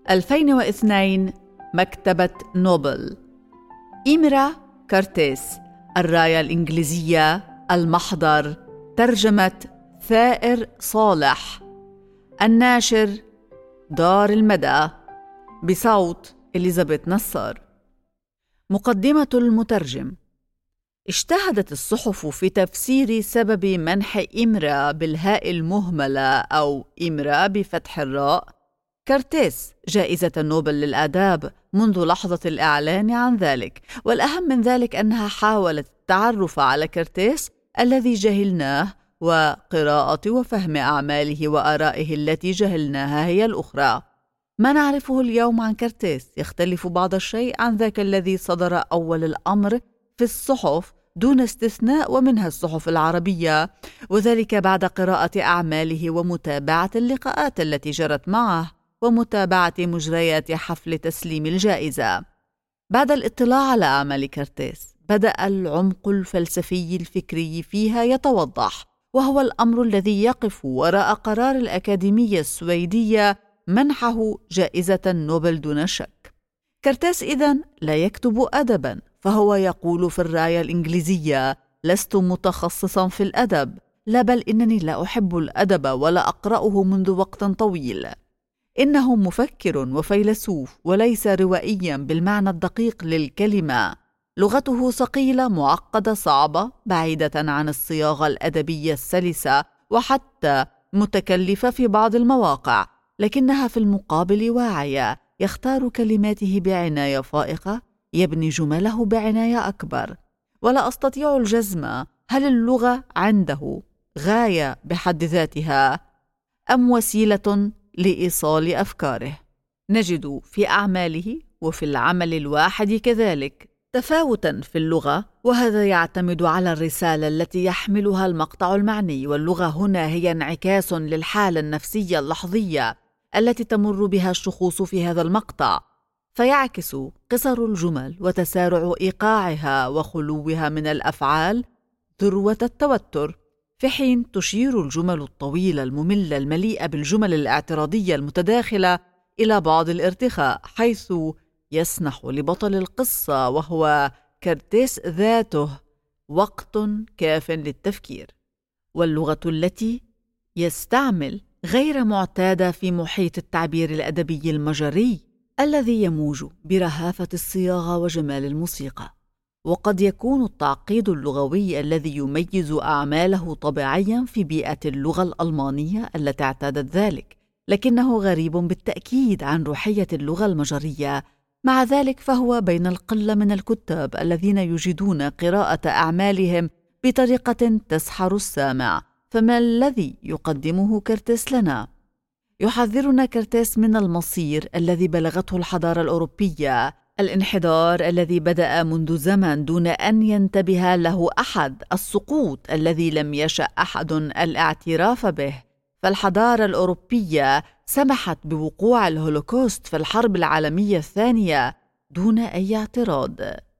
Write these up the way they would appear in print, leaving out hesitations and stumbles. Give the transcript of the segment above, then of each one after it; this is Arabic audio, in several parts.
2002 مكتبة نوبل. إمرا كارتيس، الراية الإنجليزية، المحضر، ترجمة ثائر صالح، الناشر دار المدى، بصوت إليزابيث نصار. مقدمة المترجم: اجتهدت الصحف في تفسير سبب منح إمرا بالهاء المهملة أو إمرا بفتح الراء كارتيس جائزة نوبل للآداب منذ لحظة الإعلان عن ذلك، والأهم من ذلك أنها حاولت التعرف على كارتيس الذي جهلناه وقراءة وفهم أعماله وآرائه التي جهلناها هي الأخرى. ما نعرفه اليوم عن كارتيس يختلف بعض الشيء عن ذاك الذي صدر أول الأمر في الصحف دون استثناء، ومنها الصحف العربية، وذلك بعد قراءة أعماله ومتابعة اللقاءات التي جرت معه ومتابعة مجريات حفل تسليم الجائزة. بعد الاطلاع على أعمال كارتيس بدأ العمق الفلسفي الفكري فيها يتوضح، وهو الأمر الذي يقف وراء قرار الأكاديمية السويدية منحه جائزة نوبل دون شك. كارتيس إذن لا يكتب أدباً، فهو يقول في الراية الإنجليزية: لست متخصصاً في الأدب، لا بل إنني لا أحب الأدب ولا أقرأه منذ وقت طويل. إنه مفكر وفيلسوف وليس روائياً بالمعنى الدقيق للكلمة. لغته ثقيلة معقدة صعبة بعيدة عن الصياغة الأدبية السلسة وحتى متكلفة في بعض المواقع، لكنها في المقابل واعية، يختار كلماته بعناية فائقة، يبني جمله بعناية أكبر. ولا أستطيع الجزم هل اللغة عنده غاية بحد ذاتها أم وسيلة لإيصال أفكاره. نجد في أعماله وفي العمل الواحد كذلك تفاوتاً في اللغة، وهذا يعتمد على الرسالة التي يحملها المقطع المعني، واللغة هنا هي انعكاس للحالة النفسية اللحظية التي تمر بها الشخوص في هذا المقطع، فيعكس قصر الجمل وتسارع إيقاعها وخلوها من الأفعال ذروة التوتر، في حين تشير الجمل الطويلة المملة المليئة بالجمل الاعتراضية المتداخلة إلى بعض الارتخاء، حيث يسنح لبطل القصة وهو كارتيس ذاته وقت كاف للتفكير. واللغة التي يستعمل غير معتادة في محيط التعبير الأدبي المجري الذي يموج برهافة الصياغة وجمال الموسيقى. وقد يكون التعقيد اللغوي الذي يميز أعماله طبيعياً في بيئة اللغة الألمانية التي اعتادت ذلك، لكنه غريب بالتأكيد عن روحية اللغة المجرية. مع ذلك فهو بين القلة من الكتاب الذين يجيدون قراءة أعمالهم بطريقة تسحر السامع. فما الذي يقدمه كارتيس لنا؟ يحذرنا كارتيس من المصير الذي بلغته الحضارة الأوروبية، الانحدار الذي بدأ منذ زمن دون أن ينتبه له أحد، السقوط الذي لم يشأ أحد الاعتراف به. فالحضارة الأوروبية سمحت بوقوع الهولوكوست في الحرب العالمية الثانية دون أي اعتراض.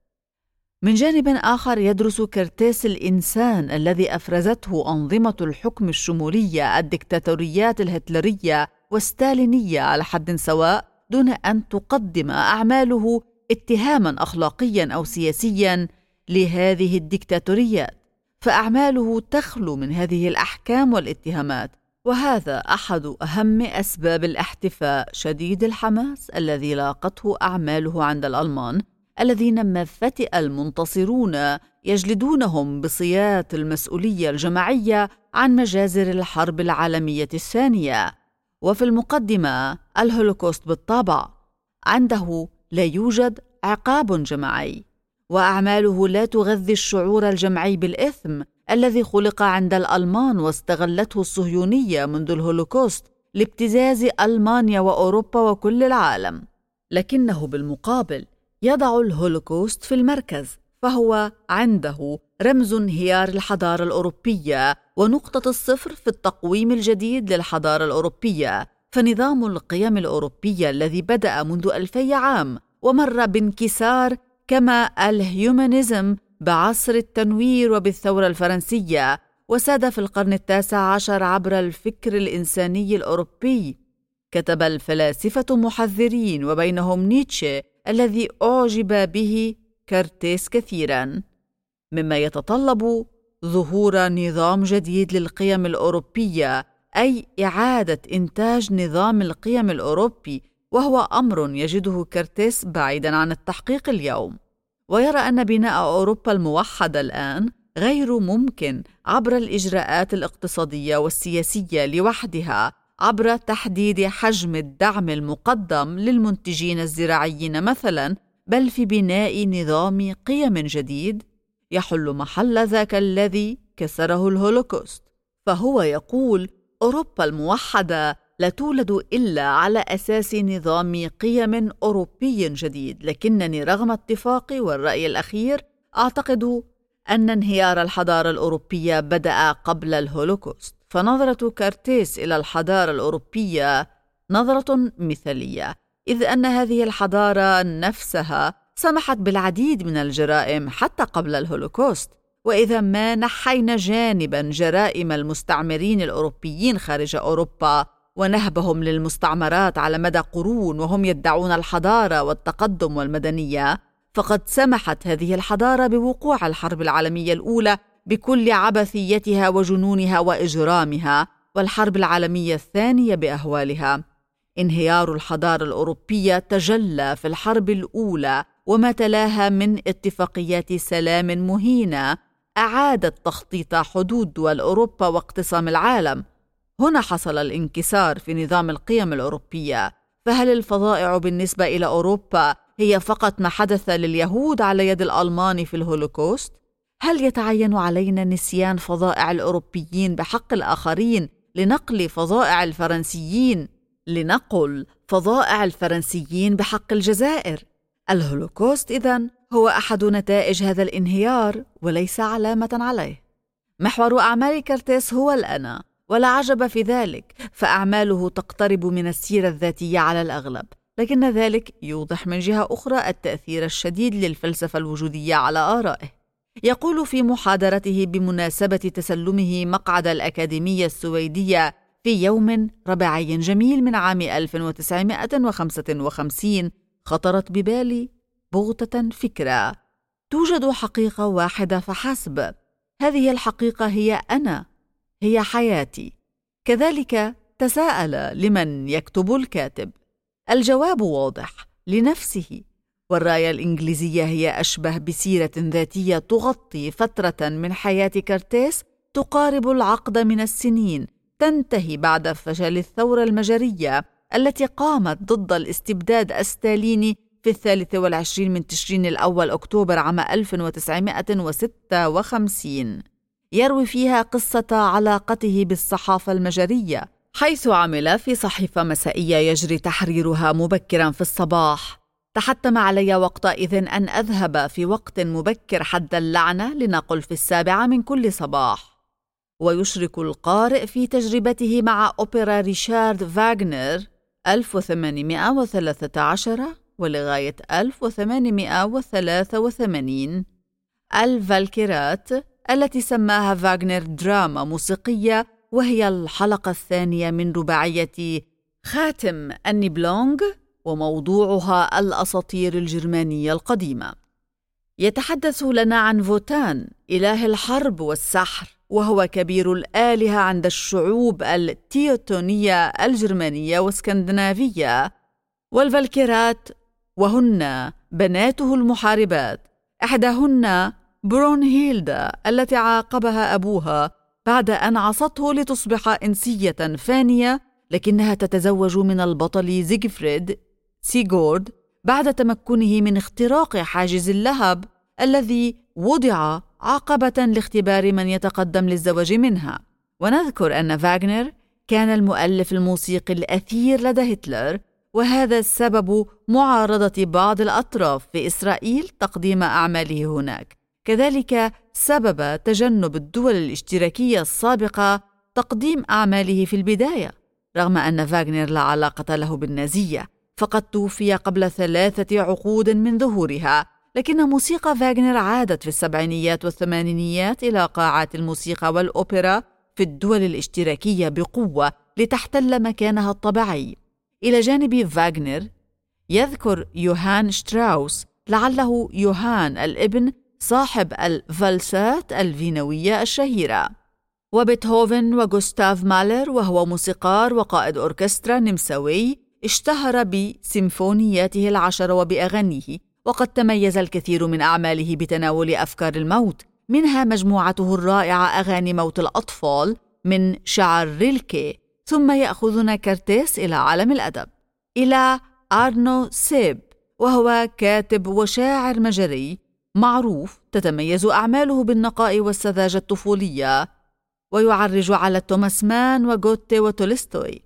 من جانب آخر يدرس كارتيس الإنسان الذي أفرزته أنظمة الحكم الشمولية، الدكتاتوريات الهتلرية والستالينية على حد سواء، دون أن تقدم أعماله اتهاماً أخلاقياً أو سياسياً لهذه الدكتاتوريات، فأعماله تخلو من هذه الأحكام والاتهامات. وهذا أحد أهم أسباب الاحتفاء شديد الحماس الذي لاقته أعماله عند الألمان، الذين ما فتئ المنتصرون يجلدونهم بصياط المسؤولية الجماعية عن مجازر الحرب العالمية الثانية. وفي المقدمة الهولوكوست بالطبع. عنده لا يوجد عقاب جماعي، وأعماله لا تغذي الشعور الجمعي بالإثم الذي خلق عند الألمان واستغلته الصهيونية منذ الهولوكوست لابتزاز ألمانيا وأوروبا وكل العالم. لكنه بالمقابل يضع الهولوكوست في المركز، فهو عنده رمز انهيار الحضارة الأوروبية ونقطة الصفر في التقويم الجديد للحضارة الأوروبية. فنظام القيم الأوروبية الذي بدأ منذ 2000 عام ومر بانكسار كما الهيومانيزم بعصر التنوير وبالثورة الفرنسية، وساد في القرن 19 عبر الفكر الإنساني الأوروبي، كتب الفلاسفة محذرين وبينهم نيتشه الذي أعجب به كارتيس كثيراً، مما يتطلب ظهور نظام جديد للقيم الأوروبية، أي إعادة إنتاج نظام القيم الأوروبي، وهو أمر يجده كارتيس بعيداً عن التحقيق اليوم، ويرى أن بناء أوروبا الموحدة الآن غير ممكن عبر الإجراءات الاقتصادية والسياسية لوحدها، عبر تحديد حجم الدعم المقدم للمنتجين الزراعيين مثلاً، بل في بناء نظام قيم جديد يحل محل ذاك الذي كسره الهولوكوست. فهو يقول: أوروبا الموحدة لا تولد إلا على أساس نظام قيم أوروبي جديد، لكنني رغم اتفاقي والرأي الأخير أعتقد أن انهيار الحضارة الأوروبية بدأ قبل الهولوكوست. فنظرة كارتيس إلى الحضارة الأوروبية نظرة مثالية، إذ أن هذه الحضارة نفسها سمحت بالعديد من الجرائم حتى قبل الهولوكوست، وإذا ما نحينا جانباً جرائم المستعمرين الأوروبيين خارج أوروبا ونهبهم للمستعمرات على مدى قرون وهم يدعون الحضارة والتقدم والمدنية، فقد سمحت هذه الحضارة بوقوع الحرب العالمية الأولى بكل عبثيتها وجنونها وإجرامها، والحرب العالمية الثانية بأهوالها. انهيار الحضارة الأوروبية تجلى في الحرب الأولى وما تلاها من اتفاقيات سلام مهينة أعادت تخطيط حدود دول أوروبا واقتسام العالم. هنا حصل الانكسار في نظام القيم الأوروبية. فهل الفظائع بالنسبة إلى أوروبا هي فقط ما حدث لليهود على يد الألمان في الهولوكوست؟ هل يتعين علينا نسيان فظائع الأوروبيين بحق الآخرين لنقل فظائع الفرنسيين بحق الجزائر؟ الهولوكوست إذن هو أحد نتائج هذا الانهيار وليس علامة عليه. محور أعمال كارتيس هو الأنا، ولا عجب في ذلك، فأعماله تقترب من السيرة الذاتية على الأغلب، لكن ذلك يوضح من جهة أخرى التأثير الشديد للفلسفة الوجودية على آرائه. يقول في محاضرته بمناسبة تسلمه مقعد الأكاديمية السويدية في يوم ربيعي جميل من عام 1955: خطرت ببالي بغتة فكرة، توجد حقيقة واحدة فحسب، هذه الحقيقة هي أنا، هي حياتي. كذلك تساءل: لمن يكتب الكاتب؟ الجواب واضح: لنفسه. والراية الإنجليزية هي أشبه بسيرة ذاتية تغطي فترة من حياة كارتيس تقارب العقد من السنين، تنتهي بعد فشل الثورة المجرية التي قامت ضد الاستبداد الستاليني في 23 من تشرين الأول أكتوبر عام 1956. يروي فيها قصة علاقته بالصحافة المجرية، حيث عمل في صحيفة مسائية يجري تحريرها مبكراً في الصباح. تحتم علي وقتئذ أن أذهب في وقت مبكر حد اللعنة لنقل في 7 من كل صباح. ويشرك القارئ في تجربته مع أوبرا ريشارد فاغنر 1813 ولغاية 1883 الفالكيرات، التي سماها فاغنر دراما موسيقية، وهي الحلقة الثانية من رباعية خاتم النيبلونغ، وموضوعها الأساطير الجرمانية القديمة. يتحدث لنا عن فوتان إله الحرب والسحر، وهو كبير الآلهة عند الشعوب التيوتونية الجرمانية واسكندنافية، والفالكيرات وهن بناته المحاربات، إحداهن برونهيلدا التي عاقبها أبوها بعد أن عصته لتصبح إنسية فانية، لكنها تتزوج من البطل زيغفريد سيغورد بعد تمكنه من اختراق حاجز اللهب الذي وضع عقبة لاختبار من يتقدم للزواج منها. ونذكر أن فاغنر كان المؤلف الموسيقي الأثير لدى هتلر، وهذا السبب معارضة بعض الأطراف في إسرائيل تقديم أعماله هناك، كذلك سبب تجنب الدول الاشتراكية السابقة تقديم أعماله في البداية، رغم أن فاغنر لا علاقة له بالنازية، فقد توفي قبل 3 عقود من ظهورها. لكن موسيقى فاغنر عادت في السبعينيات والثمانينيات إلى قاعات الموسيقى والأوبرا في الدول الاشتراكية بقوة لتحتل مكانها الطبيعي. إلى جانب فاغنر. يذكر يوهان شتراوس لعله يوهان الابن صاحب الفالسات الفينوية الشهيرة، وبيتهوفن وغوستاف مالر وهو موسيقار وقائد أوركسترا نمساوي اشتهر بسيمفونياته العشر وبأغانيه، وقد تميز الكثير من أعماله بتناول أفكار الموت، منها مجموعته الرائعة أغاني موت الأطفال من شعر ريلكي. ثم يأخذنا كارتيس إلى عالم الأدب، إلى أرنو سيب، وهو كاتب وشاعر مجري معروف تتميز أعماله بالنقاء والسذاجة الطفولية، ويعرج على توماس مان وغوتي وتولستوي.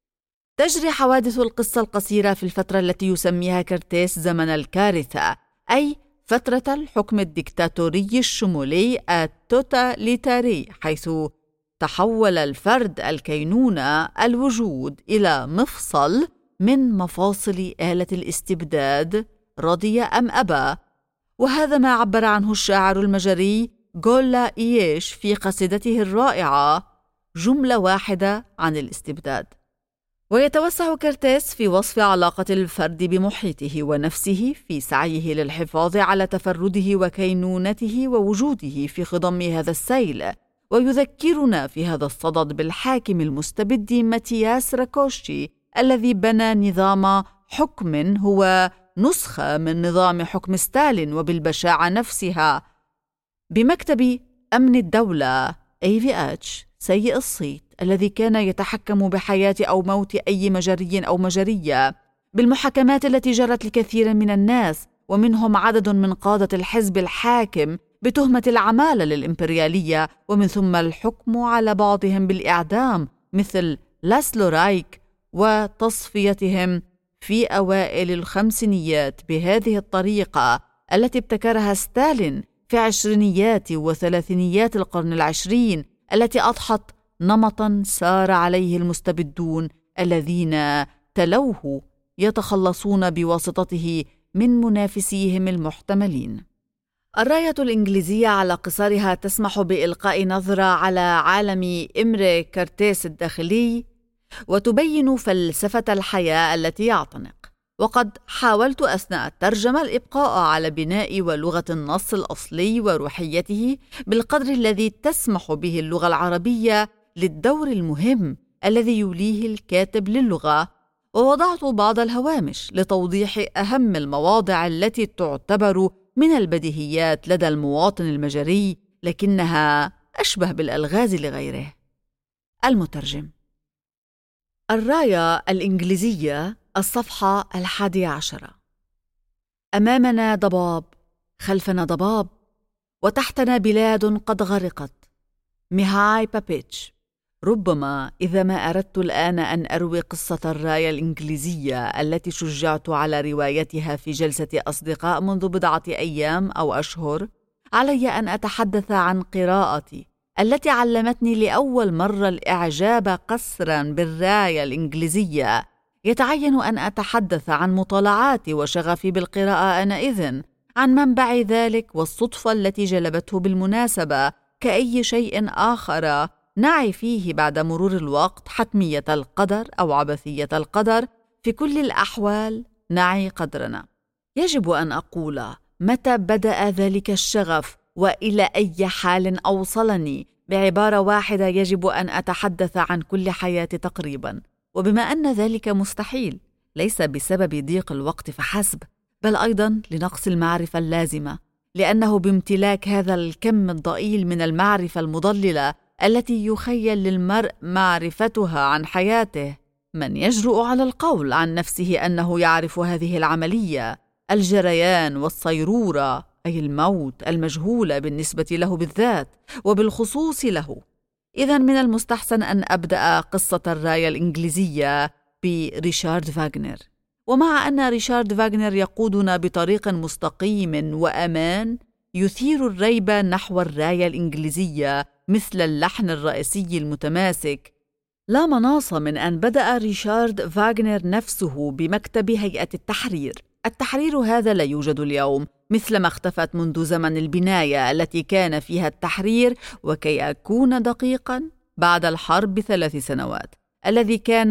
تجري حوادث القصة القصيرة في الفترة التي يسميها كارتيس زمن الكارثة، أي فترة الحكم الديكتاتوري الشمولي التوتاليتاري، حيث تحول الفرد الكينونة الوجود إلى مفصل من مفاصل آلة الاستبداد، رضي أم أبى. وهذا ما عبر عنه الشاعر المجري غولا إييش في قصيدته الرائعة جملة واحدة عن الاستبداد. ويتوسع كارتيس في وصف علاقة الفرد بمحيطه ونفسه في سعيه للحفاظ على تفرده وكينونته ووجوده في خضم هذا السيل، ويذكرنا في هذا الصدد بالحاكم المستبد ماتياس راكوشي الذي بنى نظام حكم هو نسخة من نظام حكم ستالين وبالبشاعة نفسها، بمكتب أمن الدولة AVH سيء الصيت الذي كان يتحكم بحياة أو موت أي مجري أو مجرية، بالمحاكمات التي جرت لكثير من الناس ومنهم عدد من قادة الحزب الحاكم بتهمة العمالة للإمبريالية، ومن ثم الحكم على بعضهم بالإعدام مثل لاسلو رايك، وتصفيتهم في أوائل الخمسينيات بهذه الطريقة التي ابتكرها ستالين في عشرينيات وثلاثينيات القرن العشرين، التي أضحت نمطاً سار عليه المستبدون الذين تلوه يتخلصون بواسطته من منافسيهم المحتملين. الراية الإنجليزية على قصارها تسمح بإلقاء نظرة على عالم إمري كارتيس الداخلي، وتبين فلسفة الحياة التي يعتنق. وقد حاولت أثناء الترجمة الإبقاء على بناء ولغة النص الأصلي وروحيته بالقدر الذي تسمح به اللغة العربية للدور المهم الذي يوليه الكاتب للغة، ووضعت بعض الهوامش لتوضيح أهم المواضع التي تعتبر من البديهيات لدى المواطن المجري لكنها أشبه بالألغاز لغيره. المترجم. الراية الإنجليزية، الصفحة 11. أمامنا ضباب، خلفنا ضباب، وتحتنا بلاد قد غرقت. ميهاي بابيتش. ربما إذا ما أردت الآن أن أروي قصة الراية الإنجليزية التي شجعت على روايتها في جلسة أصدقاء منذ بضعة أيام أو أشهر، علي أن أتحدث عن قراءتي التي علمتني لأول مرة الإعجاب قسراً بالراية الإنجليزية. يتعين أن أتحدث عن مطالعاتي وشغفي بالقراءة آنئذ، عن منبع ذلك والصدفة التي جلبته بالمناسبة، كأي شيء آخر نعي فيه بعد مرور الوقت حتمية القدر أو عبثية القدر. في كل الأحوال نعي قدرنا. يجب أن أقول متى بدأ ذلك الشغف وإلى أي حال أوصلني. بعبارة واحدة يجب أن أتحدث عن كل حياتي تقريباً، وبما أن ذلك مستحيل ليس بسبب ضيق الوقت فحسب، بل أيضاً لنقص المعرفة اللازمة، لأنه بامتلاك هذا الكم الضئيل من المعرفة المضللة التي يخيل للمرء معرفتها عن حياته، من يجرؤ على القول عن نفسه أنه يعرف هذه العملية، الجريان والصيرورة، أي الموت المجهولة بالنسبة له بالذات وبالخصوص له. إذن من المستحسن أن أبدأ قصة الراية الإنجليزية بريشارد فاغنر. ومع أن ريشارد فاغنر يقودنا بطريق مستقيم وأمان يثير الريب نحو الراية الإنجليزية مثل اللحن الرئيسي المتماسك، لا مناص من أن بدأ ريشارد فاغنر نفسه بمكتب هيئة التحرير. التحرير هذا لا يوجد اليوم، مثلما اختفت منذ زمن البناية التي كان فيها التحرير، وكي أكون دقيقاً بعد الحرب ب3 سنوات، الذي كان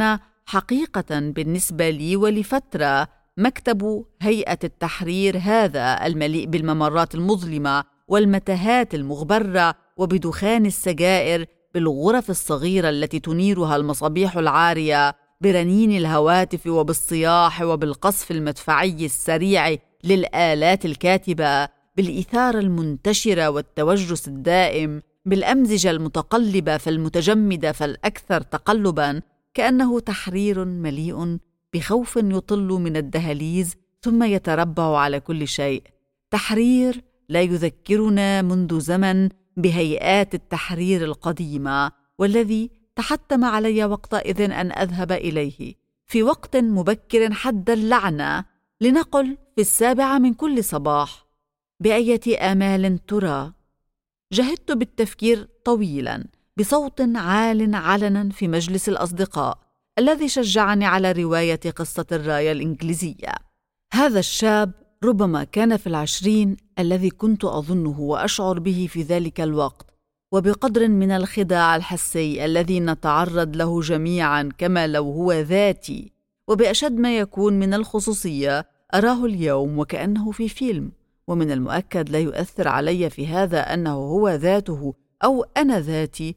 حقيقة بالنسبة لي ولفترة مكتب هيئة التحرير هذا المليء بالممرات المظلمة والمتاهات المغبرة وبدخان السجائر، بالغرف الصغيرة التي تنيرها المصابيح العارية، برنين الهواتف وبالصياح وبالقصف المدفعي السريع للآلات الكاتبة، بالإثارة المنتشرة والتوجس الدائم، بالأمزجة المتقلبة فالمتجمدة فالأكثر تقلباً، كأنه تحرير مليء بخوف يطل من الدهاليز ثم يتربع على كل شيء. تحرير لا يذكرنا منذ زمن بهيئات التحرير القديمة، والذي تحتم علي وقتئذ أن أذهب إليه في وقت مبكر حد اللعنة، لنقل في 7 من كل صباح. بأية آمال ترى؟ جهدت بالتفكير طويلاً بصوت عال علناً في مجلس الأصدقاء الذي شجعني على رواية قصة الراية الإنجليزية. هذا الشاب ربما كان في 20 الذي كنت أظنه وأشعر به في ذلك الوقت، وبقدر من الخداع الحسي الذي نتعرض له جميعاً كما لو هو ذاتي، وبأشد ما يكون من الخصوصية، أراه اليوم وكأنه في فيلم، ومن المؤكد لا يؤثر علي في هذا أنه هو ذاته أو أنا ذاتي.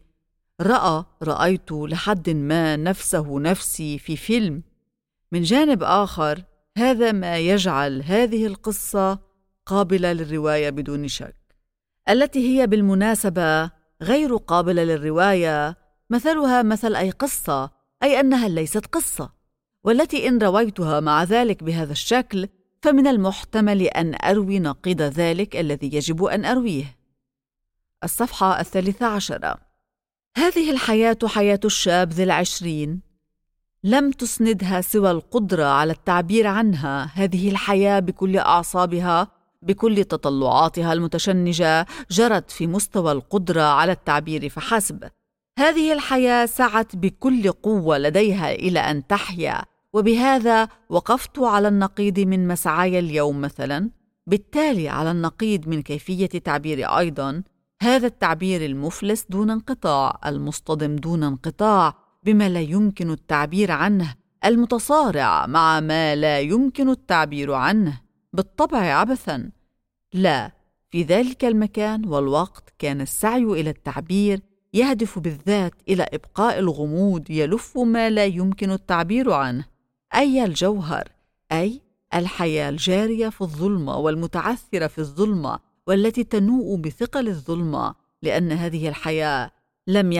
رأيت لحد ما نفسه نفسي في فيلم. من جانب آخر، هذا ما يجعل هذه القصة قابلة للرواية بدون شك، التي هي بالمناسبة غير قابلة للرواية مثلها مثل أي قصة، أي أنها ليست قصة، والتي إن رويتها مع ذلك بهذا الشكل فمن المحتمل أن أروي نقيض ذلك الذي يجب أن أرويه. الصفحة 13. هذه الحياة حياة الشاب ذي 20، لم تسندها سوى القدرة على التعبير عنها. هذه الحياة بكل أعصابها، بكل تطلعاتها المتشنجة، جرت في مستوى القدرة على التعبير فحسب. هذه الحياة سعت بكل قوة لديها إلى أن تحيا، وبهذا وقفت على النقيض من مسعاي اليوم مثلا، بالتالي على النقيض من كيفية تعبير أيضا. هذا التعبير المفلس دون انقطاع، المصطدم دون انقطاع بما لا يمكن التعبير عنه، المتصارع مع ما لا يمكن التعبير عنه، بالطبع عبثا. لا، في ذلك المكان والوقت كان السعي إلى التعبير يهدف بالذات إلى إبقاء الغموض يلف ما لا يمكن التعبير عنه، أي الجوهر، أي الحياة الجارية في الظلمة والمتعثرة في الظلمة والتي تنوء بثقل الظلمة، لأن هذه الحياة لم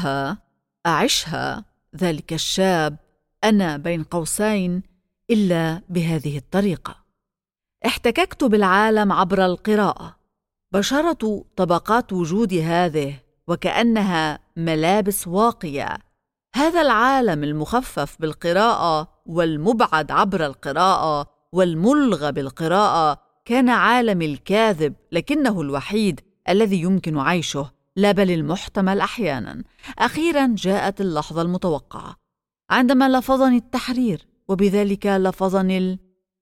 أعشها ذلك الشاب، أنا بين قوسين، إلا بهذه الطريقة. احتككت بالعالم عبر القراءة، بشرت طبقات وجود هذه وكأنها ملابس واقية. هذا العالم المخفف بالقراءة والمبعد عبر القراءة والملغى بالقراءة كان عالم الكاذب، لكنه الوحيد الذي يمكن عيشه، لا بل المحتمل أحيانا. أخيرا جاءت اللحظة المتوقعة، عندما لفظني التحرير، وبذلك لفظني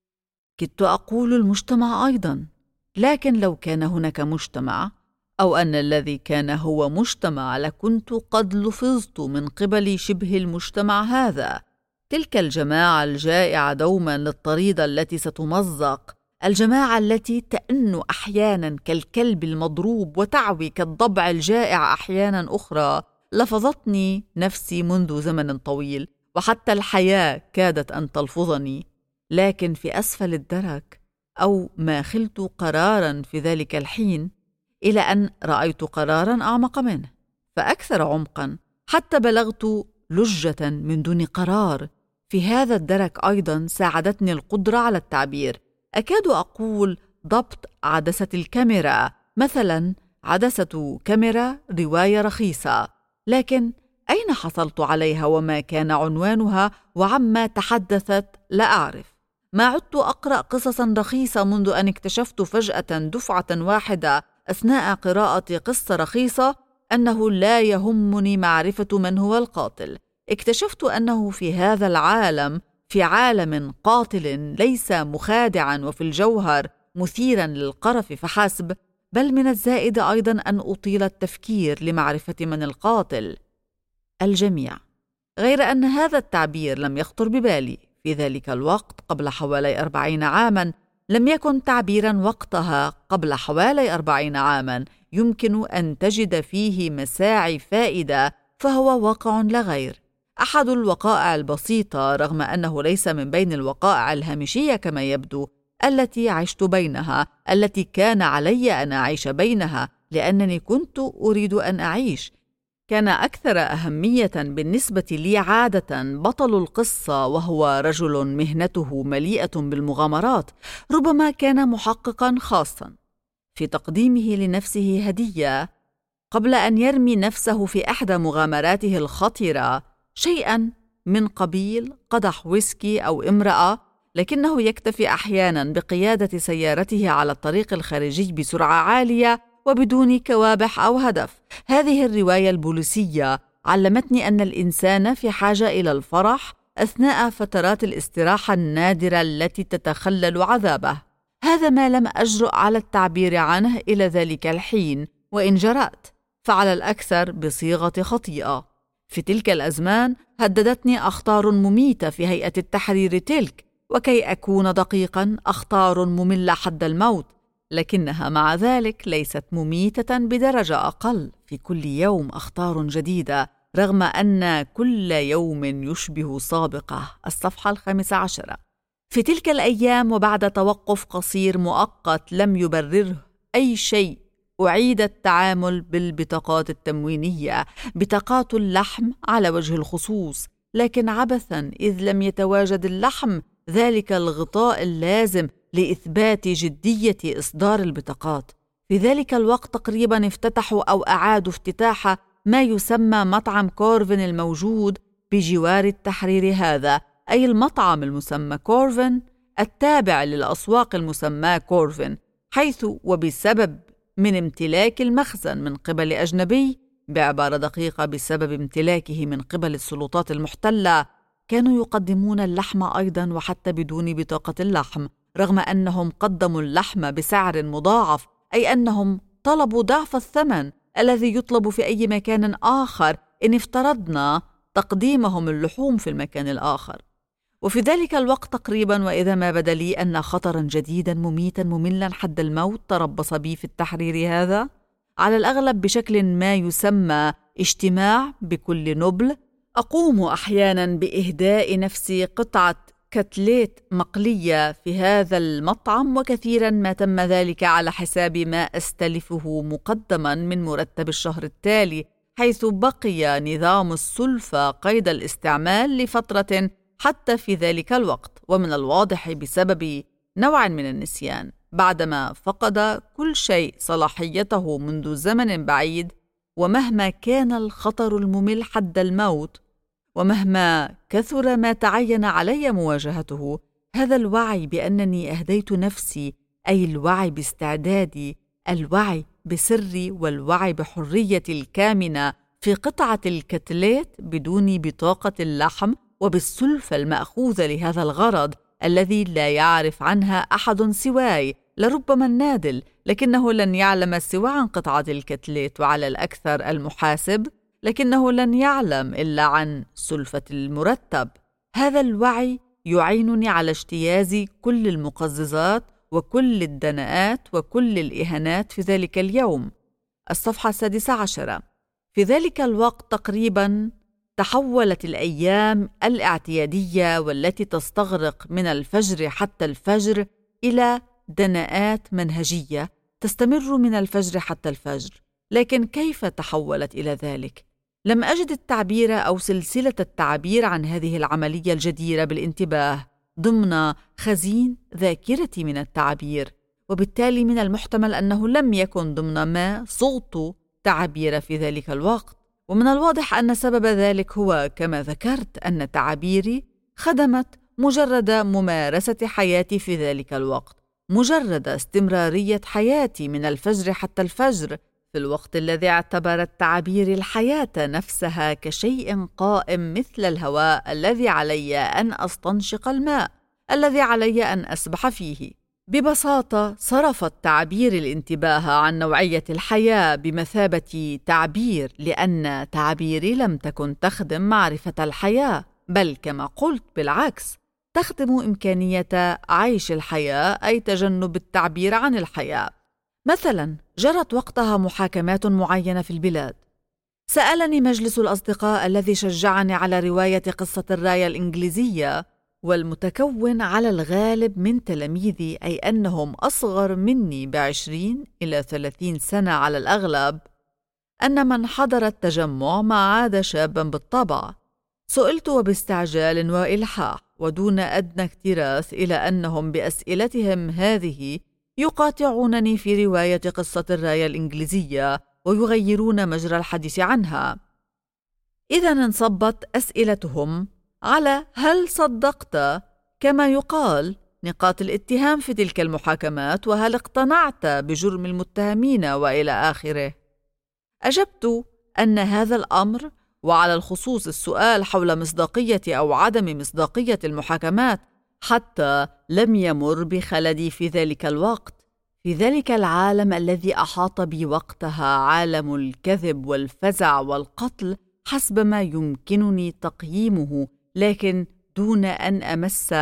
كدت أقول المجتمع أيضا، لكن لو كان هناك مجتمع، أو أن الذي كان هو مجتمع، لكنت قد لفظت من قبل شبه المجتمع هذا، تلك الجماعة الجائعة دوما للطريدة التي ستمزق، الجماعة التي تأن أحيانا كالكلب المضروب وتعوي كالضبع الجائع أحيانا أخرى. لفظتني نفسي منذ زمن طويل، وحتى الحياة كادت أن تلفظني، لكن في أسفل الدرك، أو ما خلت قراراً في ذلك الحين، إلى أن رأيت قراراً أعمق منه فأكثر عمقاً، حتى بلغت لجة من دون قرار. في هذا الدرك أيضاً ساعدتني القدرة على التعبير، أكاد أقول ضبط عدسة الكاميرا مثلاً. عدسة كاميرا رواية رخيصة، لكن أين حصلت عليها وما كان عنوانها وعما تحدثت لا أعرف. ما عدت أقرأ قصصاً رخيصة منذ أن اكتشفت فجأة دفعة واحدة أثناء قراءة قصة رخيصة أنه لا يهمني معرفة من هو القاتل. اكتشفت أنه في هذا العالم، في عالم قاتل ليس مخادعاً وفي الجوهر مثيراً للقرف فحسب، بل من الزائد أيضاً أن أطيل التفكير لمعرفة من القاتل. الجميع غير أن هذا التعبير لم يخطر ببالي في ذلك الوقت قبل حوالي 40 عاماً. لم يكن تعبيراً وقتها قبل حوالي 40 عاماً يمكن أن تجد فيه مساعي فائدة، فهو واقع لا غير. أحد الوقائع البسيطة، رغم أنه ليس من بين الوقائع الهامشية كما يبدو، التي عشت بينها، التي كان علي أن أعيش بينها لأنني كنت أريد أن أعيش. كان أكثر أهمية بالنسبة لي عادة بطل القصة، وهو رجل مهنته مليئة بالمغامرات، ربما كان محققاً خاصاً، في تقديمه لنفسه هدية قبل أن يرمي نفسه في إحدى مغامراته الخطرة، شيئاً من قبيل قدح ويسكي أو امرأة، لكنه يكتفي أحياناً بقيادة سيارته على الطريق الخارجي بسرعة عالية وبدون كوابح أو هدف. هذه الرواية البوليسية علمتني أن الإنسان في حاجة إلى الفرح أثناء فترات الاستراحة النادرة التي تتخلل عذابه. هذا ما لم أجرؤ على التعبير عنه إلى ذلك الحين، وإن جرأت فعلى الأكثر بصيغة خطيئة. في تلك الأزمان هددتني أخطار مميتة في هيئة التحرير تلك، وكي أكون دقيقاً أخطار مملة حد الموت، لكنها مع ذلك ليست مميتة بدرجة أقل. في كل يوم أخطار جديدة، رغم أن كل يوم يشبه سابقه. الصفحة 15. في تلك الأيام وبعد توقف قصير مؤقت لم يبرره أي شيء، أعيد التعامل بالبطاقات التموينية، بطاقات اللحم على وجه الخصوص، لكن عبثاً، إذ لم يتواجد اللحم، ذلك الغطاء اللازم لإثبات جدية إصدار البطاقات. في ذلك الوقت تقريباً افتتحوا أو أعادوا افتتاح ما يسمى مطعم كورفن الموجود بجوار التحرير هذا، أي المطعم المسمى كورفن التابع للأسواق المسمى كورفن، حيث وبسبب من امتلاك المخزن من قبل أجنبي، بعبارة دقيقة بسبب امتلاكه من قبل السلطات المحتلة، كانوا يقدمون اللحم أيضاً وحتى بدون بطاقة اللحم، رغم أنهم قدموا اللحم بسعر مضاعف، أي أنهم طلبوا ضعف الثمن الذي يطلب في أي مكان آخر إن افترضنا تقديمهم اللحوم في المكان الآخر. وفي ذلك الوقت تقريباً، وإذا ما بدا لي أن خطراً جديداً مميتاً مملاً حد الموت تربص بي في التحرير هذا، على الأغلب بشكل ما يسمى اجتماع بكل نبل، أقوم أحياناً بإهداء نفسي قطعة كتليت مقلية في هذا المطعم، وكثيراً ما تم ذلك على حساب ما أستلفه مقدماً من مرتب الشهر التالي، حيث بقي نظام السلفة قيد الاستعمال لفترة حتى في ذلك الوقت، ومن الواضح بسبب نوع من النسيان، بعدما فقد كل شيء صلاحيته منذ زمن بعيد. ومهما كان الخطر الممل حد الموت، ومهما كثر ما تعين علي مواجهته، هذا الوعي بأنني أهديت نفسي، أي الوعي باستعدادي، الوعي بسري والوعي بحريتي الكامنة في قطعة الكتليت بدون بطاقة اللحم، وبالسلفة المأخوذة لهذا الغرض الذي لا يعرف عنها أحد سواي، لربما النادل، لكنه لن يعلم سوى عن قطعة الكتليت، وعلى الأكثر المحاسب، لكنه لن يعلم إلا عن سلفة المرتب. هذا الوعي يعينني على اجتياز كل المقززات وكل الدناءات وكل الإهانات في ذلك اليوم. الصفحة 16. في ذلك الوقت تقريباً تحولت الأيام الاعتيادية والتي تستغرق من الفجر حتى الفجر إلى دناءات منهجية تستمر من الفجر حتى الفجر. لكن كيف تحولت إلى ذلك؟ لم أجد التعبير أو سلسلة التعبير عن هذه العملية الجديرة بالانتباه ضمن خزين ذاكرتي من التعبير، وبالتالي من المحتمل أنه لم يكن ضمن ما صغت تعبير في ذلك الوقت. ومن الواضح أن سبب ذلك هو كما ذكرت أن تعبيري خدمت مجرد ممارسة حياتي في ذلك الوقت، مجرد استمرارية حياتي من الفجر حتى الفجر، في الوقت الذي اعتبر التعبير الحياة نفسها كشيء قائم مثل الهواء الذي علي أن أستنشق الماء الذي علي أن أسبح فيه. ببساطة صرفت تعبير الانتباه عن نوعية الحياة بمثابة تعبير، لأن تعبيري لم تكن تخدم معرفة الحياة، بل كما قلت بالعكس تخدم إمكانية عيش الحياة، أي تجنب التعبير عن الحياة. مثلاً جرت وقتها محاكمات معينة في البلاد. سألني مجلس الأصدقاء الذي شجعني على رواية قصة الراية الإنجليزية، والمتكون على الغالب من تلاميذي، أي أنهم أصغر مني ب20 إلى 30 سنة على الأغلب، أن من حضر التجمع ما عاد شاباً بالطبع. سئلت وباستعجال وإلحاح ودون أدنى اكتراث إلى أنهم بأسئلتهم هذه يقاطعونني في رواية قصة الراية الإنجليزية ويغيرون مجرى الحديث عنها. إذن انصبت أسئلتهم على هل صدقت كما يقال نقاط الاتهام في تلك المحاكمات، وهل اقتنعت بجرم المتهمين وإلى آخره. أجبت أن هذا الأمر، وعلى الخصوص السؤال حول مصداقية أو عدم مصداقية المحاكمات، حتى لم يمر بخلدي في ذلك الوقت. في ذلك العالم الذي أحاط بي وقتها عالم الكذب والفزع والقتل حسب ما يمكنني تقييمه، لكن دون أن أمس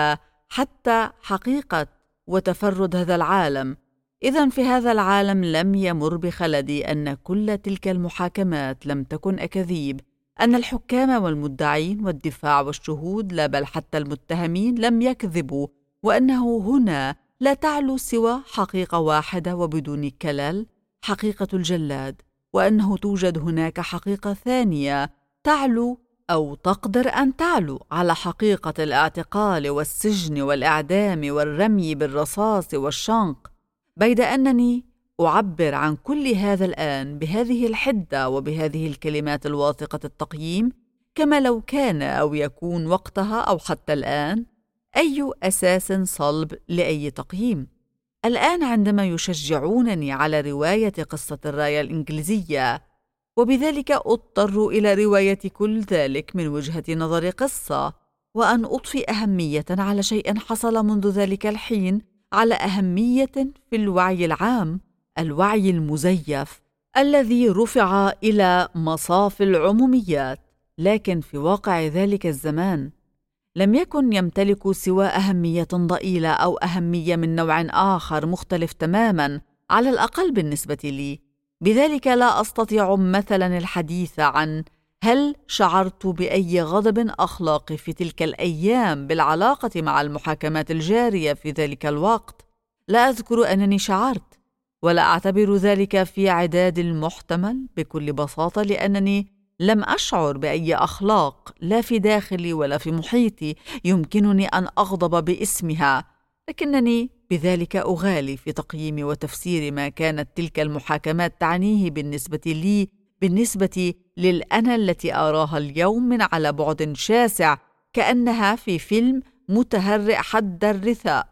حتى حقيقة وتفرد هذا العالم. إذن في هذا العالم لم يمر بخلدي أن كل تلك المحاكمات لم تكن أكاذيب، أن الحكام والمدعين والدفاع والشهود لا بل حتى المتهمين لم يكذبوا، وأنه هنا لا تعلو سوى حقيقة واحدة وبدون كلل، حقيقة الجلاد، وأنه توجد هناك حقيقة ثانية تعلو أو تقدر أن تعلو على حقيقة الاعتقال والسجن والإعدام والرمي بالرصاص والشنق، بيد أنني أعبر عن كل هذا الآن بهذه الحدة وبهذه الكلمات الواثقة التقييم، كما لو كان أو يكون وقتها أو حتى الآن أي أساس صلب لأي تقييم. الآن عندما يشجعونني على رواية قصة الراية الإنجليزية، وبذلك أضطر إلى رواية كل ذلك من وجهة نظر قصة، وأن أضفي أهمية على شيء حصل منذ ذلك الحين، على أهمية في الوعي العام، الوعي المزيف الذي رفع إلى مصاف العموميات، لكن في واقع ذلك الزمان لم يكن يمتلك سوى أهمية ضئيلة أو أهمية من نوع آخر مختلف تماماً، على الأقل بالنسبة لي. بذلك لا أستطيع مثلاً الحديث عن هل شعرت بأي غضب أخلاقي في تلك الأيام بالعلاقة مع المحاكمات الجارية في ذلك الوقت. لا أذكر أنني شعرت، ولا أعتبر ذلك في عداد المحتمل بكل بساطة، لأنني لم أشعر بأي أخلاق لا في داخلي ولا في محيطي يمكنني أن أغضب باسمها، لكنني بذلك أغالي في تقييم وتفسير ما كانت تلك المحاكمات تعنيه بالنسبة لي، بالنسبة للأنا التي أراها اليوم من على بعد شاسع، كأنها في فيلم متهرئ حد الرثاء،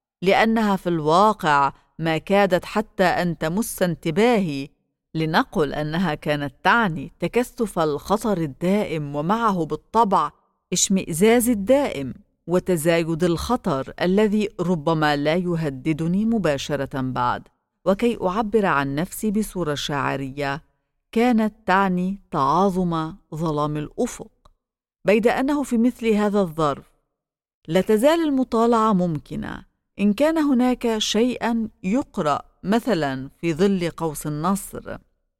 لأنها في الواقع ما كادت حتى أن تمس انتباهي. لنقل أنها كانت تعني تكثف الخطر الدائم، ومعه بالطبع اشمئزاز الدائم وتزايد الخطر الذي ربما لا يهددني مباشرة بعد. وكي أعبر عن نفسي بصورة شاعرية، كانت تعني تعاظم ظلام الأفق، بيد أنه في مثل هذا الظرف لا تزال المطالعة ممكنة إن كان هناك شيئاً يقرأ، مثلاً في ظل قوس النصر.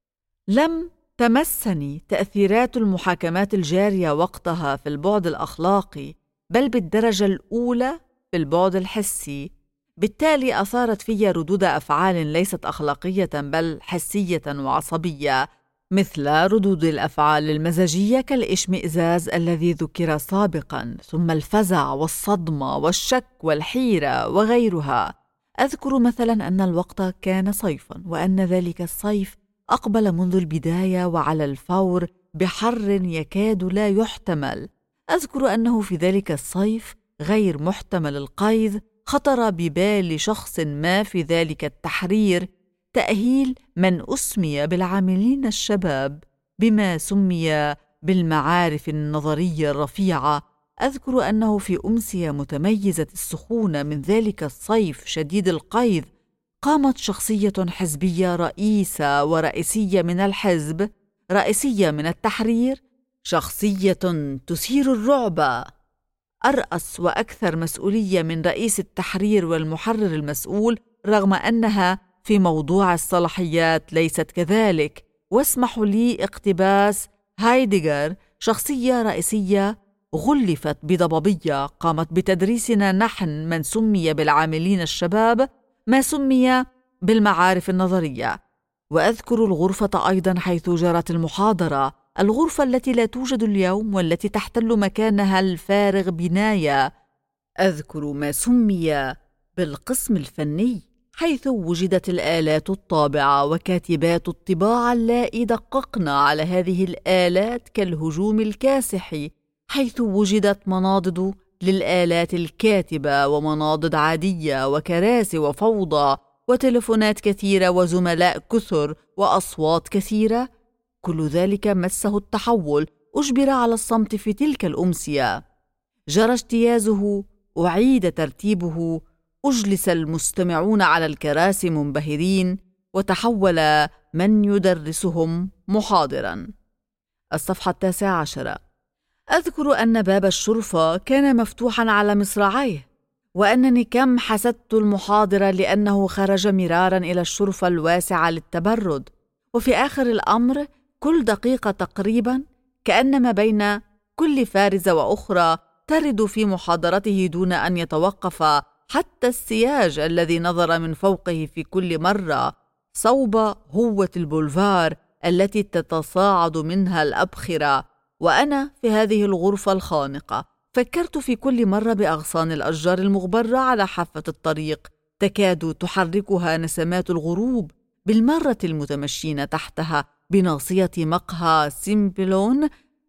لم تمسني تأثيرات المحاكمات الجارية وقتها في البعد الأخلاقي، بل بالدرجة الأولى في البعد الحسي. بالتالي أثارت في ردود أفعال ليست أخلاقية بل حسية وعصبية، مثل ردود الأفعال المزاجية كالإشمئزاز الذي ذكر سابقاً، ثم الفزع والصدمة والشك والحيرة وغيرها. أذكر مثلاً أن الوقت كان صيفاً، وأن ذلك الصيف أقبل منذ البداية وعلى الفور بحر يكاد لا يحتمل. أذكر أنه في ذلك الصيف غير محتمل القيد خطر ببال شخص ما في ذلك التحرير تأهيل من أسمي بالعاملين الشباب بما سمي بالمعارف النظرية الرفيعة أذكر أنه في أمسية متميزة السخونة من ذلك الصيف شديد القيظ قامت شخصية حزبية رئيسة ورئيسية من الحزب، رئيسية من التحرير، شخصية تثير الرعب، أرأس وأكثر مسؤولية من رئيس التحرير والمحرر المسؤول، رغم أنها في موضوع الصلاحيات ليست كذلك. واسمحوا لي اقتباس هايدغر، شخصية رئيسية غلفت بضبابية قامت بتدريسنا نحن من سمي بالعاملين الشباب ما سمي بالمعارف النظرية. وأذكر الغرفة أيضا حيث جرت المحاضرة، الغرفة التي لا توجد اليوم والتي تحتل مكانها الفارغ بناية. أذكر ما سمي بالقسم الفني حيث وجدت الآلات الطابعة وكاتبات الطباعة اللائي دققن على هذه الآلات كالهجوم الكاسح، حيث وجدت مناضد للآلات الكاتبة ومناضد عادية وكراسي وفوضى وتلفونات كثيرة وزملاء كثر وأصوات كثيرة. كل ذلك مسه التحول، أجبر على الصمت في تلك الأمسية، جرى اجتيازه، أعيد ترتيبه، أجلس المستمعون على الكراسي منبهرين، وتحول من يدرسهم محاضراً. الصفحة 19. أذكر أن باب الشرفة كان مفتوحاً على مصراعيه، وأنني كم حسدت المحاضر لأنه خرج مراراً إلى الشرفة الواسعة للتبرد، وفي آخر الأمر كل دقيقة تقريباً كأنما بين كل فارزة وأخرى ترد في محاضرته دون أن يتوقف حتى السياج الذي نظر من فوقه في كل مرة صوب هوة البولفار التي تتصاعد منها الأبخرة. وأنا في هذه الغرفة الخانقة فكرت في كل مرة بأغصان الأشجار المغبرة على حافة الطريق تكاد تحركها نسمات الغروب، بالمرة المتمشين تحتها بناصية مقهى سيمبلون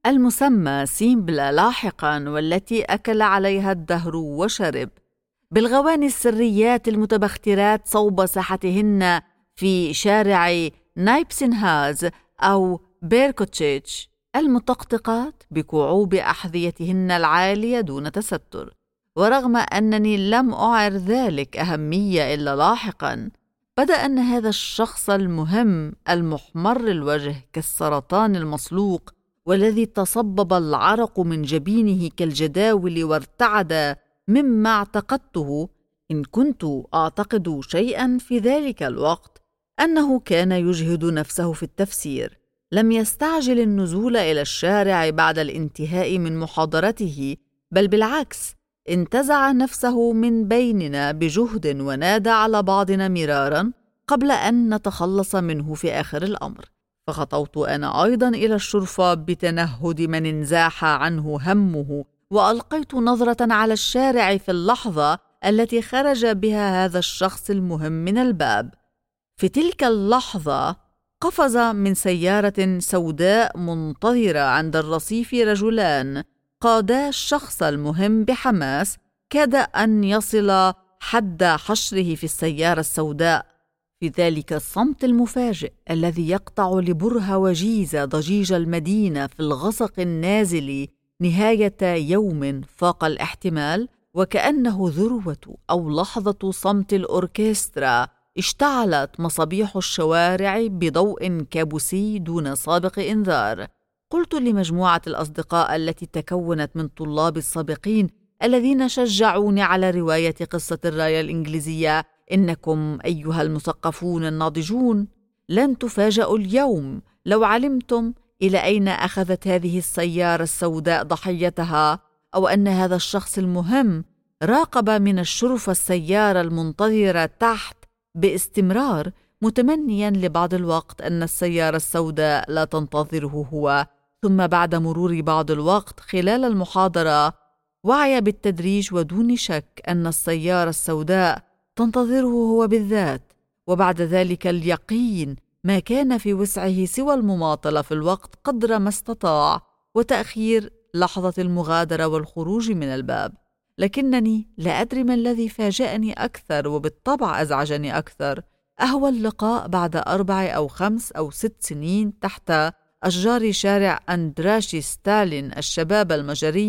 المسمى سيمبلا لاحقاً، والتي أكل عليها الدهر وشرب، بالغواني السريات المتبخترات صوب ساحتهن في شارع نايبسنهاز أو بيركوتشيتش، المطقطقات بكعوب أحذيتهن العالية دون تستر. ورغم أنني لم أعر ذلك أهمية إلا لاحقاً، بدأ أن هذا الشخص المهم المحمر الوجه كالسرطان المصلوق والذي تصبب العرق من جبينه كالجداول وارتعد مما اعتقدته، إن كنت أعتقد شيئا في ذلك الوقت، أنه كان يجهد نفسه في التفسير. لم يستعجل النزول إلى الشارع بعد الانتهاء من محاضرته، بل بالعكس انتزع نفسه من بيننا بجهد ونادى على بعضنا مرارا قبل أن نتخلص منه في آخر الأمر. فخطوت أنا أيضا إلى الشرفة بتنهد من انزاح عنه همه، وألقيت نظرة على الشارع في اللحظة التي خرج بها هذا الشخص المهم من الباب. في تلك اللحظة قفز من سيارة سوداء منتظرة عند الرصيف رجلان قادا الشخص المهم بحماس، كاد أن يصل حد حشره في السيارة السوداء. في ذلك الصمت المفاجئ الذي يقطع لبرهة وجيزة ضجيج المدينة في الغسق النازل نهاية يوم فاق الاحتمال، وكأنه ذروة أو لحظة صمت الأوركسترا، اشتعلت مصابيح الشوارع بضوء كابوسي دون سابق إنذار. قلت لمجموعة الأصدقاء التي تكونت من طلاب السابقين الذين شجعوني على رواية قصة الراية الإنجليزية: إنكم أيها المثقفون الناضجون لن تفاجئوا اليوم لو علمتم إلى أين أخذت هذه السيارة السوداء ضحيتها، أو أن هذا الشخص المهم راقب من الشرفة السيارة المنتظرة تحت باستمرار، متمنيا لبعض الوقت أن السيارة السوداء لا تنتظره هو. ثم بعد مرور بعض الوقت خلال المحاضرة وعي بالتدريج ودون شك أن السيارة السوداء تنتظره هو بالذات، وبعد ذلك اليقين ما كان في وسعه سوى المماطلة في الوقت قدر ما استطاع وتأخير لحظة المغادرة والخروج من الباب. لكنني لا أدري ما الذي فاجأني أكثر وبالطبع أزعجني أكثر، أهو اللقاء بعد 4 أو 5 أو 6 سنين تحت أشجار شارع أندراشي ستالين الشباب المجري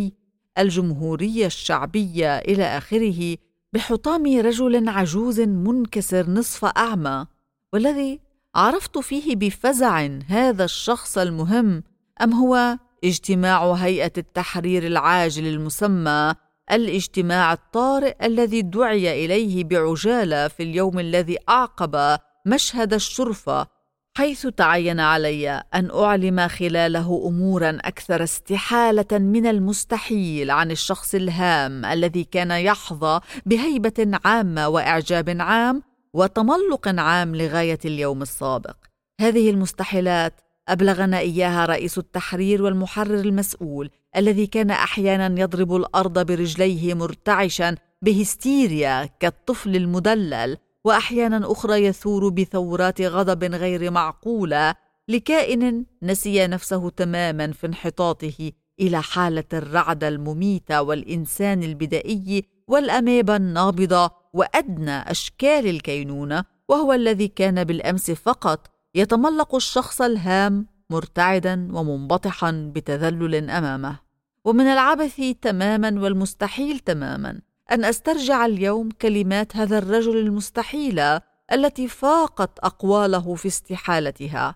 الجمهورية الشعبية إلى آخره بحطام رجل عجوز منكسر نصف أعمى، والذي عرفت فيه بفزع هذا الشخص المهم أم هو اجتماع هيئة التحرير العاجل المسمى الاجتماع الطارئ الذي دعي إليه بعجالة في اليوم الذي أعقب مشهد الشرفة، حيث تعين علي أن أعلم خلاله أموراً أكثر استحالة من المستحيل عن الشخص الهام الذي كان يحظى بهيبة عامة وإعجاب عام وتملق عام لغاية اليوم السابق. هذه المستحيلات أبلغنا إياها رئيس التحرير والمحرر المسؤول، الذي كان أحياناً يضرب الأرض برجليه مرتعشاً بهستيريا كالطفل المدلل، وأحياناً أخرى يثور بثورات غضب غير معقولة لكائن نسي نفسه تماماً في انحطاطه إلى حالة الرعدة المميتة والإنسان البدائي والأميبا النابضة وأدنى أشكال الكينونة، وهو الذي كان بالأمس فقط يتملق الشخص الهام مرتعداً ومنبطحاً بتذلل أمامه. ومن العبث تماماً والمستحيل تماماً أن أسترجع اليوم كلمات هذا الرجل المستحيلة التي فاقت أقواله في استحالتها.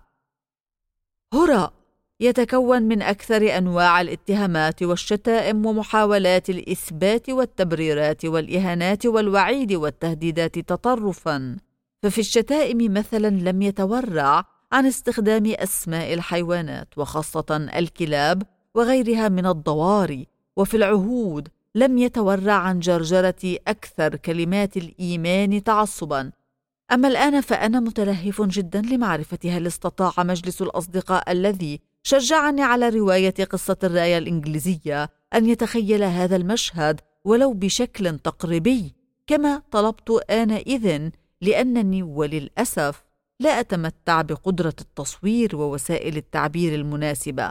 هراء يتكون من أكثر أنواع الاتهامات والشتائم ومحاولات الإثبات والتبريرات والإهانات والوعيد والتهديدات تطرفاً. ففي الشتائم مثلاً لم يتورع عن استخدام أسماء الحيوانات وخاصة الكلاب وغيرها من الضواري، وفي العهود لم يتورع عن جرجرة أكثر كلمات الإيمان تعصباً. أما الآن فأنا متلهف جداً لمعرفة هل استطاع مجلس الأصدقاء الذي شجعني على رواية قصة الراية الإنجليزية أن يتخيل هذا المشهد ولو بشكل تقريبي كما طلبت آنئذ، لأنني وللأسف لا أتمتع بقدرة التصوير ووسائل التعبير المناسبة.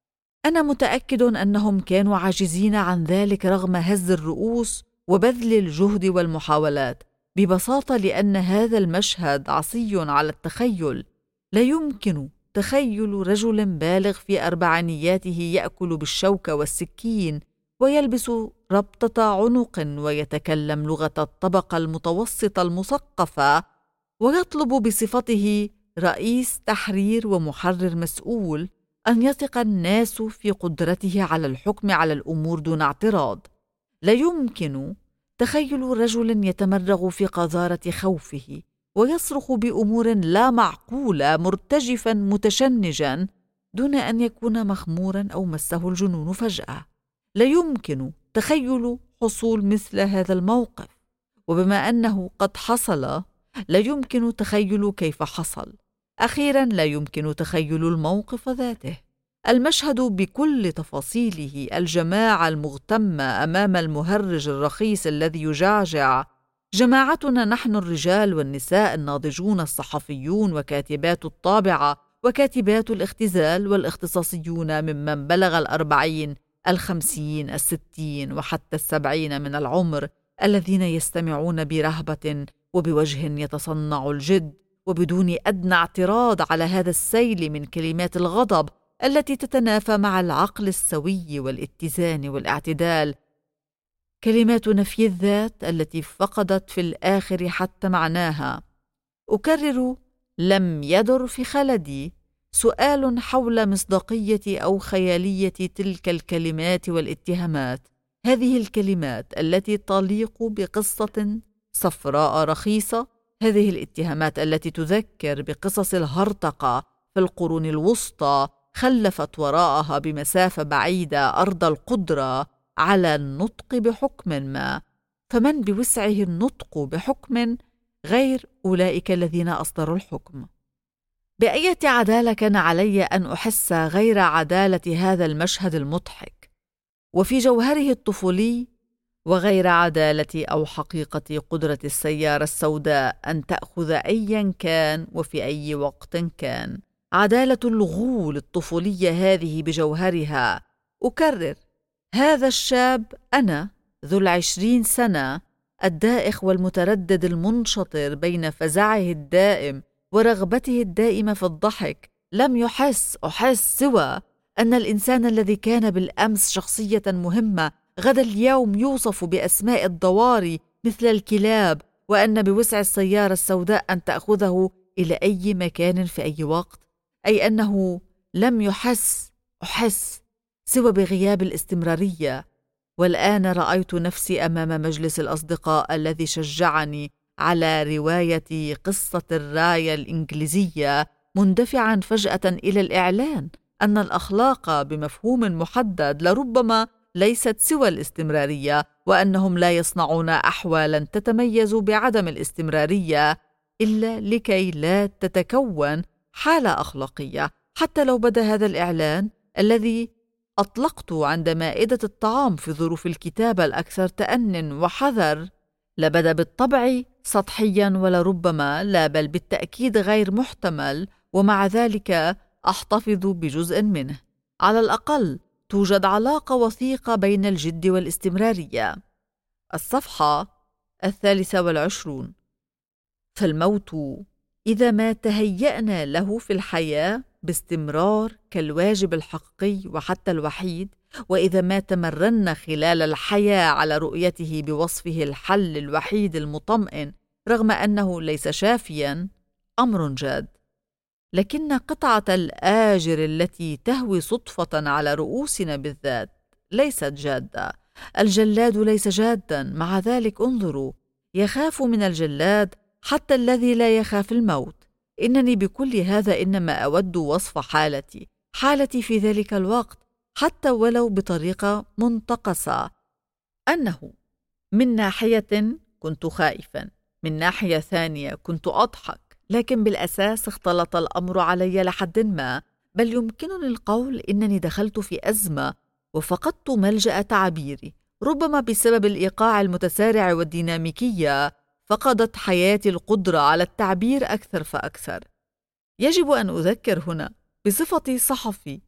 أنا متأكد أنهم كانوا عاجزين عن ذلك رغم هز الرؤوس وبذل الجهد والمحاولات، ببساطة لأن هذا المشهد عصي على التخيل. لا يمكن تخيل رجل بالغ في أربعينياته يأكل بالشوكة والسكين ويلبس ربطة عنق ويتكلم لغة الطبقة المتوسطة المثقفة ويطلب بصفته رئيس تحرير ومحرر مسؤول أن يثق الناس في قدرته على الحكم على الأمور دون اعتراض. لا يمكن تخيل رجل يتمرغ في قذارة خوفه ويصرخ بأمور لا معقولة مرتجفا متشنجا دون أن يكون مخمورا أو مسه الجنون فجأة. لا يمكن تخيل حصول مثل هذا الموقف، وبما أنه قد حصل لا يمكن تخيل كيف حصل. أخيراً لا يمكن تخيل الموقف ذاته. المشهد بكل تفاصيله، الجماعة المغتمة أمام المهرج الرخيص الذي يجعجع، جماعتنا نحن الرجال والنساء الناضجون الصحفيون وكاتبات الطابعة وكاتبات الاختزال والاختصاصيون ممن بلغ 40 50 60 وحتى 70 من العمر، الذين يستمعون برهبة وبوجه يتصنع الجد وبدون أدنى اعتراض على هذا السيل من كلمات الغضب التي تتنافى مع العقل السوي والاتزان والاعتدال، كلمات نفي الذات التي فقدت في الآخر حتى معناها. أكرر، لم يدر في خلدي سؤال حول مصداقية أو خيالية تلك الكلمات والاتهامات. هذه الكلمات التي تليق بقصة صفراء رخيصة، هذه الاتهامات التي تذكر بقصص الهرطقة في القرون الوسطى، خلفت وراءها بمسافة بعيدة أرض القدرة على النطق بحكم ما، فمن بوسعه النطق بحكم غير أولئك الذين أصدروا الحكم؟ بأية عدالة كان علي أن أحس غير عدالة هذا المشهد المضحك وفي جوهره الطفولي، وغير عدالة أو حقيقة قدرة السيارة السوداء أن تأخذ أيا كان وفي أي وقت كان؟ عدالة الغول الطفولية هذه بجوهرها. أكرر، هذا الشاب أنا ذو 20 سنة، الدائخ والمتردد المنشطر بين فزعه الدائم ورغبته الدائمة في الضحك، لم أحس سوى أن الإنسان الذي كان بالأمس شخصية مهمة غدا اليوم يوصف بأسماء الضواري مثل الكلاب، وأن بوسع السيارة السوداء أن تأخذه إلى أي مكان في أي وقت، أي أنه لم أحس سوى بغياب الاستمرارية. والآن رأيت نفسي أمام مجلس الأصدقاء الذي شجعني على رواية قصة الراية الإنجليزية، مندفعاً فجأة إلى الإعلان أن الأخلاق بمفهوم محدد لربما ليست سوى الاستمرارية، وأنهم لا يصنعون أحوالاً تتميز بعدم الاستمرارية إلا لكي لا تتكون حالة أخلاقية. حتى لو بدا هذا الإعلان الذي أطلقت عند مائدة الطعام في ظروف الكتابة الأكثر تأنٍ وحذر لبدا بالطبع سطحياً ولربما لا بل بالتأكيد غير محتمل، ومع ذلك أحتفظ بجزء منه. على الأقل توجد علاقة وثيقة بين الجد والاستمرارية. الصفحة 23. فالموت إذا ما تهيأنا له في الحياة باستمرار كالواجب الحقيقي وحتى الوحيد، وإذا ما تمرنا خلال الحياة على رؤيته بوصفه الحل الوحيد المطمئن رغم أنه ليس شافياً، أمر جاد. لكن قطعة الآجر التي تهوي صدفة على رؤوسنا بالذات ليست جادة. الجلاد ليس جاداً، مع ذلك انظروا، يخاف من الجلاد حتى الذي لا يخاف الموت. إنني بكل هذا إنما أود وصف حالتي في ذلك الوقت، حتى ولو بطريقة منتقصة، أنه من ناحية كنت خائفاً، من ناحية ثانية كنت أضحك، لكن بالأساس اختلط الأمر علي لحد ما، بل يمكنني القول إنني دخلت في أزمة وفقدت ملجأ تعبيري، ربما بسبب الإيقاع المتسارع والديناميكية. فقدت حياتي القدرة على التعبير أكثر فأكثر. يجب أن أذكر هنا بصفتي صحفي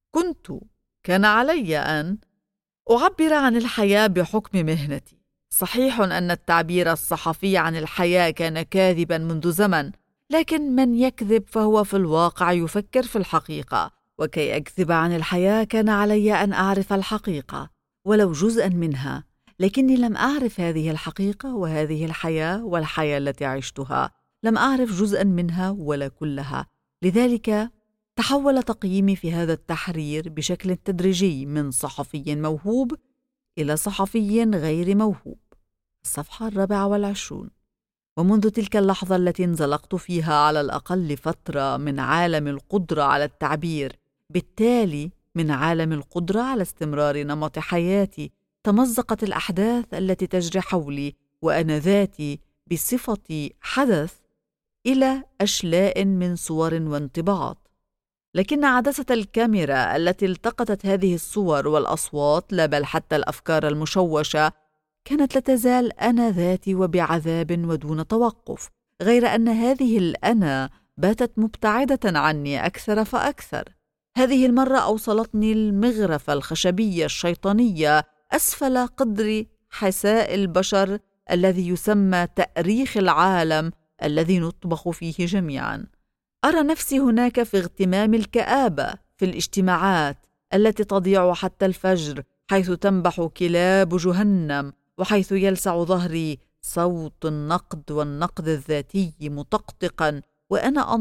كان علي أن أعبر عن الحياة بحكم مهنتي. صحيح أن التعبير الصحفي عن الحياة كان كاذبا منذ زمن، لكن من يكذب فهو في الواقع يفكر في الحقيقة، وكي أكذب عن الحياة كان علي أن أعرف الحقيقة ولو جزءا منها، لكني لم أعرف هذه الحقيقة وهذه الحياة والحياة التي عشتها، لم أعرف جزءا منها ولا كلها. لذلك تحول تقييمي في هذا التحرير بشكل تدريجي من صحفي موهوب إلى صحفي غير موهوب. الصفحة 24. ومنذ تلك اللحظة التي انزلقت فيها على الأقل فترة من عالم القدرة على التعبير، بالتالي من عالم القدرة على استمرار نمط حياتي، تمزقت الأحداث التي تجري حولي وأنا ذاتي بصفتي حدث إلى أشلاء من صور وانطباعات. لكن عدسة الكاميرا التي التقطت هذه الصور والأصوات، لا بل حتى الأفكار المشوشة، كانت لا تزال أنا ذاتي وبعذاب ودون توقف، غير أن هذه الأنا باتت مبتعدة عني أكثر فأكثر. هذه المرة أوصلتني المغرفة الخشبية الشيطانية أسفل قدر حساء البشر الذي يسمى تأريخ العالم الذي نطبخ فيه جميعاً. أرى نفسي هناك في اغتمام الكآبة، في الاجتماعات التي تضيع حتى الفجر، حيث تنبح كلاب جهنم، وحيث يلسع ظهري صوت النقد والنقد الذاتي مطقطقا، وأنا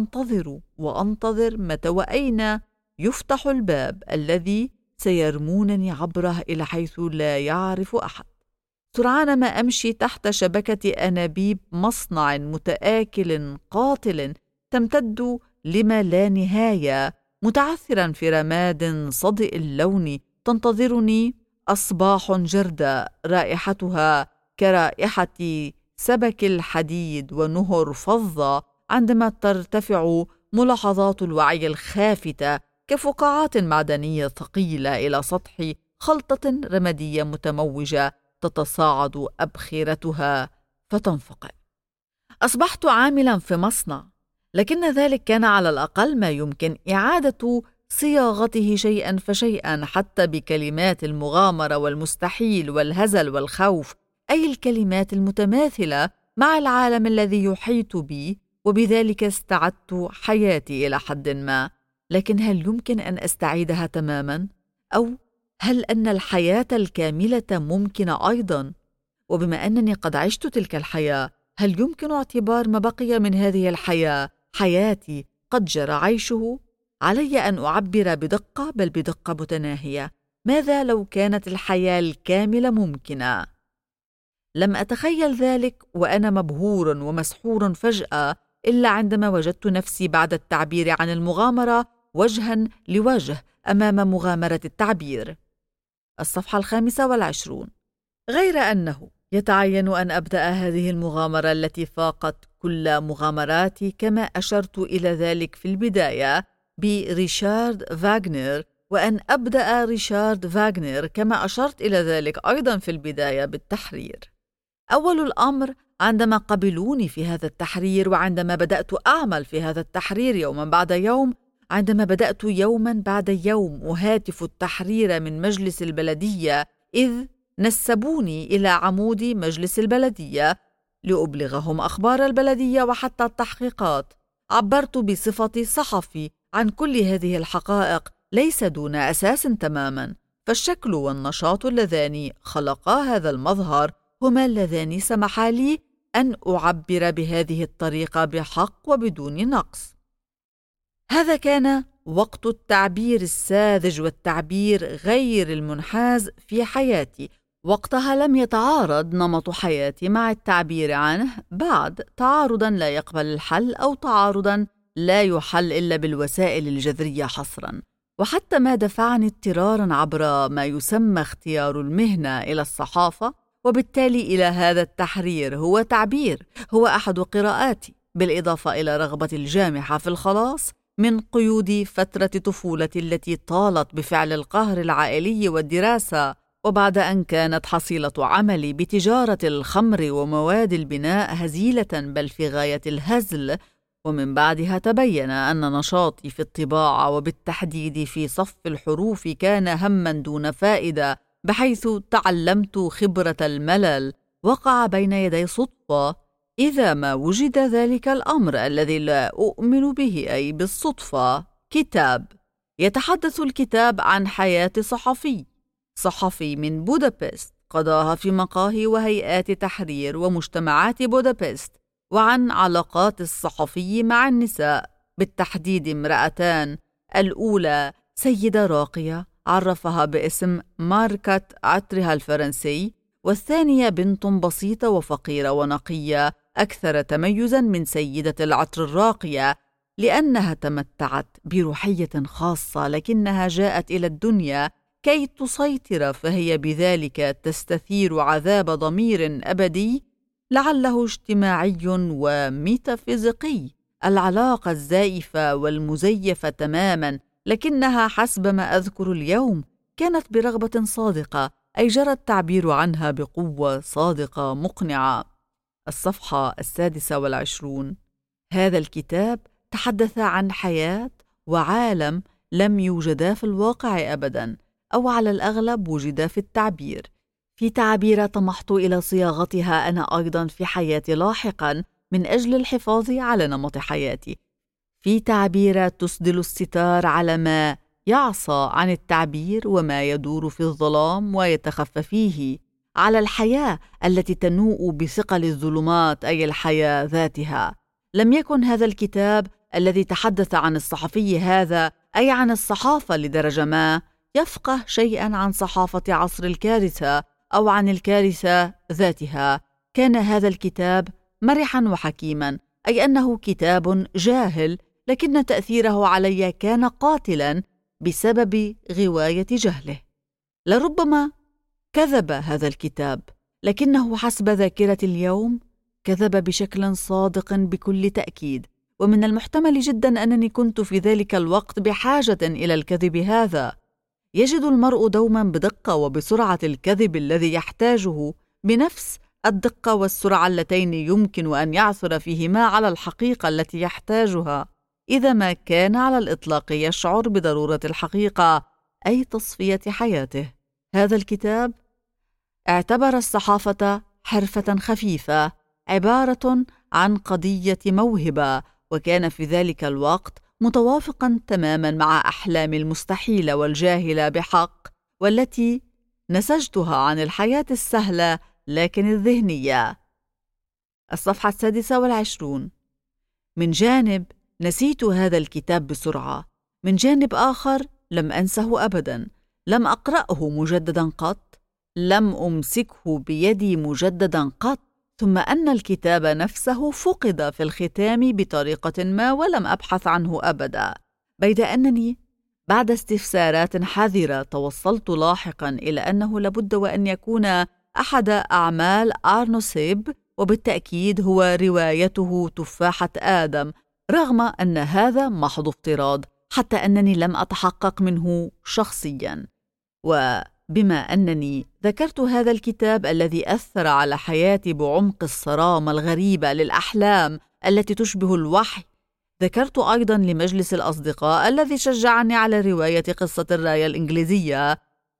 أنتظر متى وأين يفتح الباب الذي سيرمونني عبره إلى حيث لا يعرف أحد. سرعان ما أمشي تحت شبكة أنابيب مصنع متآكل قاتل تمتد لما لا نهاية، متعثرا في رماد صدئ اللون. تنتظرني أصباح جردة رائحتها كرائحة سبك الحديد ونهر فظة، عندما ترتفع ملاحظات الوعي الخافتة كفقاعات معدنية ثقيلة إلى سطح خلطة رمادية متموجة تتصاعد أبخرتها فتنفقع. أصبحت عاملا في مصنع، لكن ذلك كان على الأقل ما يمكن إعادة صياغته شيئا فشيئا، حتى بكلمات المغامرة والمستحيل والهزل والخوف، أي الكلمات المتماثلة مع العالم الذي يحيط بي، وبذلك استعدت حياتي إلى حد ما. لكن هل يمكن أن أستعيدها تماما؟ أو هل أن الحياة الكاملة ممكنة أيضاً؟ وبما أنني قد عشت تلك الحياة، هل يمكن اعتبار ما بقي من هذه الحياة حياتي قد جرى عيشه؟ علي أن أعبر بدقة، بل بدقة متناهية. ماذا لو كانت الحياة الكاملة ممكنة؟ لم أتخيل ذلك وأنا مبهور ومسحور فجأة، إلا عندما وجدت نفسي بعد التعبير عن المغامرة وجهاً لوجه أمام مغامرة التعبير. الصفحة 25. غير أنه يتعين أن أبدأ هذه المغامرة التي فاقت كل مغامراتي، كما أشرت إلى ذلك في البداية، بريشارد فاغنر، وأن أبدأ ريشارد فاغنر كما أشرت إلى ذلك أيضا في البداية بالتحرير. أول الأمر عندما قبلوني في هذا التحرير، وعندما بدأت أعمل في هذا التحرير يوما بعد يوم، عندما بدأت يوما بعد يوم أهاتف التحرير من مجلس البلدية، إذ نسبوني إلى عمود مجلس البلدية لأبلغهم أخبار البلدية وحتى التحقيقات. عبرت بصفتي صحفي عن كل هذه الحقائق ليس دون أساس تماما، فالشكل والنشاط اللذان خلقا هذا المظهر هما اللذان سمحا لي أن أعبر بهذه الطريقة بحق وبدون نقص. هذا كان وقت التعبير الساذج والتعبير غير المنحاز في حياتي. وقتها لم يتعارض نمط حياتي مع التعبير عنه بعد، تعارضاً لا يقبل الحل، أو تعارضاً لا يحل إلا بالوسائل الجذرية حصراً. وحتى ما دفعني اضطراراً عبر ما يسمى اختيار المهنة إلى الصحافة، وبالتالي إلى هذا التحرير، هو تعبير، هو أحد قراءاتي، بالإضافة إلى رغبتي الجامحة في الخلاص من قيود فترة طفولتي التي طالت بفعل القهر العائلي والدراسة. وبعد أن كانت حصيلة عملي بتجارة الخمر ومواد البناء هزيلة بل في غاية الهزل، ومن بعدها تبين أن نشاطي في الطباعة وبالتحديد في صف الحروف كان هماً دون فائدة، بحيث تعلمت خبرة الملل. وقع بين يدي صدفة، إذا ما وجد ذلك الأمر الذي لا أؤمن به، أي بالصدفة، كتاب. يتحدث الكتاب عن حياة صحفي من بودابست قضاها في مقاهي وهيئات تحرير ومجتمعات بودابست، وعن علاقات الصحفي مع النساء، بالتحديد امرأتان، الأولى سيدة راقية عرفها باسم ماركة عطرها الفرنسي، والثانية بنت بسيطة وفقيرة ونقية أكثر تميزاً من سيدة العطر الراقية، لأنها تمتعت بروحية خاصة، لكنها جاءت إلى الدنيا كي تسيطر، فهي بذلك تستثير عذاب ضمير أبدي لعله اجتماعي وميتافيزيقي. العلاقة الزائفة والمزيفة تماماً، لكنها حسب ما أذكر اليوم كانت برغبة صادقة، أي جرى التعبير عنها بقوة صادقة مقنعة. الصفحة 26. هذا الكتاب تحدث عن حياة وعالم لم يوجدا في الواقع أبداً، أو على الأغلب وجدا في التعبير. في تعابير طمحت إلى صياغتها أنا أيضاً في حياتي لاحقاً من أجل الحفاظ على نمط حياتي. في تعبير تسدل الستار على ما يعصى عن التعبير وما يدور في الظلام ويتخفى فيه، على الحياة التي تنوء بثقل الظلمات، أي الحياة ذاتها. لم يكن هذا الكتاب الذي تحدث عن الصحفي هذا، أي عن الصحافة لدرجة ما، يفقه شيئاً عن صحافة عصر الكارثة أو عن الكارثة ذاتها. كان هذا الكتاب مرحاً وحكيماً، أي أنه كتاب جاهل، لكن تأثيره علي كان قاتلاً بسبب غواية جهله. لربما كذب هذا الكتاب، لكنه حسب ذاكرة اليوم كذب بشكل صادق بكل تأكيد، ومن المحتمل جداً أنني كنت في ذلك الوقت بحاجة إلى الكذب هذا. يجد المرء دوماً بدقة وبسرعة الكذب الذي يحتاجه بنفس الدقة والسرعة اللتين يمكن أن يعثر فيهما على الحقيقة التي يحتاجها، إذا ما كان على الإطلاق يشعر بضرورة الحقيقة، أي تصفية حياته. هذا الكتاب اعتبر الصحافة حرفة خفيفة، عبارة عن قضية موهبة، وكان في ذلك الوقت متوافقاً تماماً مع أحلامي المستحيلة والجاهلة بحق، والتي نسجتها عن الحياة السهلة لكن الذهنية. الصفحة 26. من جانب نسيت هذا الكتاب بسرعة، من جانب آخر لم أنسه أبداً. لم أقرأه مجدداً قط، لم أمسكه بيدي مجدداً قط، ثم أن الكتاب نفسه فقد في الختام بطريقة ما ولم أبحث عنه أبداً، بيد أنني بعد استفسارات حذرة توصلت لاحقاً إلى أنه لابد وأن يكون أحد أعمال أرنو سيب، وبالتأكيد هو روايته تفاحة آدم، رغم أن هذا محض افتراض حتى أنني لم أتحقق منه شخصياً. وبما أنني ذكرت هذا الكتاب الذي أثر على حياتي بعمق الصرامة الغريبة للأحلام التي تشبه الوحي، ذكرت أيضاً لمجلس الأصدقاء الذي شجعني على رواية قصة الراية الإنجليزية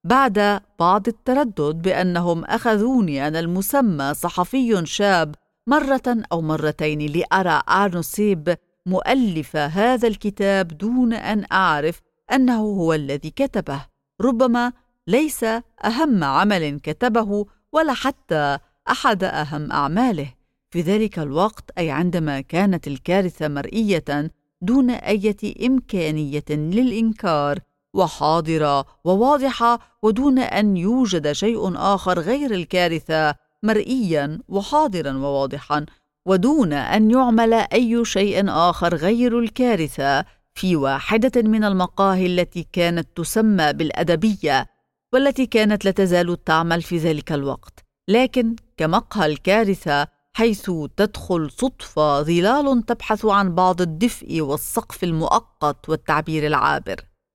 بعد بعض التردد بأنهم أخذوني أنا المسمى صحفي شاب مرة أو مرتين لأرى أرنو سيب مؤلف هذا الكتاب دون أن أعرف أنه هو الذي كتبه، ربما ليس أهم عمل كتبه ولا حتى أحد أهم أعماله في ذلك الوقت، أي عندما كانت الكارثة مرئية دون أي إمكانية للإنكار، وحاضرة وواضحة، ودون أن يوجد شيء آخر غير الكارثة مرئياً وحاضراً وواضحاً، ودون أن يعمل أي شيء آخر غير الكارثة في واحدة من المقاهي التي كانت تسمى بالأدبية، والتي كانت لا تزال تعمل في ذلك الوقت، لكن كمقهى الكارثة، حيث تدخل صدفة ظلال تبحث عن بعض الدفء والسقف المؤقت والتعبير العابر.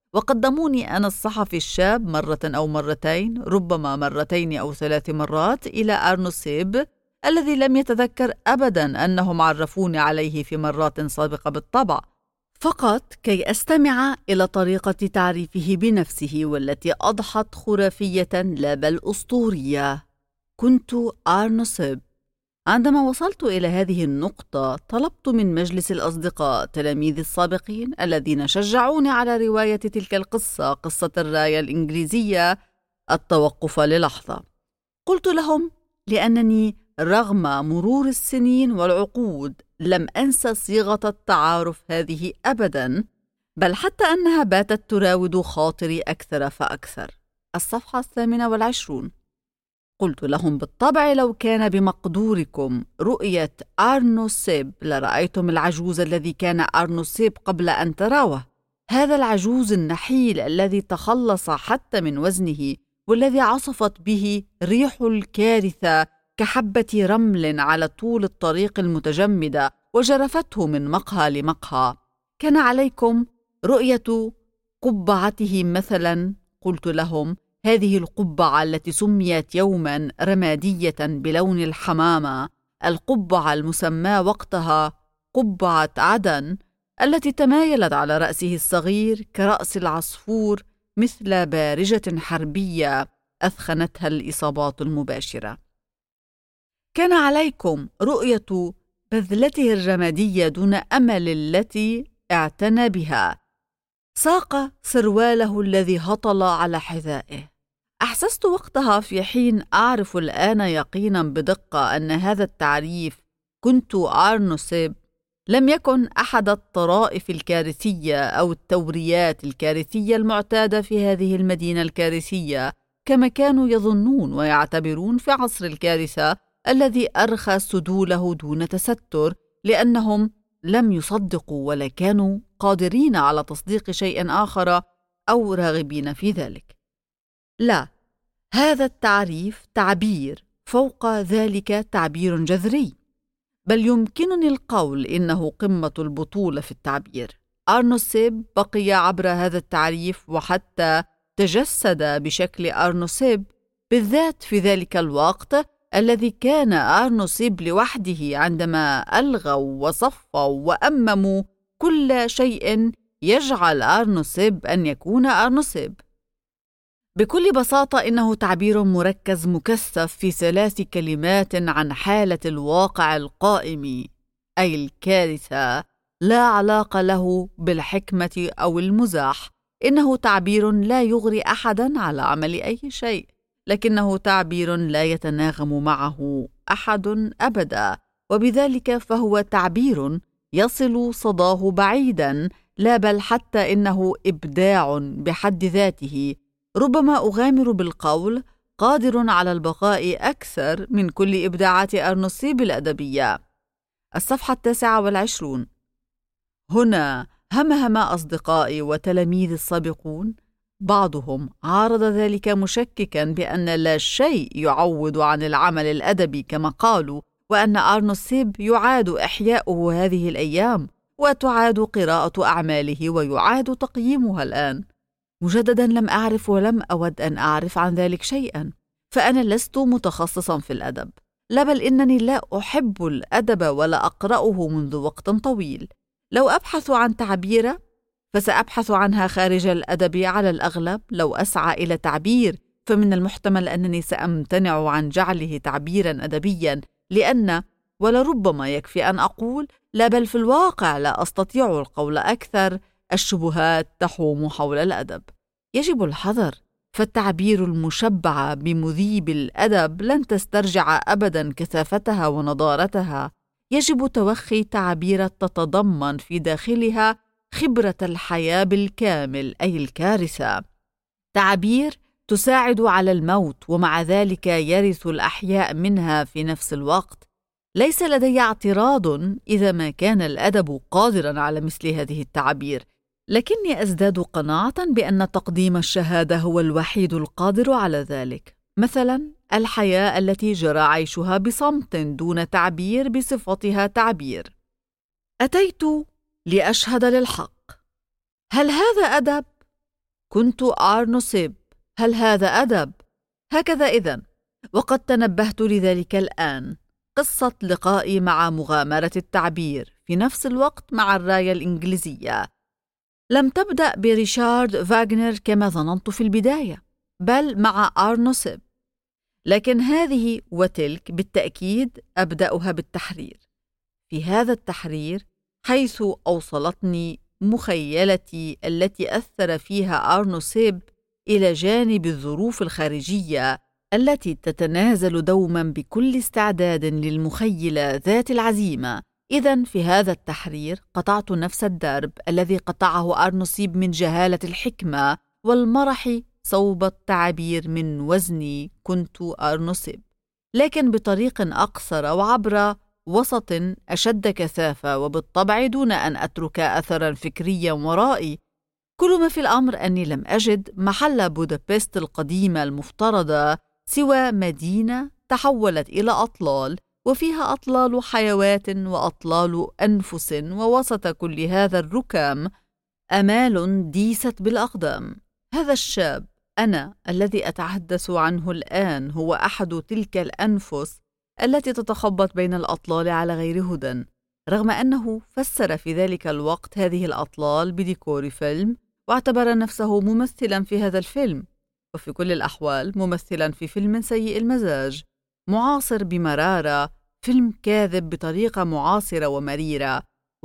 وقدموني أنا الصحفي الشاب مرة أو مرتين، ربما مرتين أو 3 مرات، إلى أرنو سيب الذي لم يتذكر أبداً أنهم عرفوني عليه في مرات سابقة بالطبع، فقط كي أستمع إلى طريقة تعريفه بنفسه والتي أضحت خرافية لا بل أسطورية. كنت أرنو سيب. عندما وصلت إلى هذه النقطة طلبت من مجلس الأصدقاء تلاميذي السابقين الذين شجعوني على رواية تلك القصة، قصة الراية الإنجليزية، التوقف للحظة. قلت لهم لأنني رغم مرور السنين والعقود لم أنس صيغة التعارف هذه أبداً، بل حتى أنها باتت تراود خاطري أكثر فأكثر. الصفحة 28. قلت لهم بالطبع لو كان بمقدوركم رؤية أرنو سيب لرأيتم العجوز الذي كان أرنو سيب قبل أن تراوه، هذا العجوز النحيل الذي تخلص حتى من وزنه، والذي عصفت به ريح الكارثة كحبة رمل على طول الطريق المتجمدة وجرفته من مقهى لمقهى. كان عليكم رؤية قبعته مثلا. قلت لهم هذه القبعة التي سميت يوما رمادية بلون الحمامة، القبعة المسماة وقتها قبعة عدن، التي تمايلت على رأسه الصغير كرأس العصفور مثل بارجة حربية أثخنتها الإصابات المباشرة. كان عليكم رؤية بذلته الرمادية دون أمل التي اعتنى بها، ساق سرواله الذي هطل على حذائه. أحسست وقتها في حين أعرف الآن يقينا بدقة أن هذا التعريف كنت أرنو سيب لم يكن أحد الطرائف الكارثية أو التوريات الكارثية المعتادة في هذه المدينة الكارثية كما كانوا يظنون ويعتبرون في عصر الكارثة الذي أرخى سدوله دون تستر، لأنهم لم يصدقوا ولا كانوا قادرين على تصديق شيء آخر أو راغبين في ذلك. لا، هذا التعريف تعبير، فوق ذلك تعبير جذري، بل يمكنني القول إنه قمة البطولة في التعبير. أرنو سيب بقي عبر هذا التعريف وحتى تجسد بشكل أرنو سيب، بالذات في ذلك الوقت الذي كان أرنو سيب لوحده، عندما ألغوا وصفوا وأمموا كل شيء يجعل أرنو سيب أن يكون أرنو سيب. بكل بساطة إنه تعبير مركز مكثف في 3 كلمات عن حالة الواقع القائم، أي الكارثة، لا علاقة له بالحكمة أو المزاح، إنه تعبير لا يغري أحداً على عمل أي شيء، لكنه تعبير لا يتناغم معه أحد أبداً، وبذلك فهو تعبير يصل صداه بعيداً، لا بل حتى إنه إبداع بحد ذاته. ربما أغامر بالقول قادر على البقاء أكثر من كل إبداعات أرنوسيب الأدبية. الصفحة 29. هنا همهم أصدقائي وتلاميذي السابقون، بعضهم عارض ذلك مشككاً بأن لا شيء يعوض عن العمل الأدبي كما قالوا، وأن أرنوسيب يعاد إحياؤه هذه الأيام، وتعاد قراءة أعماله ويعاد تقييمها الآن. مجدداً لم أعرف ولم أود أن أعرف عن ذلك شيئاً، فأنا لست متخصصاً في الأدب، لا بل إنني لا أحب الأدب ولا أقرأه منذ وقت طويل. لو أبحث عن تعبير فسأبحث عنها خارج الأدب على الأغلب. لو أسعى إلى تعبير فمن المحتمل أنني سأمتنع عن جعله تعبيراً أدبياً، لأن ولربما يكفي أن أقول لا بل في الواقع لا أستطيع القول أكثر، الشبهات تحوم حول الأدب. يجب الحذر، فالتعبير المشبع بمذيب الأدب لن تسترجع أبداً كثافتها ونضارتها. يجب توخي تعبير تتضمن في داخلها خبرة الحياة بالكامل، أي الكارثة. تعبير تساعد على الموت ومع ذلك يرث الأحياء منها في نفس الوقت. ليس لدي اعتراض إذا ما كان الأدب قادراً على مثل هذه التعابير، لكني أزداد قناعة بأن تقديم الشهادة هو الوحيد القادر على ذلك. مثلاً الحياة التي جرى عيشها بصمت دون تعبير بصفتها تعبير. أتيت لأشهد للحق. هل هذا أدب؟ كنت أرنوسيب. هل هذا أدب؟ هكذا إذن، وقد تنبهت لذلك الآن. قصة لقائي مع مغامرة التعبير في نفس الوقت مع الراية الإنجليزية لم تبدأ بريشارد فاغنر كما ظننت في البداية، بل مع أرنوسيب. لكن هذه وتلك بالتأكيد أبدأها بالتحرير. في هذا التحرير حيث أوصلتني مخيلتي التي أثر فيها أرنوسيب إلى جانب الظروف الخارجية التي تتنازل دوما بكل استعداد للمخيلة ذات العزيمة. إذن في هذا التحرير قطعت نفس الدرب الذي قطعه أرنوسيب من جهالة الحكمة والمرح صوب التعبير من وزني كنت أرنوسيب، لكن بطريق أقصر وعبر وسط أشد كثافة، وبالطبع دون أن أترك أثراً فكرياً ورائي. كل ما في الأمر أني لم أجد محل بودابست القديمة المفترضة سوى مدينة تحولت إلى أطلال، وفيها أطلال حيوات وأطلال أنفس، ووسط كل هذا الركام آمال ديست بالأقدام. هذا الشاب أنا الذي أتحدث عنه الآن هو أحد تلك الأنفس التي تتخبط بين الأطلال على غير هدى، رغم أنه فسر في ذلك الوقت هذه الأطلال بديكور فيلم، واعتبر نفسه ممثلا في هذا الفيلم، وفي كل الأحوال ممثلا في فيلم سيء المزاج، معاصر بمرارة، فيلم كاذب بطريقة معاصرة ومريرة.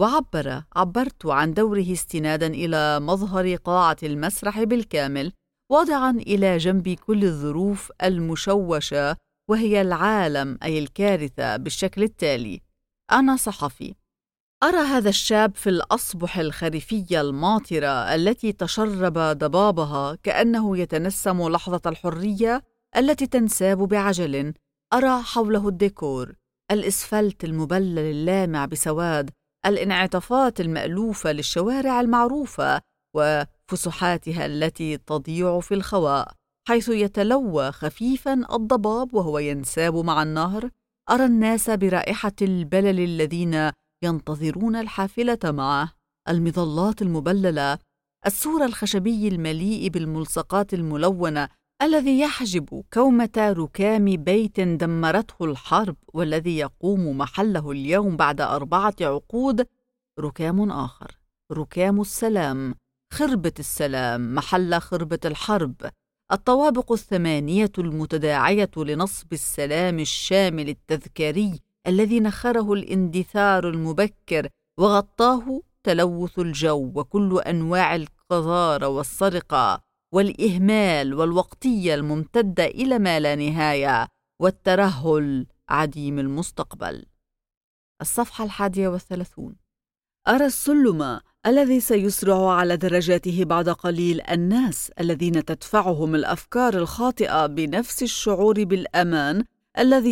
عبرت عن دوره استنادا إلى مظهر قاعة المسرح بالكامل، واضعا إلى جنب كل الظروف المشوشة وهي العالم أي الكارثة بالشكل التالي: أنا صحفي، أرى هذا الشاب في الأصبح الخريفية الماطرة التي تشرب ضبابها كأنه يتنسم لحظة الحرية التي تنساب بعجل. أرى حوله الديكور، الإسفلت المبلل اللامع بسواد، الانعطافات المألوفة للشوارع المعروفة وفسحاتها التي تضيع في الخواء حيث يتلوى خفيفاً الضباب وهو ينساب مع النهر. أرى الناس برائحة البلل الذين ينتظرون الحافلة معه، المظلات المبللة، السور الخشبي المليء بالملصقات الملونة الذي يحجب كومة ركام بيت دمرته الحرب والذي يقوم محله اليوم بعد 4 عقود ركام آخر، ركام السلام، خربة السلام محل خربة الحرب، الطوابق 8 المتداعية لنصب السلام الشامل التذكاري الذي نخره الاندثار المبكر وغطاه تلوث الجو وكل أنواع والقذارة والسرقة والإهمال والوقتية الممتدة إلى ما لا نهاية والترهل عديم المستقبل. الصفحة 31. أرى السلم الذي سيسرع على درجاته بعد قليل الناس الذين تدفعهم الأفكار الخاطئة بنفس الشعور بالأمان الذي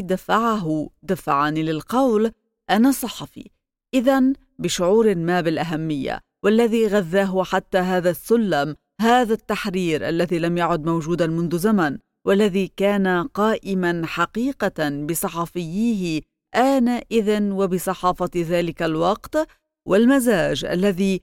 دفعني للقول أنا صحفي، إذن بشعور ما بالأهمية، والذي غذاه حتى هذا السلم، هذا التحرير الذي لم يعد موجودا منذ زمن، والذي كان قائما حقيقة بصحفييه آنئذ وبصحافة ذلك الوقت، والمزاج الذي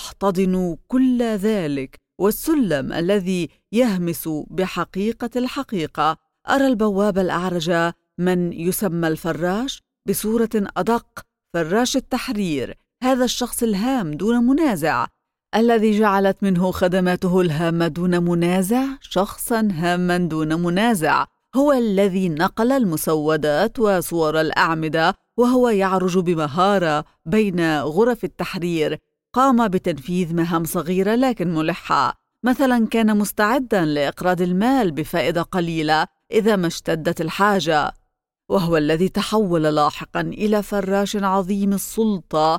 يحتضن كل ذلك، والسلم الذي يهمس بحقيقة الحقيقة. أرى البواب الأعرج من يسمى الفراش بصورة أدق، فراش التحرير، هذا الشخص الهام دون منازع الذي جعلت منه خدماته الهامة دون منازع شخصا هاما دون منازع، هو الذي نقل المسودات وصور الأعمدة وهو يعرج بمهارة بين غرف التحرير، قام بتنفيذ مهام صغيرة لكن ملحة، مثلا كان مستعدا لإقراض المال بفائدة قليلة إذا ما اشتدت الحاجة، وهو الذي تحول لاحقا إلى فراش عظيم السلطة،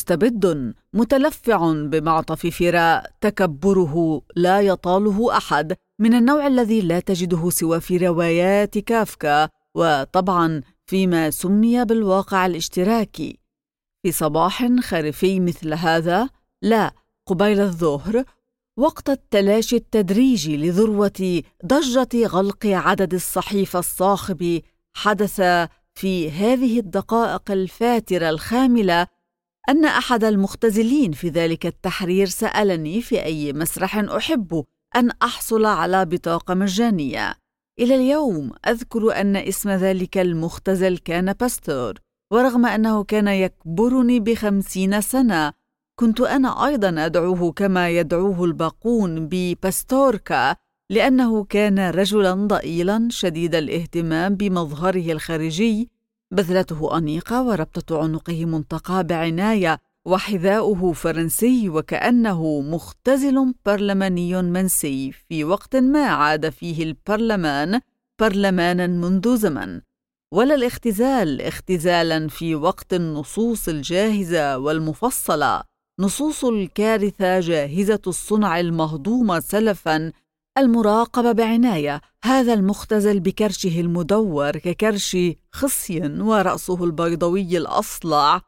مستبد متلفع بمعطف فراء تكبره لا يطاله أحد، من النوع الذي لا تجده سوى في روايات كافكا، وطبعا فيما سمي بالواقع الاشتراكي. في صباح خريفي مثل هذا، لا قبيل الظهر، وقت التلاشي التدريجي لذروة ضجة غلق عدد الصحيفة الصاخب، حدث في هذه الدقائق الفاترة الخاملة أن أحد المختزلين في ذلك التحرير سألني في أي مسرح أحب أن أحصل على بطاقة مجانية. إلى اليوم أذكر أن اسم ذلك المختزل كان باستور، ورغم أنه كان يكبرني ب50 سنة كنت أنا أيضا أدعوه كما يدعوه الباقون بباستوركا، لأنه كان رجلا ضئيلا شديد الاهتمام بمظهره الخارجي، بذلته أنيقة وربطة عنقه منتقى بعناية، وحذاؤه فرنسي، وكأنه مختزل برلماني منسي في وقت ما عاد فيه البرلمان برلمانا منذ زمن، ولا الاختزال اختزالا في وقت النصوص الجاهزة والمفصلة، نصوص الكارثة جاهزة الصنع المهضومة سلفا المراقبة بعناية. هذا المختزل بكرشه المدور ككرش خصي، ورأسه البيضوي الأصلع،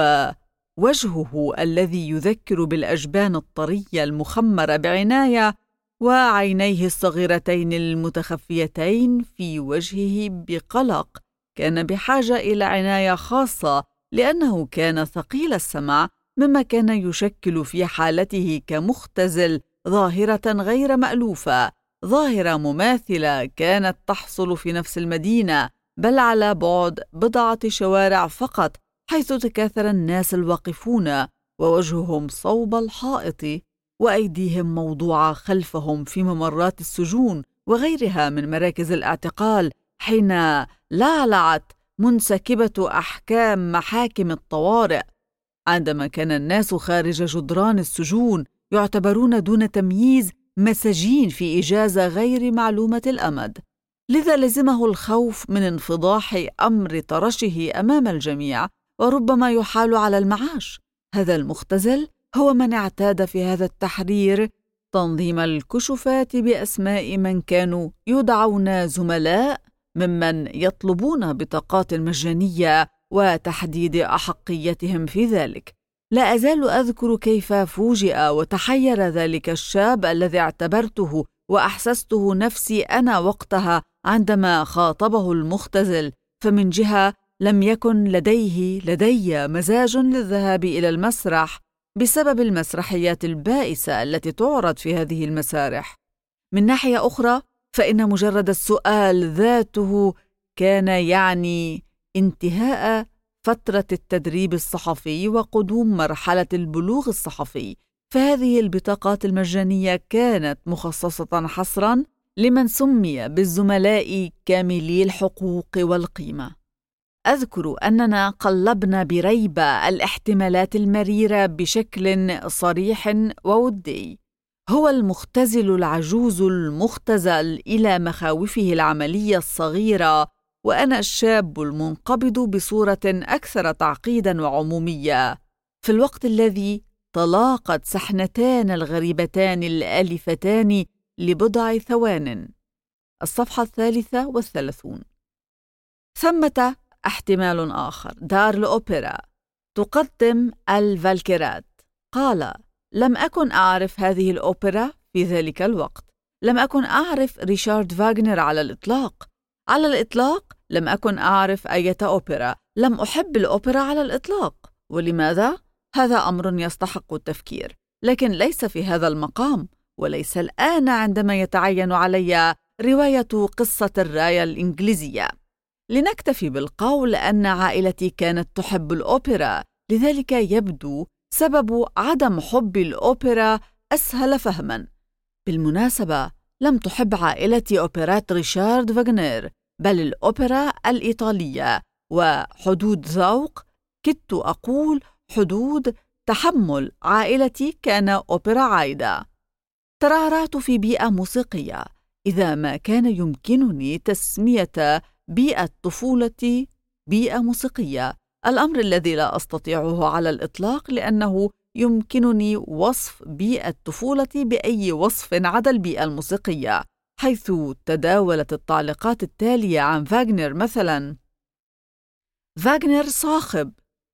ووجهه الذي يذكر بالأجبان الطرية المخمرة بعناية، وعينيه الصغيرتين المتخفيتين في وجهه بقلق، كان بحاجة إلى عناية خاصة لأنه كان ثقيل السمع، مما كان يشكل في حالته كمختزل ظاهرة غير مألوفة، ظاهرة مماثلة كانت تحصل في نفس المدينة، بل على بعد 10 شوارع فقط، حيث تكاثر الناس الواقفون ووجههم صوب الحائط، وأيديهم موضوعة خلفهم في ممرات السجون وغيرها من مراكز الاعتقال، حين لعلعت منسكبة أحكام محاكم الطوارئ. عندما كان الناس خارج جدران السجون يعتبرون دون تمييز مساجين في إجازة غير معلومة الأمد، لذا لزمه الخوف من انفضاح أمر طرشه أمام الجميع، وربما يحال على المعاش. هذا المختزل هو من اعتاد في هذا التحرير تنظيم الكشوفات بأسماء من كانوا يدعون زملاء ممن يطلبون بطاقات مجانية وتحديد أحقيتهم في ذلك. لا أزال أذكر كيف فوجئ وتحير ذلك الشاب الذي اعتبرته وأحسسته نفسي أنا وقتها عندما خاطبه المختزل، فمن جهة لم يكن لدي مزاج للذهاب إلى المسرح بسبب المسرحيات البائسة التي تعرض في هذه المسارح، من ناحية أخرى فإن مجرد السؤال ذاته كان يعني انتهاء فترة التدريب الصحفي وقدوم مرحلة البلوغ الصحفي، فهذه البطاقات المجانية كانت مخصصة حصرا لمن سمي بالزملاء كاملي الحقوق والقيمة. أذكر أننا قلبنا بريبة الاحتمالات المريرة بشكل صريح وودي، هو المختزل العجوز المختزل إلى مخاوفه العملية الصغيرة، وأنا الشاب المنقبض بصورة أكثر تعقيداً وعمومية، في الوقت الذي تلاقت سحنتان الغريبتان الآلفتان لبضع ثوان. الصفحة 33. ثمة احتمال آخر، دار الأوبرا تقدم الفالكيرات. قال: لم أكن أعرف هذه الأوبرا في ذلك الوقت. لم أكن أعرف ريشارد فاغنر على الإطلاق. على الإطلاق لم أكن أعرف أية أوبرا. لم أحب الأوبرا على الإطلاق. ولماذا؟ هذا أمر يستحق التفكير، لكن ليس في هذا المقام، وليس الآن عندما يتعين علي رواية قصة الراية الإنجليزية. لنكتفي بالقول أن عائلتي كانت تحب الأوبرا، لذلك يبدو سبب عدم حب الأوبرا أسهل فهماً. بالمناسبة، لم تحب عائلتي أوبرات ريشارد فاغنر، بل الأوبرا الإيطالية، وحدود ذوق، كدت أقول حدود تحمل عائلتي كان أوبرا عايدة. ترعرعت في بيئة موسيقية، إذا ما كان يمكنني تسمية بيئة طفولتي بيئة موسيقية، الأمر الذي لا أستطيعه على الإطلاق، لأنه يمكنني وصف بيئة طفولتي بأي وصف عدا البيئة الموسيقية، حيث تداولت التعليقات التالية عن فاغنر مثلاً: فاغنر صاخب،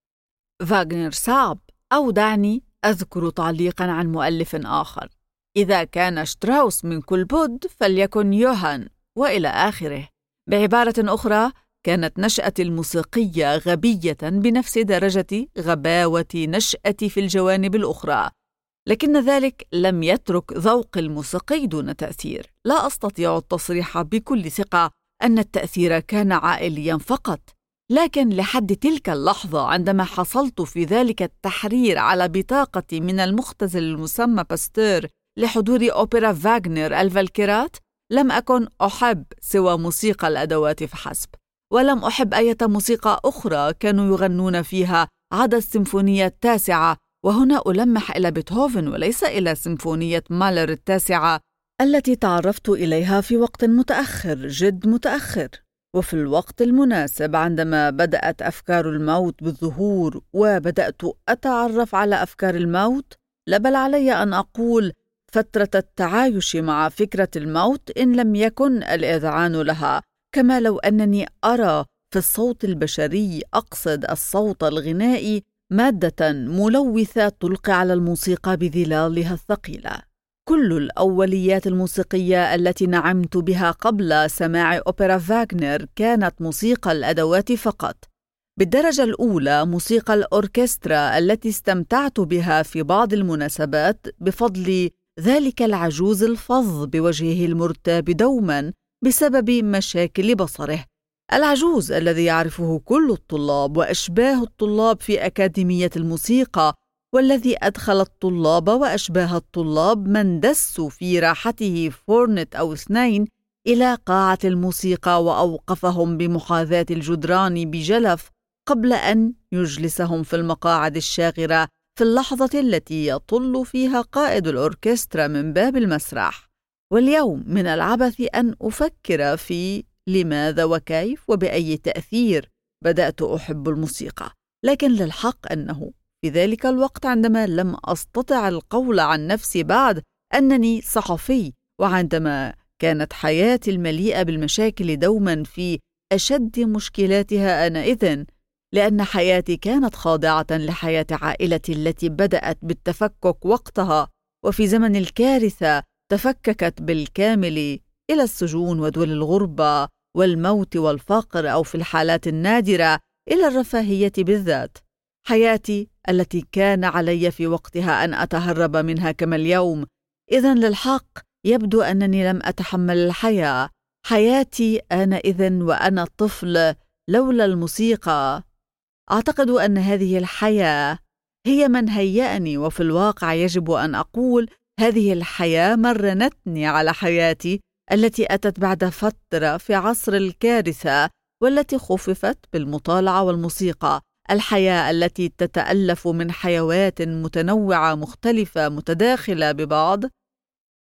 فاغنر صعب، أو دعني أذكر تعليقاً عن مؤلف آخر: إذا كان شتراوس من كل بد فليكن يوهان، وإلى آخره. بعبارة أخرى، كانت نشأتي الموسيقية غبية بنفس درجة غباوة نشأتي في الجوانب الأخرى، لكن ذلك لم يترك ذوقي الموسيقي دون تأثير. لا أستطيع التصريح بكل ثقة أن التأثير كان عائلياً فقط، لكن لحد تلك اللحظة عندما حصلت في ذلك التحرير على بطاقتي من المختزل المسمى باستور لحضور أوبرا فاغنر الفالكيرات، لم أكن أحب سوى موسيقى الأدوات فحسب، ولم أحب أي موسيقى أخرى كانوا يغنون فيها عدا السيمفونية التاسعة، وهنا ألمح إلى بيتهوفن وليس إلى سيمفونية مالر التاسعة التي تعرفت إليها في وقت متأخر، جد متأخر، وفي الوقت المناسب عندما بدأت أفكار الموت بالظهور وبدأت أتعرف على أفكار الموت، بل علي أن أقول فترة التعايش مع فكرة الموت إن لم يكن الإذعان لها، كما لو أنني أرى في الصوت البشري، أقصد الصوت الغنائي، مادة ملوثة تلقي على الموسيقى بظلالها الثقيلة. كل الأوليات الموسيقية التي نعمت بها قبل سماع أوبرا فاغنر كانت موسيقى الأدوات فقط. بالدرجة الأولى موسيقى الأوركسترا التي استمتعت بها في بعض المناسبات بفضل ذلك العجوز الفظ بوجهه المرتاب دوما بسبب مشاكل بصره، العجوز الذي يعرفه كل الطلاب وأشباه الطلاب في أكاديمية الموسيقى، والذي أدخل الطلاب وأشباه الطلاب من دسوا في راحته فورنت أو اثنين إلى قاعة الموسيقى وأوقفهم بمحاذاة الجدران بجلف قبل أن يجلسهم في المقاعد الشاغرة في اللحظة التي يطل فيها قائد الأوركسترا من باب المسرح. واليوم من العبث أن أفكر في لماذا وكيف وبأي تأثير بدأت أحب الموسيقى، لكن للحق أنه في ذلك الوقت عندما لم أستطع القول عن نفسي بعد أنني صحفي، وعندما كانت حياتي المليئة بالمشاكل دوما في أشد مشكلاتها آنئذ، لأن حياتي كانت خاضعة لحياة عائلتي التي بدأت بالتفكك وقتها، وفي زمن الكارثة تفككت بالكامل إلى السجون ودول الغربة والموت والفقر، أو في الحالات النادرة إلى الرفاهية بالذات. حياتي التي كان علي في وقتها أن أتهرب منها كما اليوم. إذن للحق يبدو أنني لم أتحمل الحياة، حياتي آنئذ وأنا طفل، لولا الموسيقى. أعتقد أن هذه الحياة هي من هيأني، وفي الواقع يجب أن أقول هذه الحياة مرنتني على حياتي التي أتت بعد فترة في عصر الكارثة، والتي خففت بالمطالعة والموسيقى، الحياة التي تتألف من حيوات متنوعة مختلفة متداخلة ببعض،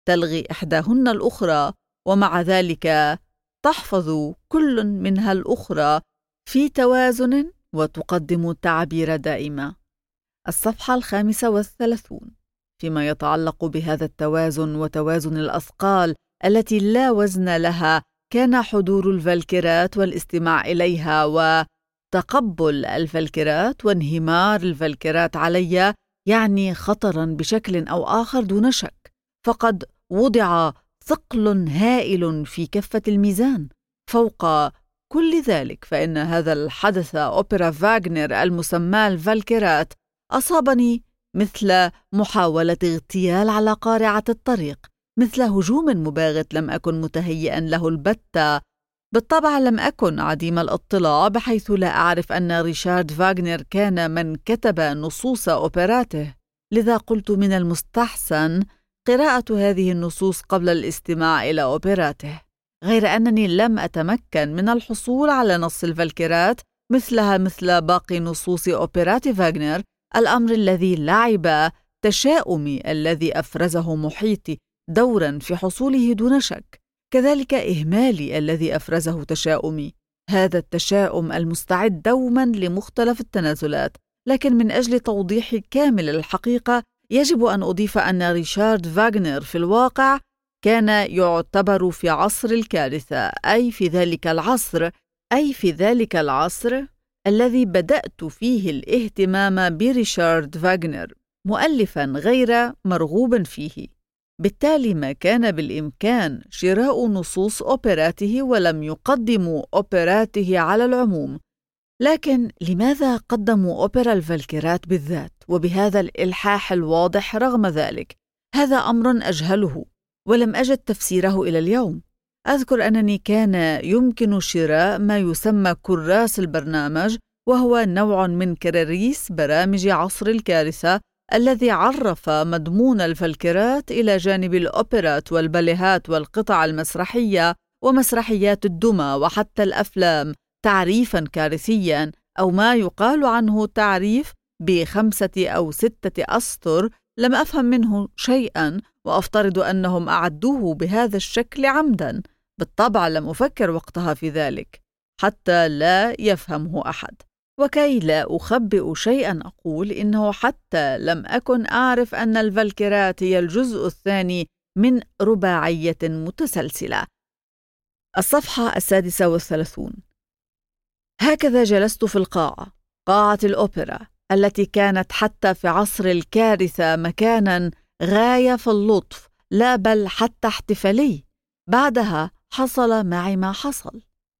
تلغي إحداهن الأخرى، ومع ذلك تحفظ كل منها الأخرى في توازن وتقدم تعابير دائمة. الصفحة 35. فيما يتعلق بهذا التوازن وتوازن الأثقال التي لا وزن لها، كان حضور الفالكيرات والاستماع إليها وتقبل الفالكيرات وانهمار الفالكيرات علي يعني خطراً بشكل أو آخر دون شك، فقد وضع ثقل هائل في كفة الميزان. فوق كل ذلك فإن هذا الحدث أوبرا فاغنر المسمى الفالكيرات أصابني مثل محاولة اغتيال على قارعة الطريق، مثل هجوم مباغت لم أكن متهيئاً له البتة. بالطبع لم أكن عديم الاطلاع، بحيث لا أعرف أن ريشارد فاغنر كان من كتب نصوص أوبراته، لذا قلت من المستحسن قراءة هذه النصوص قبل الاستماع إلى أوبراته، غير أنني لم أتمكن من الحصول على نص الفالكيرات مثلها مثل باقي نصوص أوبرات فاغنر، الأمر الذي لعب تشاؤمي الذي أفرزه محيطي دوراً في حصوله دون شك، كذلك إهمالي الذي أفرزه تشاؤمي، هذا التشاؤم المستعد دوماً لمختلف التنازلات. لكن من أجل توضيح كامل الحقيقة يجب أن أضيف أن ريشارد فاغنر في الواقع كان يعتبر في عصر الكارثة، أي في ذلك العصر الذي بدأت فيه الاهتمام بريشارد فاغنر مؤلفاً غير مرغوب فيه. بالتالي ما كان بالإمكان شراء نصوص أوبراته ولم يقدموا أوبراته على العموم. لكن لماذا قدموا أوبرا الفالكيرات بالذات وبهذا الإلحاح الواضح رغم ذلك؟ هذا أمر أجهله ولم أجد تفسيره إلى اليوم. أذكر أنني كان يمكن شراء ما يسمى كراس البرنامج، وهو نوع من كراريس برامج عصر الكارثة الذي عرف مضمون الفالكيرات إلى جانب الأوبرات والباليهات والقطع المسرحية ومسرحيات الدمى وحتى الأفلام تعريفاً كارثياً، أو ما يقال عنه تعريف ب5 أو 6 أسطر لم أفهم منه شيئاً، وأفترض أنهم أعدوه بهذا الشكل عمداً. بالطبع لم أفكر وقتها في ذلك حتى لا يفهمه أحد، وكي لا أخبئ شيئاً أقول إنه حتى لم أكن أعرف أن الفالكيرات هي الجزء الثاني من رباعية متسلسلة. الصفحة 36. هكذا جلست في قاعة الأوبرا التي كانت حتى في عصر الكارثة مكاناً غاية في اللطف، لا بل حتى احتفالي. بعدها حصل معي ما حصل.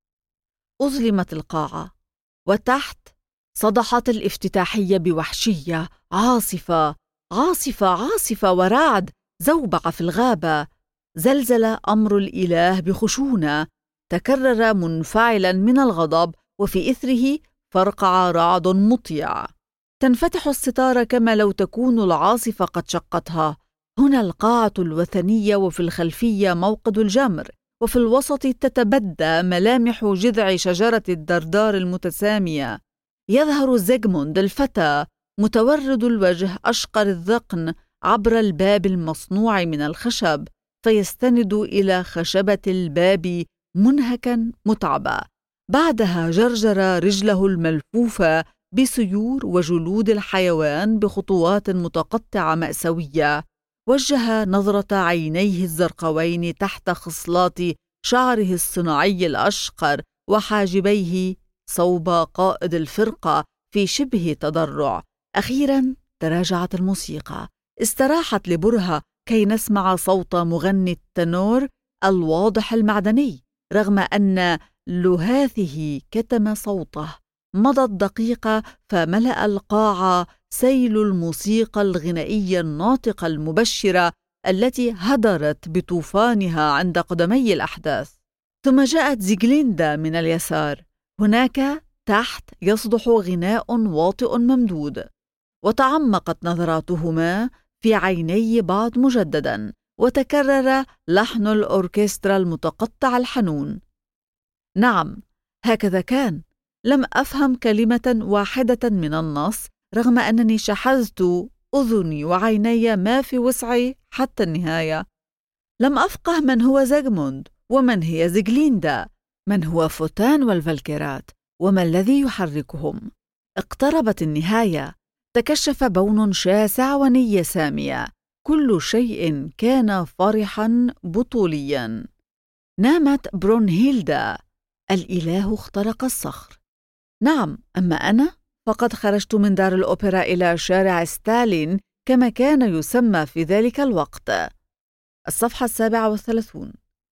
أظلمت القاعة، وتحت صدحت الافتتاحية بوحشية، عاصفة عاصفة عاصفة ورعد زوبع في الغابة. زلزل أمر الإله بخشونة، تكرر منفعلا من الغضب، وفي إثره فرقع رعد مطيع. تنفتح الستارة كما لو تكون العاصفة قد شقتها. هنا القاعة الوثنية، وفي الخلفية موقد الجمر، وفي الوسط تتبدى ملامح جذع شجرة الدردار المتسامية. يظهر زيغموند الفتى متورد الوجه أشقر الذقن عبر الباب المصنوع من الخشب، فيستند إلى خشبة الباب منهكا متعبا. بعدها جرجر رجله الملفوفة بسيور وجلود الحيوان بخطوات متقطعة مأساوية. وجه نظرة عينيه الزرقوين تحت خصلات شعره الصناعي الأشقر وحاجبيه صوب قائد الفرقة في شبه تضرع. أخيراً تراجعت الموسيقى، استراحت لبرهة كي نسمع صوت مغني التنور الواضح المعدني، رغم أن لهاثه كتم صوته. مضت دقيقة فملأ القاعة سيل الموسيقى الغنائية الناطقة المبشرة التي هدرت بطوفانها عند قدمي الأحداث. ثم جاءت زيغليندا من اليسار. هناك تحت يصدح غناء واطئ ممدود، وتعمقت نظراتهما في عيني بعض مجددا، وتكرر لحن الأوركسترا المتقطع الحنون. نعم، هكذا كان. لم أفهم كلمة واحدة من النص، رغم أنني شحذت أذني وعيني ما في وسعي حتى النهاية. لم أفقه من هو زيغموند ومن هي زيغليندا، من هو فوتان والفالكيرات وما الذي يحركهم. اقتربت النهاية، تكشف بون شاسع ونية سامية، كل شيء كان فرحا بطوليا. نامت برونهيلدا، الإله اخترق الصخر. نعم، أما أنا فقد خرجت من دار الأوبرا إلى شارع ستالين كما كان يسمى في ذلك الوقت. الصفحة 37.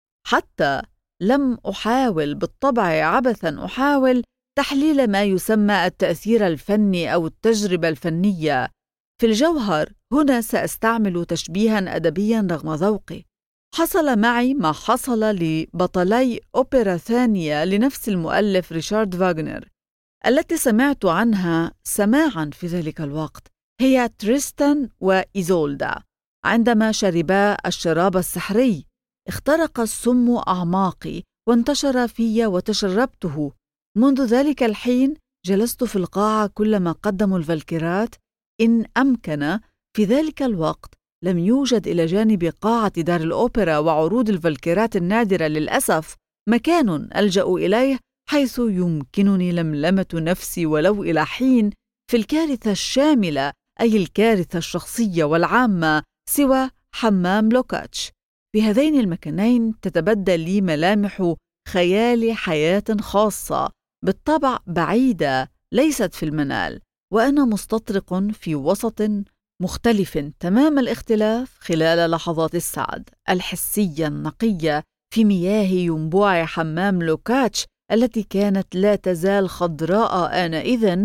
حتى لم أحاول بالطبع عبثاً أحاول تحليل ما يسمى التأثير الفني أو التجربة الفنية. في الجوهر هنا سأستعمل تشبيهاً أدبياً رغم ذوقي. حصل معي ما حصل لبطلي أوبرا ثانية لنفس المؤلف ريشارد فاغنر التي سمعت عنها سماعاً في ذلك الوقت، هي تريستان وإيزولدا. عندما شربا الشراب السحري اخترق السم أعماقي وانتشر في وتشربته. منذ ذلك الحين جلست في القاعة كلما قدموا الفالكيرات إن أمكن. في ذلك الوقت لم يوجد إلى جانب قاعة دار الأوبرا وعروض الفالكيرات النادرة للأسف مكان ألجأ إليه حيث يمكنني لملمة نفسي ولو إلى حين في الكارثة الشاملة، أي الكارثة الشخصية والعامة، سوى حمام لوكاتش. في هذين المكانين تتبدل لي ملامح خيال حياة خاصة بالطبع بعيدة ليست في المنال، وأنا مستطرق في وسط مختلف تمام الاختلاف خلال لحظات السعد الحسية النقية في مياه ينبوع حمام لوكاتش التي كانت لا تزال خضراء آنئذ،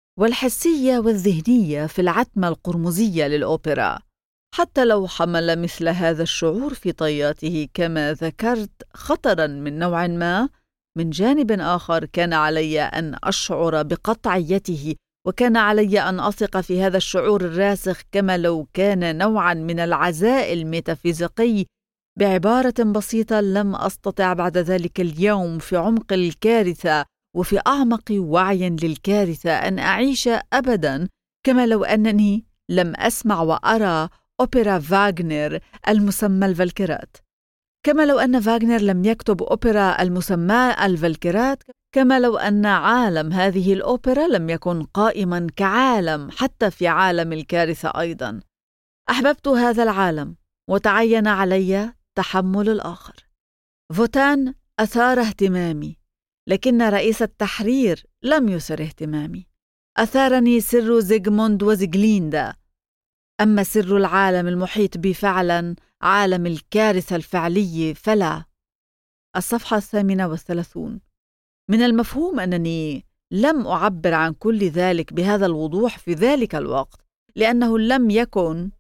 والحسية والذهنية في العتمة القرمزية للأوبرا. حتى لو حمل مثل هذا الشعور في طياته كما ذكرت خطراً من نوع ما، من جانب آخر كان علي أن أشعر بقطعيته، وكان علي أن أثق في هذا الشعور الراسخ كما لو كان نوعاً من العزاء الميتافيزيقي. بعبارة بسيطة، لم أستطع بعد ذلك اليوم في عمق الكارثة وفي أعمق وعي للكارثة أن أعيش أبداً كما لو أنني لم أسمع وأرى أوبرا فاغنر المسمى الفالكيرات، كما لو أن فاغنر لم يكتب أوبرا المسمى الفالكيرات، كما لو أن عالم هذه الأوبرا لم يكن قائماً كعالم حتى في عالم الكارثة أيضاً. أحببت هذا العالم وتعين علي تحمل الآخر. فوتان أثار اهتمامي، لكن رئيس التحرير لم يثر اهتمامي. أثارني سر زيغموند وزيغليندا، أما سر العالم المحيط بي فعلاً، عالم الكارثة الفعلي، فلا. الصفحة 38. من المفهوم أنني لم أعبر عن كل ذلك بهذا الوضوح في ذلك الوقت، لأنه لم يكن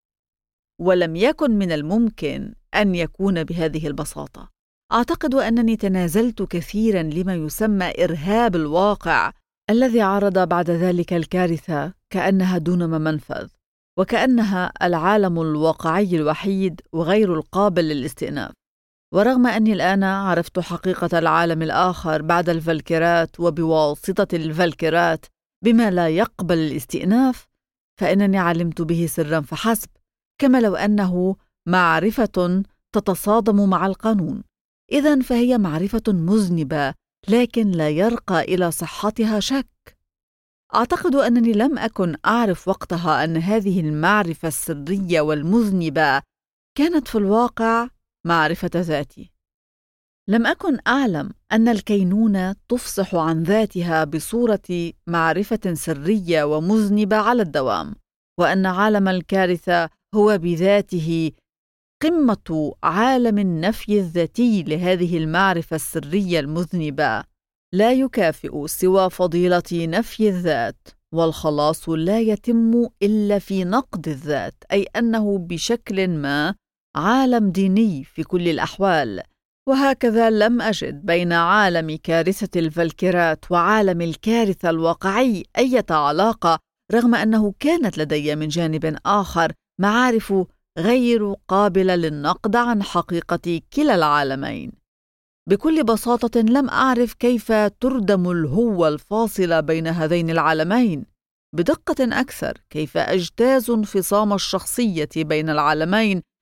ولم يكن من الممكن أن يكون بهذه البساطة. أعتقد أنني تنازلت كثيراً لما يسمى إرهاب الواقع الذي عرض بعد ذلك الكارثة كأنها دون منفذ، وكأنها العالم الواقعي الوحيد وغير القابل للاستئناف. ورغم أني الآن عرفت حقيقة العالم الآخر بعد الفالكيرات وبواسطة الفالكيرات بما لا يقبل الاستئناف، فإنني علمت به سرا فحسب، كما لو أنه معرفة تتصادم مع القانون. إذن فهي معرفة مذنبة، لكن لا يرقى إلى صحتها شك. أعتقد أنني لم أكن أعرف وقتها أن هذه المعرفة السرية والمذنبة كانت في الواقع معرفة ذاتي. لم أكن أعلم أن الكينونة تفصح عن ذاتها بصورة معرفة سرية ومذنبة على الدوام، وأن عالم الكارثة هو بذاته قمة عالم النفي الذاتي لهذه المعرفة السرية المذنبة. لا يكافئ سوى فضيلة نفي الذات، والخلاص لا يتم إلا في نقد الذات، أي أنه بشكل ما عالم ديني في كل الأحوال. وهكذا لم أجد بين عالم كارثة الفالكيرات وعالم الكارثة الواقعي أي علاقة، رغم أنه كانت لدي من جانب آخر معارف غير قابلة للنقد عن حقيقة كلا العالمين. بكل بساطة لم أعرف كيف تردم الهوة الفاصلة بين هذين العالمين. بدقة أكثر، كيف أجتاز انفصام الشخصية بين العالمين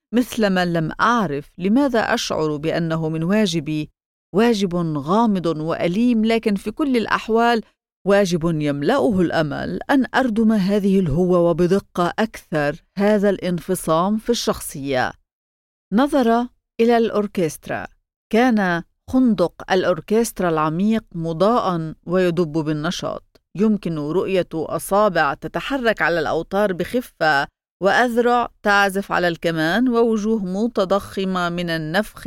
مثلما لم أعرف لماذا أشعر بأنه من واجبي واجب غامض وأليم، لكن في كل الأحوال واجب يملأه الأمل أن أردم هذه الهوة وبدقة أكثر هذا الانفصام في الشخصية. نظر إلى الأوركسترا. كان خندق الأوركسترا العميق مضاءً ويدب بالنشاط. يمكن رؤية أصابع تتحرك على الأوتار بخفة، وأذرع تعزف على الكمان، ووجوه متضخمة من النفخ،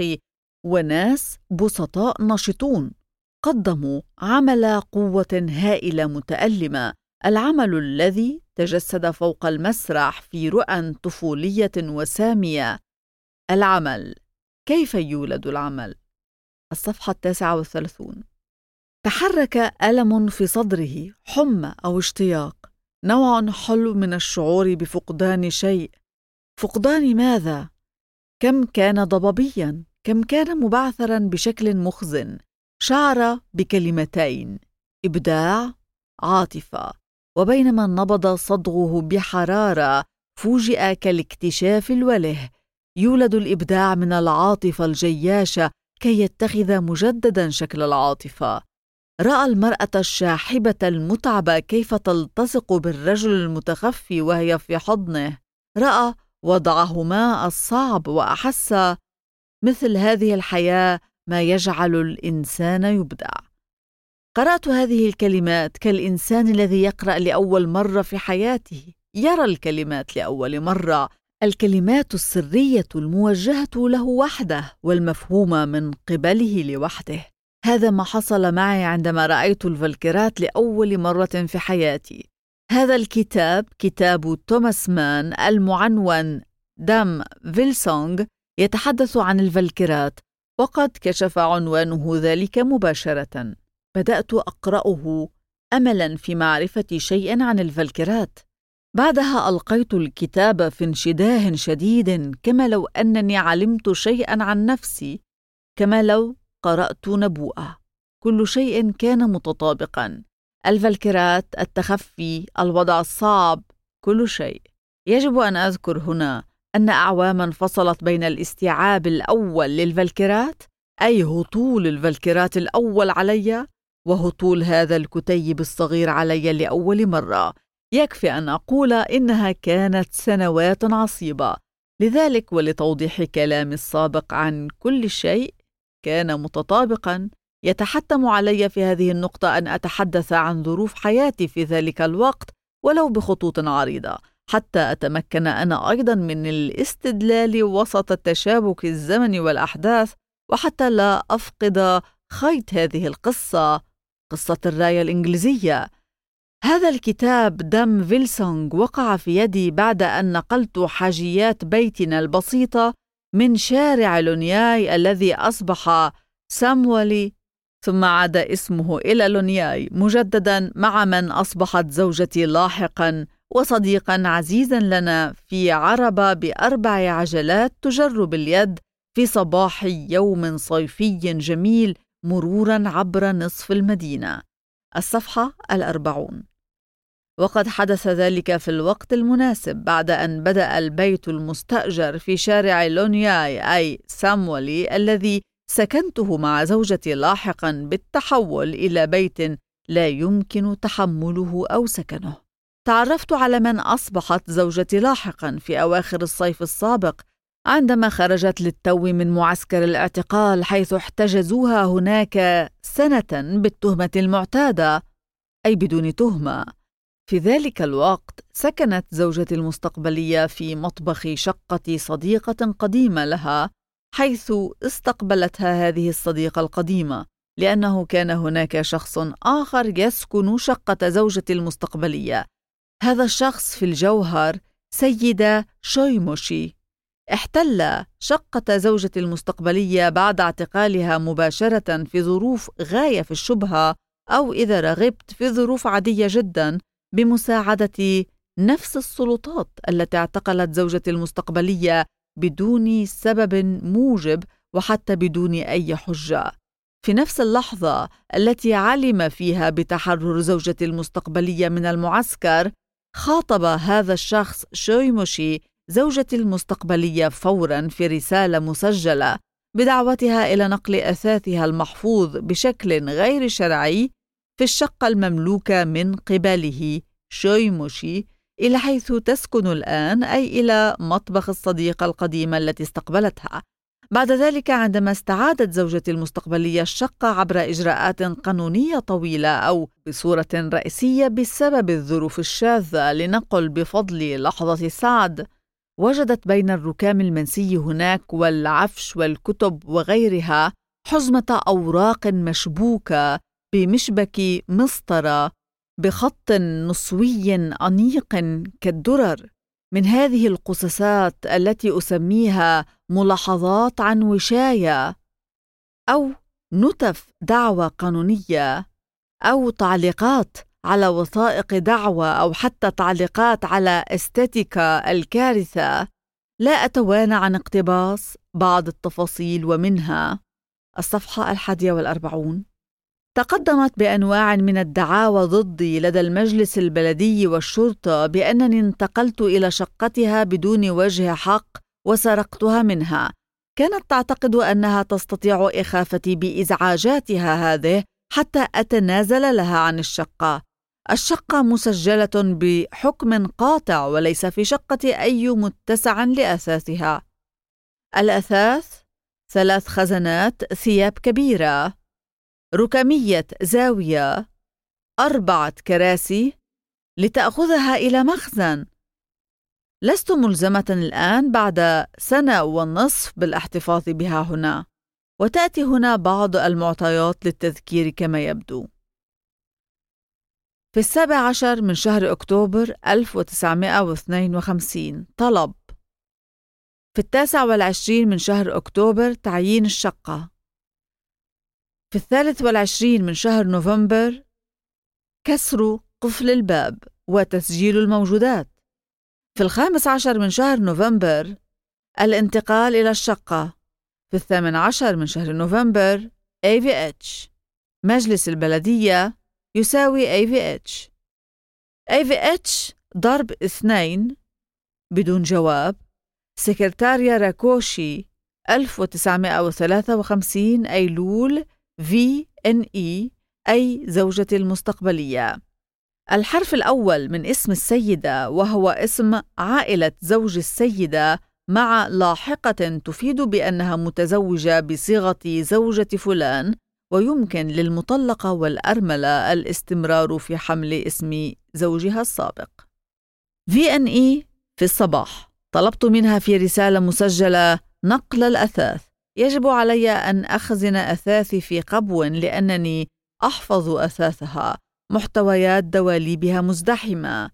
وناس بسطاء نشطون قدموا عمل قوة هائلة متألمة، العمل الذي تجسد فوق المسرح في رؤى طفولية وسامية. العمل. كيف يولد العمل؟ الصفحة 39. تحرك ألم في صدره، حمى أو اشتياق، نوع حلو من الشعور بفقدان شيء. فقدان ماذا؟ كم كان ضبابياً، كم كان مبعثراً بشكل مخزن. شعر بكلمتين: إبداع، عاطفة. وبينما نبض صدغه بحرارة، فوجئ كالاكتشاف الوله: يولد الإبداع من العاطفة الجياشة كي يتخذ مجدداً شكل العاطفة. رأى المرأة الشاحبة المتعبة كيف تلتصق بالرجل المتخفي وهي في حضنه. رأى وضعهما الصعب وأحس مثل هذه الحياة ما يجعل الإنسان يبدع. قرأت هذه الكلمات كالإنسان الذي يقرأ لأول مرة في حياته، يرى الكلمات لأول مرة، الكلمات السرية الموجهة له وحده والمفهومة من قبله لوحده. هذا ما حصل معي عندما رأيت الفالكيرات لأول مرة في حياتي. هذا الكتاب كتاب توماس مان المعنون دام فيلسونغ يتحدث عن الفالكيرات، وقد كشف عنوانه ذلك مباشرة. بدأت أقرأه أملاً في معرفة شيء عن الفالكيرات. بعدها ألقيت الكتاب في انشداه شديد، كما لو أنني علمت شيئاً عن نفسي، كما لو قرأت نبوءة. كل شيء كان متطابقاً: الفالكيرات، التخفي، الوضع الصعب، كل شيء. يجب أن أذكر هنا أن أعواماً فصلت بين الاستيعاب الأول للفالكيرات، أي هطول الفالكيرات الأول علي، وهطول هذا الكتيب الصغير علي لأول مرة. يكفي أن أقول إنها كانت سنوات عصيبة. لذلك ولتوضيح كلامي السابق عن كل شيء كان متطابقاً، يتحتم علي في هذه النقطة أن أتحدث عن ظروف حياتي في ذلك الوقت ولو بخطوط عريضة، حتى أتمكن أنا أيضاً من الاستدلال وسط التشابك الزمني والأحداث، وحتى لا أفقد خيط هذه القصة، قصة الراية الإنجليزية. هذا الكتاب دام فيلسونغ وقع في يدي بعد أن نقلت حاجيات بيتنا البسيطة من شارع لونياي الذي أصبح ساموالي، ثم عاد اسمه إلى لونياي مجددا، مع من أصبحت زوجتي لاحقا وصديقا عزيزا لنا، في عربة ب4 عجلات تجر باليد في صباح يوم صيفي جميل، مرورا عبر نصف المدينة. الصفحة 40. وقد حدث ذلك في الوقت المناسب، بعد أن بدأ البيت المستأجر في شارع لونياي أي ساموالي الذي سكنته مع زوجتي لاحقاً بالتحول إلى بيت لا يمكن تحمله أو سكنه. تعرفت على من أصبحت زوجتي لاحقاً في أواخر الصيف السابق، عندما خرجت للتو من معسكر الاعتقال، حيث احتجزوها هناك سنة بالتهمة المعتادة، أي بدون تهمة. في ذلك الوقت سكنت زوجتي المستقبلية في مطبخ شقة صديقة قديمة لها، حيث استقبلتها هذه الصديقة القديمة، لأنه كان هناك شخص آخر يسكن شقة زوجتي المستقبلية. هذا الشخص في الجوهر سيدة شويموشي، احتل شقة زوجتي المستقبلية بعد اعتقالها مباشرة في ظروف غاية في الشبهة، أو إذا رغبت في ظروف عادية جدا، بمساعدة نفس السلطات التي اعتقلت زوجتي المستقبلية بدون سبب موجب وحتى بدون أي حجة. في نفس اللحظة التي علم فيها بتحرر زوجتي المستقبلية من المعسكر، خاطب هذا الشخص شويموشي زوجتي المستقبلية فوراً في رسالة مسجلة بدعوتها إلى نقل أثاثها المحفوظ بشكل غير شرعي في الشقة المملوكة من قبله شويموشي إلى حيث تسكن الآن، أي إلى مطبخ الصديقة القديمة التي استقبلتها. بعد ذلك عندما استعادت زوجتي المستقبلية الشقة عبر إجراءات قانونية طويلة أو بصورة رئيسية بسبب الظروف الشاذة، لنقل بفضل لحظة سعد، وجدت بين الركام المنسي هناك والعفش والكتب وغيرها حزمة أوراق مشبوكة بمشبك مسطرة بخط نصوي أنيق كالدرر. من هذه القصاصات التي أسميها ملاحظات عن وشاية أو نتف دعوى قانونية أو تعليقات على وثائق دعوى أو حتى تعليقات على استاتيكا الكارثة، لا أتوانى عن اقتباس بعض التفاصيل، ومنها الصفحة 41: تقدمت بأنواع من الدعاوى ضدي لدى المجلس البلدي والشرطة بأنني انتقلت إلى شقتها بدون وجه حق وسرقتها منها. كانت تعتقد أنها تستطيع إخافتي بإزعاجاتها هذه حتى أتنازل لها عن الشقة. الشقة مسجلة بحكم قاطع وليس في شقة أي متسع لأثاثها. الأثاث 3 خزانات ثياب كبيرة، ركامية زاوية، 4 كراسي لتأخذها إلى مخزن. لست ملزمة الآن بعد 1.5 سنة بالاحتفاظ بها هنا، وتأتي هنا بعض المعطيات للتذكير كما يبدو. في 17 من شهر أكتوبر 1952 طلب. في 29 من شهر أكتوبر تعيين الشقة. في 23 من شهر نوفمبر كسر قفل الباب وتسجيل الموجودات. في 15 من شهر نوفمبر الانتقال إلى الشقة. في 18 من شهر نوفمبر AVH مجلس البلدية يساوي AVH. AVH ضرب 2 بدون جواب. سكرتاريا راكوشي 1953 أيلول VNE أي زوجتي المستقبلية. الحرف الأول من اسم السيدة وهو اسم عائلة زوج السيدة مع لاحقة تفيد بأنها متزوجة بصيغة زوجة فلان، ويمكن للمطلقة والأرملة الاستمرار في حمل اسم زوجها السابق. VNE في الصباح طلبت منها في رسالة مسجلة نقل الأثاث. يجب علي أن أخزن أثاثي في قبو لأنني أحفظ أثاثها. محتويات دواليبها مزدحمة.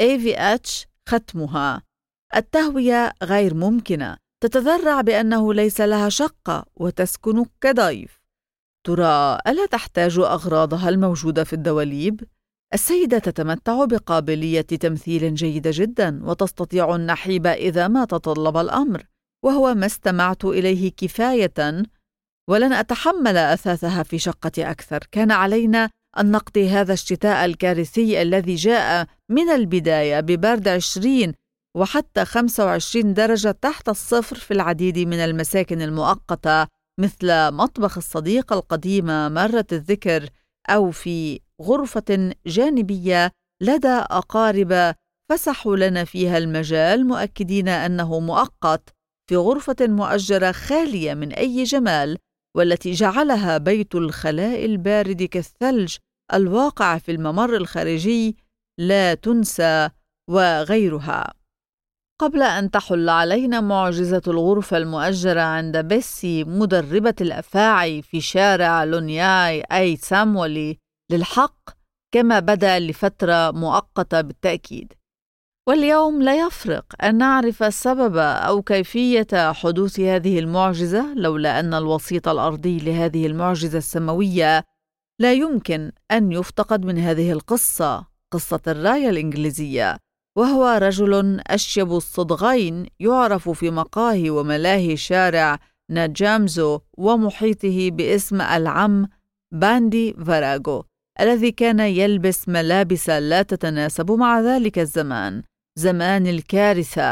AVH ختمها. التهوية غير ممكنة. تتذرع بأنه ليس لها شقة وتسكن كضيف. ترى ألا تحتاج أغراضها الموجودة في الدواليب؟ السيدة تتمتع بقابلية تمثيل جيدة جدا وتستطيع النحيب إذا ما تطلب الأمر، وهو ما استمعت إليه كفاية، ولن أتحمل أثاثها في شقة أكثر. كان علينا أن نقضي هذا الشتاء الكارثي الذي جاء من البداية ببرد 20 وحتى 25 درجة تحت الصفر في العديد من المساكن المؤقتة مثل مطبخ الصديقة القديمة مرة الذكر، أو في غرفة جانبية لدى أقارب فسحوا لنا فيها المجال مؤكدين أنه مؤقت، في غرفة مؤجرة خالية من أي جمال، والتي جعلها بيت الخلاء البارد كالثلج الواقع في الممر الخارجي لا تنسى، وغيرها. قبل أن تحل علينا معجزة الغرفة المؤجرة عند بيسي مدربة الأفاعي في شارع لونياي أي سامولي للحق كما بدأ لفترة مؤقتة بالتأكيد. واليوم لا يفرق أن نعرف سبب أو كيفية حدوث هذه المعجزة، لولا أن الوسيط الأرضي لهذه المعجزة السماوية لا يمكن أن يفتقد من هذه القصة، قصة الراية الإنجليزية، وهو رجل أشيب الصدغين يعرف في مقاهي وملاهي شارع ناجامزو ومحيطه باسم العم باندي فاراغو، الذي كان يلبس ملابس لا تتناسب مع ذلك الزمان، زمان الكارثة،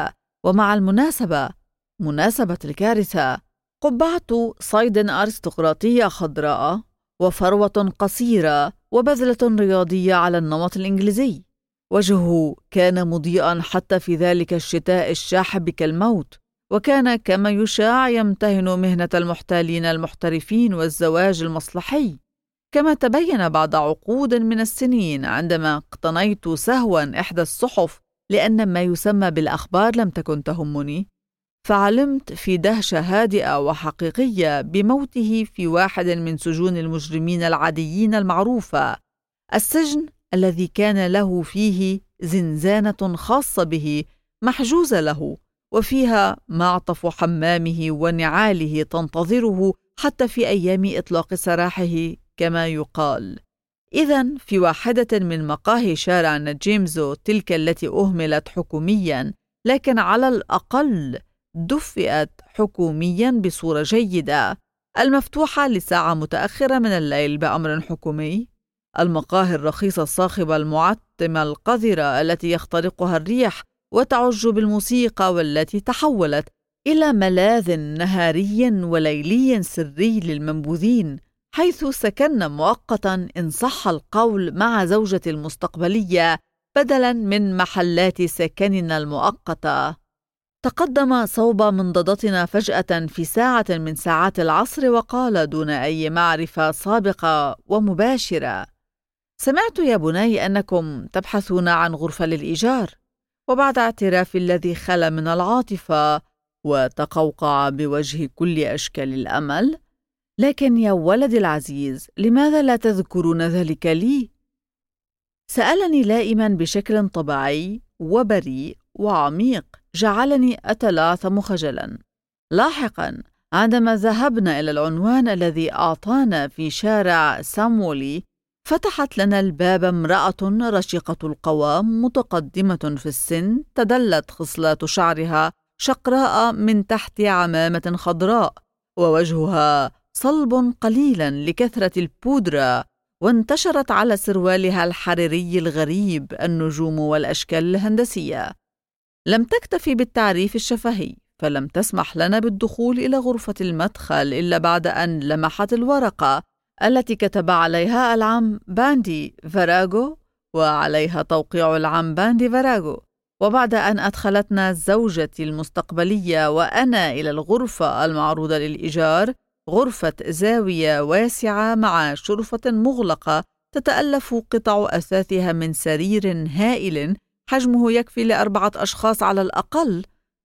ومع المناسبة، مناسبة الكارثة، قبعة صيد أرستقراطية خضراء وفروة قصيرة وبذلة رياضية على النمط الإنجليزي. وجهه كان مضيئا حتى في ذلك الشتاء الشاحب كالموت، وكان كما يشاع يمتهن مهنة المحتالين المحترفين والزواج المصلحي، كما تبين بعد عقود من السنين عندما اقتنيت سهوا إحدى الصحف لأن ما يسمى بالأخبار لم تكن تهمني، فعلمت في دهشة هادئة وحقيقية بموته في واحد من سجون المجرمين العاديين المعروفة، السجن الذي كان له فيه زنزانة خاصة به محجوزة له، وفيها معطف حمامه ونعاله تنتظره حتى في أيام إطلاق سراحه كما يقال. إذن في واحدة من مقاهي شارع نجيمزو، تلك التي أهملت حكومياً لكن على الأقل دفئت حكومياً بصورة جيدة، المفتوحة لساعة متأخرة من الليل بأمر حكومي، المقاهي الرخيصة الصاخبة المعتمة القذرة التي يخترقها الريح وتعج بالموسيقى، والتي تحولت إلى ملاذ نهاري وليلي سري للمنبوذين، حيث سكننا مؤقتا إن صح القول مع زوجتي المستقبلية بدلا من محلات سكننا المؤقتة. تقدم صوب منضدتنا فجأة في ساعة من ساعات العصر وقال دون أي معرفة سابقة ومباشرة: سمعت يا بني أنكم تبحثون عن غرفة للإيجار. وبعد اعتراف الذي خلا من العاطفة وتقوقع بوجه كل أشكال الأمل: لكن يا ولدي العزيز، لماذا لا تذكرون ذلك لي؟ سألني لائما بشكل طبيعي وبريء وعميق جعلني أتلعثم خجلا. لاحقا عندما ذهبنا إلى العنوان الذي أعطانا في شارع سامولي، فتحت لنا الباب امرأة رشيقة القوام متقدمة في السن، تدلت خصلات شعرها شقراء من تحت عمامة خضراء، ووجهها صلب قليلا لكثرة البودرة، وانتشرت على سروالها الحريري الغريب النجوم والأشكال الهندسية. لم تكتفي بالتعريف الشفهي، فلم تسمح لنا بالدخول إلى غرفة المدخل إلا بعد أن لمحت الورقة التي كتب عليها العم باندي فراغو وعليها توقيع العم باندي فراغو. وبعد أن أدخلتنا زوجتي المستقبلية وأنا إلى الغرفة المعروضة للإيجار، غرفة زاوية واسعة مع شرفة مغلقة تتألف قطع أثاثها من سرير هائل حجمه يكفي ل4 أشخاص على الأقل،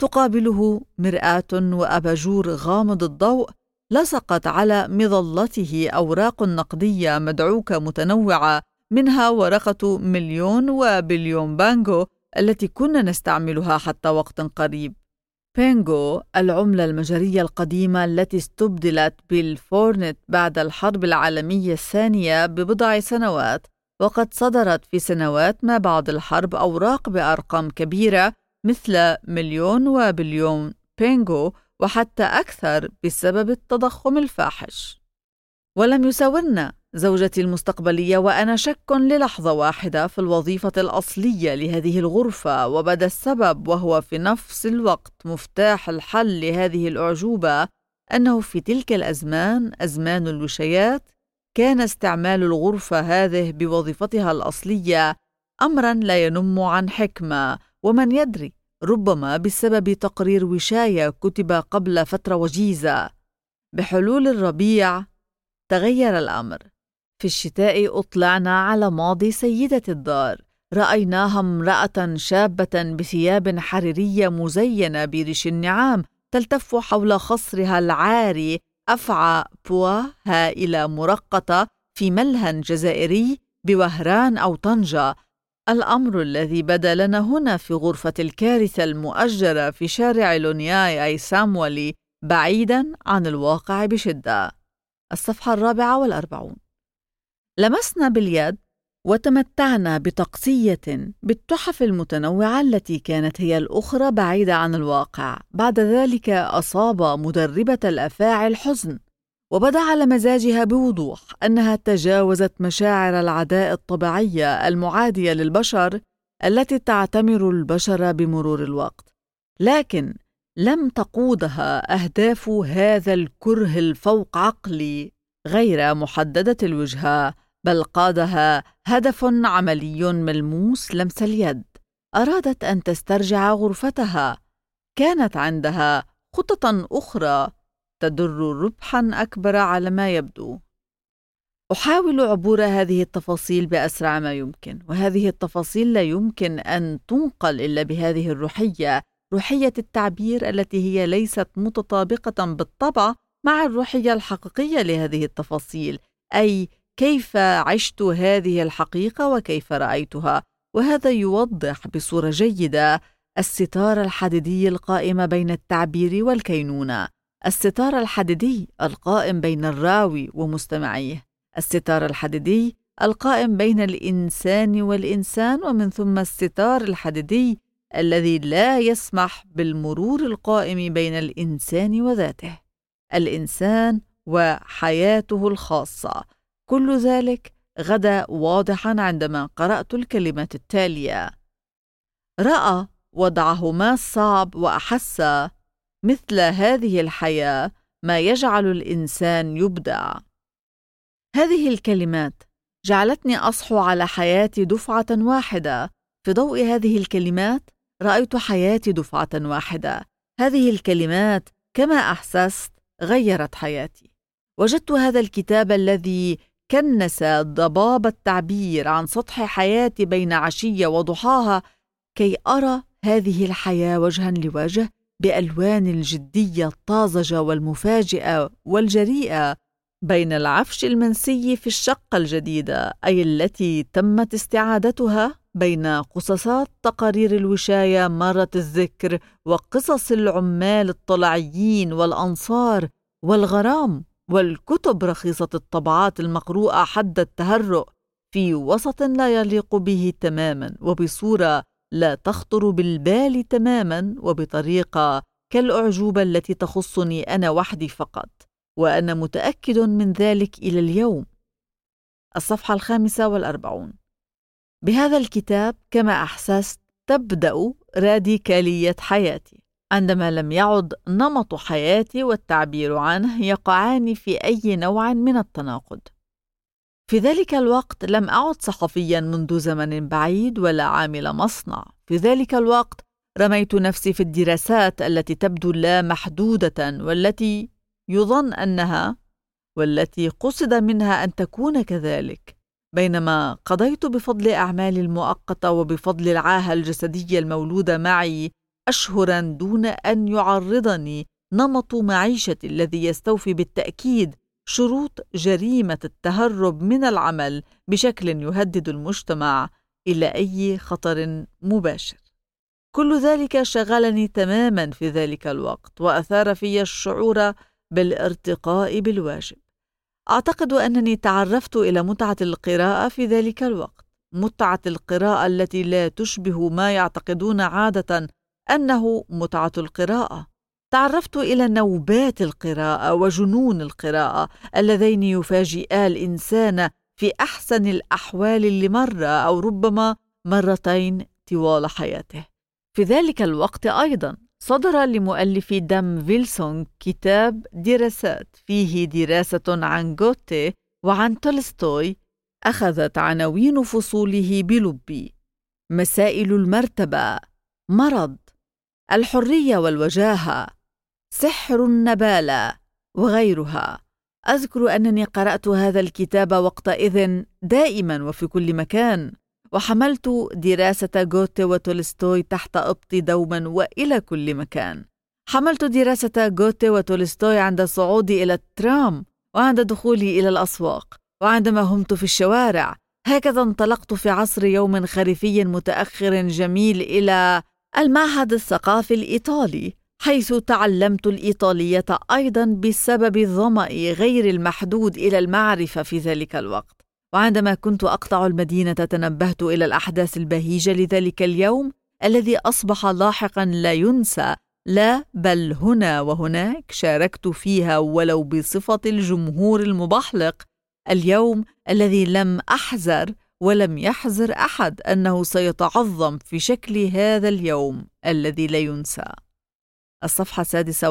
تقابله مرآة وأباجور غامض الضوء، لصقت على مظلته أوراق نقدية مدعوكة متنوعة، منها ورقة 1,000,000 وبليون بانغو التي كنا نستعملها حتى وقت قريب. بينغو العملة المجرية القديمة التي استبدلت بالفورنت بعد الحرب العالمية الثانية ب10 سنوات، وقد صدرت في سنوات ما بعد الحرب أوراق بأرقام كبيرة مثل 1,000,000 وبليون بينغو وحتى أكثر بسبب التضخم الفاحش. ولم يساورنا زوجتي المستقبلية وأنا شك للحظة واحدة في الوظيفة الأصلية لهذه الغرفة، وبدا السبب وهو في نفس الوقت مفتاح الحل لهذه الأعجوبة أنه في تلك الأزمان، أزمان الوشيات، كان استعمال الغرفة هذه بوظيفتها الأصلية أمرا لا ينم عن حكمة، ومن يدري ربما بسبب تقرير وشاية كتب قبل فترة وجيزة. بحلول الربيع تغير الأمر. في الشتاء أطلعنا على ماضي سيدة الدار، رأيناها امرأة شابة بثياب حريرية مزينة بريش النعام تلتف حول خصرها العاري أفعى بوا هائلة مرقطة في ملهى جزائري بوهران أو طنجة، الأمر الذي بدا لنا هنا في غرفة الكارثة المؤجرة في شارع لونياي أي سامولي بعيدا عن الواقع بشدة. الصفحة 44. لمسنا باليد وتمتعنا بتقصية بالتحف المتنوعة التي كانت هي الأخرى بعيدة عن الواقع. بعد ذلك أصاب مدربة الأفاعي الحزن، وبدا على مزاجها بوضوح أنها تجاوزت مشاعر العداء الطبيعية المعادية للبشر التي تعتمر البشر بمرور الوقت. لكن لم تقودها أهداف هذا الكره الفوق عقلي غير محددة الوجهة، بل قادها هدف عملي ملموس لمس اليد. أرادت أن تسترجع غرفتها. كانت عندها خطة أخرى تدر ربحاً أكبر على ما يبدو. أحاول عبور هذه التفاصيل بأسرع ما يمكن، وهذه التفاصيل لا يمكن أن تنقل إلا بهذه الروحية، روحية التعبير التي هي ليست متطابقة بالطبع مع الروحية الحقيقية لهذه التفاصيل، أي كيف عشت هذه الحقيقة وكيف رأيتها. وهذا يوضح بصورة جيدة الستار الحديدي القائم بين التعبير والكينونة، الستار الحديدي القائم بين الراوي ومستمعيه، الستار الحديدي القائم بين الإنسان والإنسان، ومن ثم الستار الحديدي الذي لا يسمح بالمرور القائم بين الإنسان وذاته، الإنسان وحياته الخاصة. كل ذلك غدا واضحا عندما قرأت الكلمات التالية: رأى وضعهما الصعب وأحس مثل هذه الحياة ما يجعل الإنسان يبدع. هذه الكلمات جعلتني أصحو على حياتي دفعة واحدة. في ضوء هذه الكلمات رأيت حياتي دفعة واحدة. هذه الكلمات كما أحسست غيرت حياتي. وجدت هذا الكتاب الذي كنس ضباب التعبير عن سطح حياتي بين عشية وضحاها كي أرى هذه الحياة وجها لوجه بألوان الجدية الطازجة والمفاجئة والجريئة، بين العفش المنسي في الشقة الجديدة أي التي تمت استعادتها، بين قصصات تقارير الوشاية مرة الذكر وقصص العمال الطلعيين والأنصار والغرام والكتب رخيصة الطبعات المقروءة حد التهرؤ في وسط لا يليق به تماما وبصورة لا تخطر بالبال تماما وبطريقة كالأعجوبة التي تخصني أنا وحدي فقط، وأنا متأكد من ذلك إلى اليوم. الصفحة 45. بهذا الكتاب كما أحسست تبدأ راديكالية حياتي، عندما لم يعد نمط حياتي والتعبير عنه يقعان في أي نوع من التناقض. في ذلك الوقت لم أعد صحفياً منذ زمن بعيد ولا عامل مصنع. في ذلك الوقت رميت نفسي في الدراسات التي تبدو لا محدودة والتي يظن أنها والتي قصد منها أن تكون كذلك، بينما قضيت بفضل أعمالي المؤقتة وبفضل العاهة الجسدية المولودة معي أشهراً دون أن يعرضني نمط معيشتي الذي يستوفي بالتأكيد شروط جريمة التهرب من العمل بشكل يهدد المجتمع إلى أي خطر مباشر. كل ذلك شغلني تماماً في ذلك الوقت وأثار في الشعور بالارتقاء بالواجب. أعتقد أنني تعرفت إلى متعة القراءة في ذلك الوقت، متعة القراءة التي لا تشبه ما يعتقدون عادة أنه متعة القراءة. تعرفت إلى نوبات القراءة وجنون القراءة اللذين يفاجئا الإنسان في أحسن الأحوال لمرة أو ربما مرتين طوال حياته. في ذلك الوقت أيضاً صدر لمؤلف دام فيلسونغ كتاب دراسات فيه دراسة عن غوته وعن تولستوي، أخذت عناوين فصوله بلبي: مسائل المرتبة، مرض، الحرية والوجاهة، سحر النبالة وغيرها. أذكر أنني قرأت هذا الكتاب وقتئذ دائما وفي كل مكان، وحملت دراسة غوته وتولستوي تحت إبطي دوما وإلى كل مكان. حملت دراسة غوته وتولستوي عند صعودي إلى الترام وعند دخولي إلى الأسواق وعندما همت في الشوارع. هكذا انطلقت في عصر يوم خريفي متأخر جميل إلى المعهد الثقافي الإيطالي، حيث تعلمت الإيطالية أيضا بسبب ظمأي غير المحدود إلى المعرفة في ذلك الوقت. وعندما كنت أقطع المدينة تنبهت إلى الأحداث البهيجة لذلك اليوم الذي أصبح لاحقا لا ينسى، لا بل هنا وهناك شاركت فيها ولو بصفة الجمهور المبحلق، اليوم الذي لم أحذر ولم يحذر أحد أنه سيتعظم في شكل هذا اليوم الذي لا ينسى. الصفحة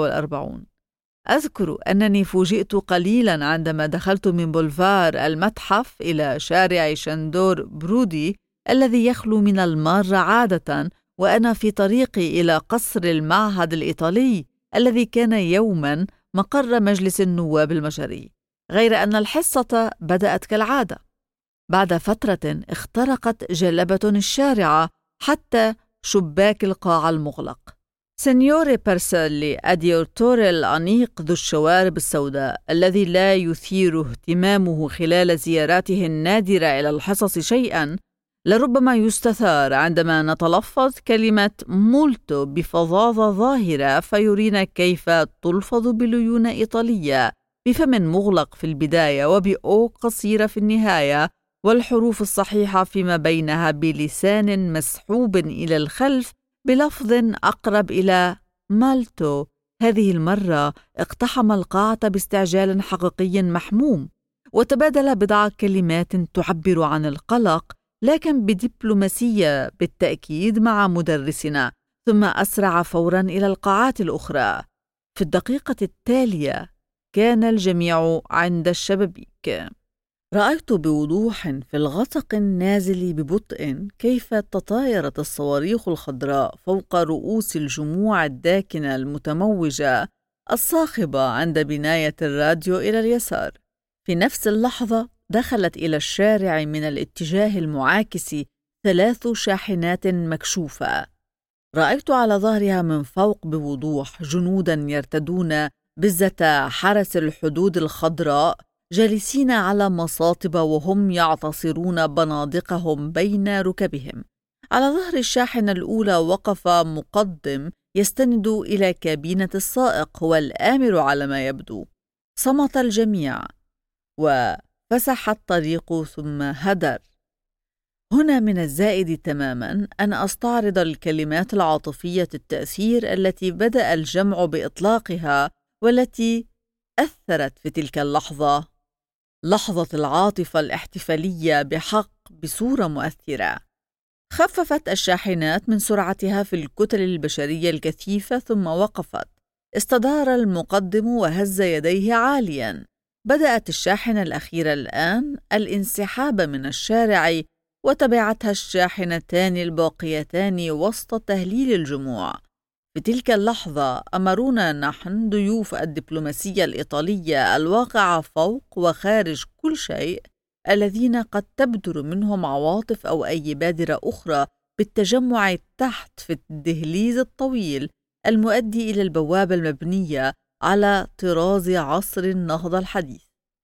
46. أذكر أنني فوجئت قليلا عندما دخلت من بولفار المتحف إلى شارع شندور برودي الذي يخلو من المارة عادة، وأنا في طريقي إلى قصر المعهد الإيطالي الذي كان يوما مقر مجلس النواب المجري، غير أن الحصة بدأت كالعادة. بعد فترة اخترقت جلبة الشارع حتى شباك القاعة المغلق. سينيوري بيرسيلي أديوتوري الأنيق ذو الشوارب السوداء الذي لا يثير اهتمامه خلال زياراته النادرة إلى الحصص شيئا، لربما يستثار عندما نتلفظ كلمة مولتو بفظاظة ظاهرة فيرينا كيف تلفظ بليونة إيطالية بفم مغلق في البداية وبأو قصيرة في النهاية، والحروف الصحيحة فيما بينها بلسان مسحوب إلى الخلف بلفظ أقرب إلى مالتو. هذه المرة اقتحم القاعة باستعجال حقيقي محموم، وتبادل بضع كلمات تعبر عن القلق لكن بدبلوماسية بالتأكيد مع مدرسنا، ثم أسرع فوراً إلى القاعات الأخرى. في الدقيقة التالية كان الجميع عند الشبابيك. رأيت بوضوح في الغسق النازل ببطء كيف تطايرت الصواريخ الخضراء فوق رؤوس الجموع الداكنة المتموجة الصاخبة عند بناية الراديو إلى اليسار. في نفس اللحظة دخلت إلى الشارع من الاتجاه المعاكس 3 شاحنات مكشوفة. رأيت على ظهرها من فوق بوضوح جنوداً يرتدون بزة حرس الحدود الخضراء جالسين على مصاطب وهم يعتصرون بنادقهم بين ركبهم. على ظهر الشاحنة الأولى وقف مقدم يستند إلى كابينة السائق، هو الآمر على ما يبدو. صمت الجميع وفسح الطريق ثم هدر. هنا من الزائد تماما أن أستعرض الكلمات العاطفية التأثير التي بدأ الجمع بإطلاقها والتي أثرت في تلك اللحظة، لحظة العاطفة الاحتفالية بحق بصورة مؤثرة. خففت الشاحنات من سرعتها في الكتل البشرية الكثيفة ثم وقفت. استدار المقدم وهز يديه عاليا. بدأت الشاحنة الأخيرة الآن الانسحاب من الشارع، وتبعتها الشاحنتان الباقيتان وسط تهليل الجموع. في تلك اللحظة أمرونا نحن ضيوف الدبلوماسية الإيطالية الواقعة فوق وخارج كل شيء، الذين قد تبدر منهم عواطف أو أي بادرة أخرى، بالتجمع تحت في الدهليز الطويل المؤدي إلى البوابة المبنية على طراز عصر النهضة الحديث.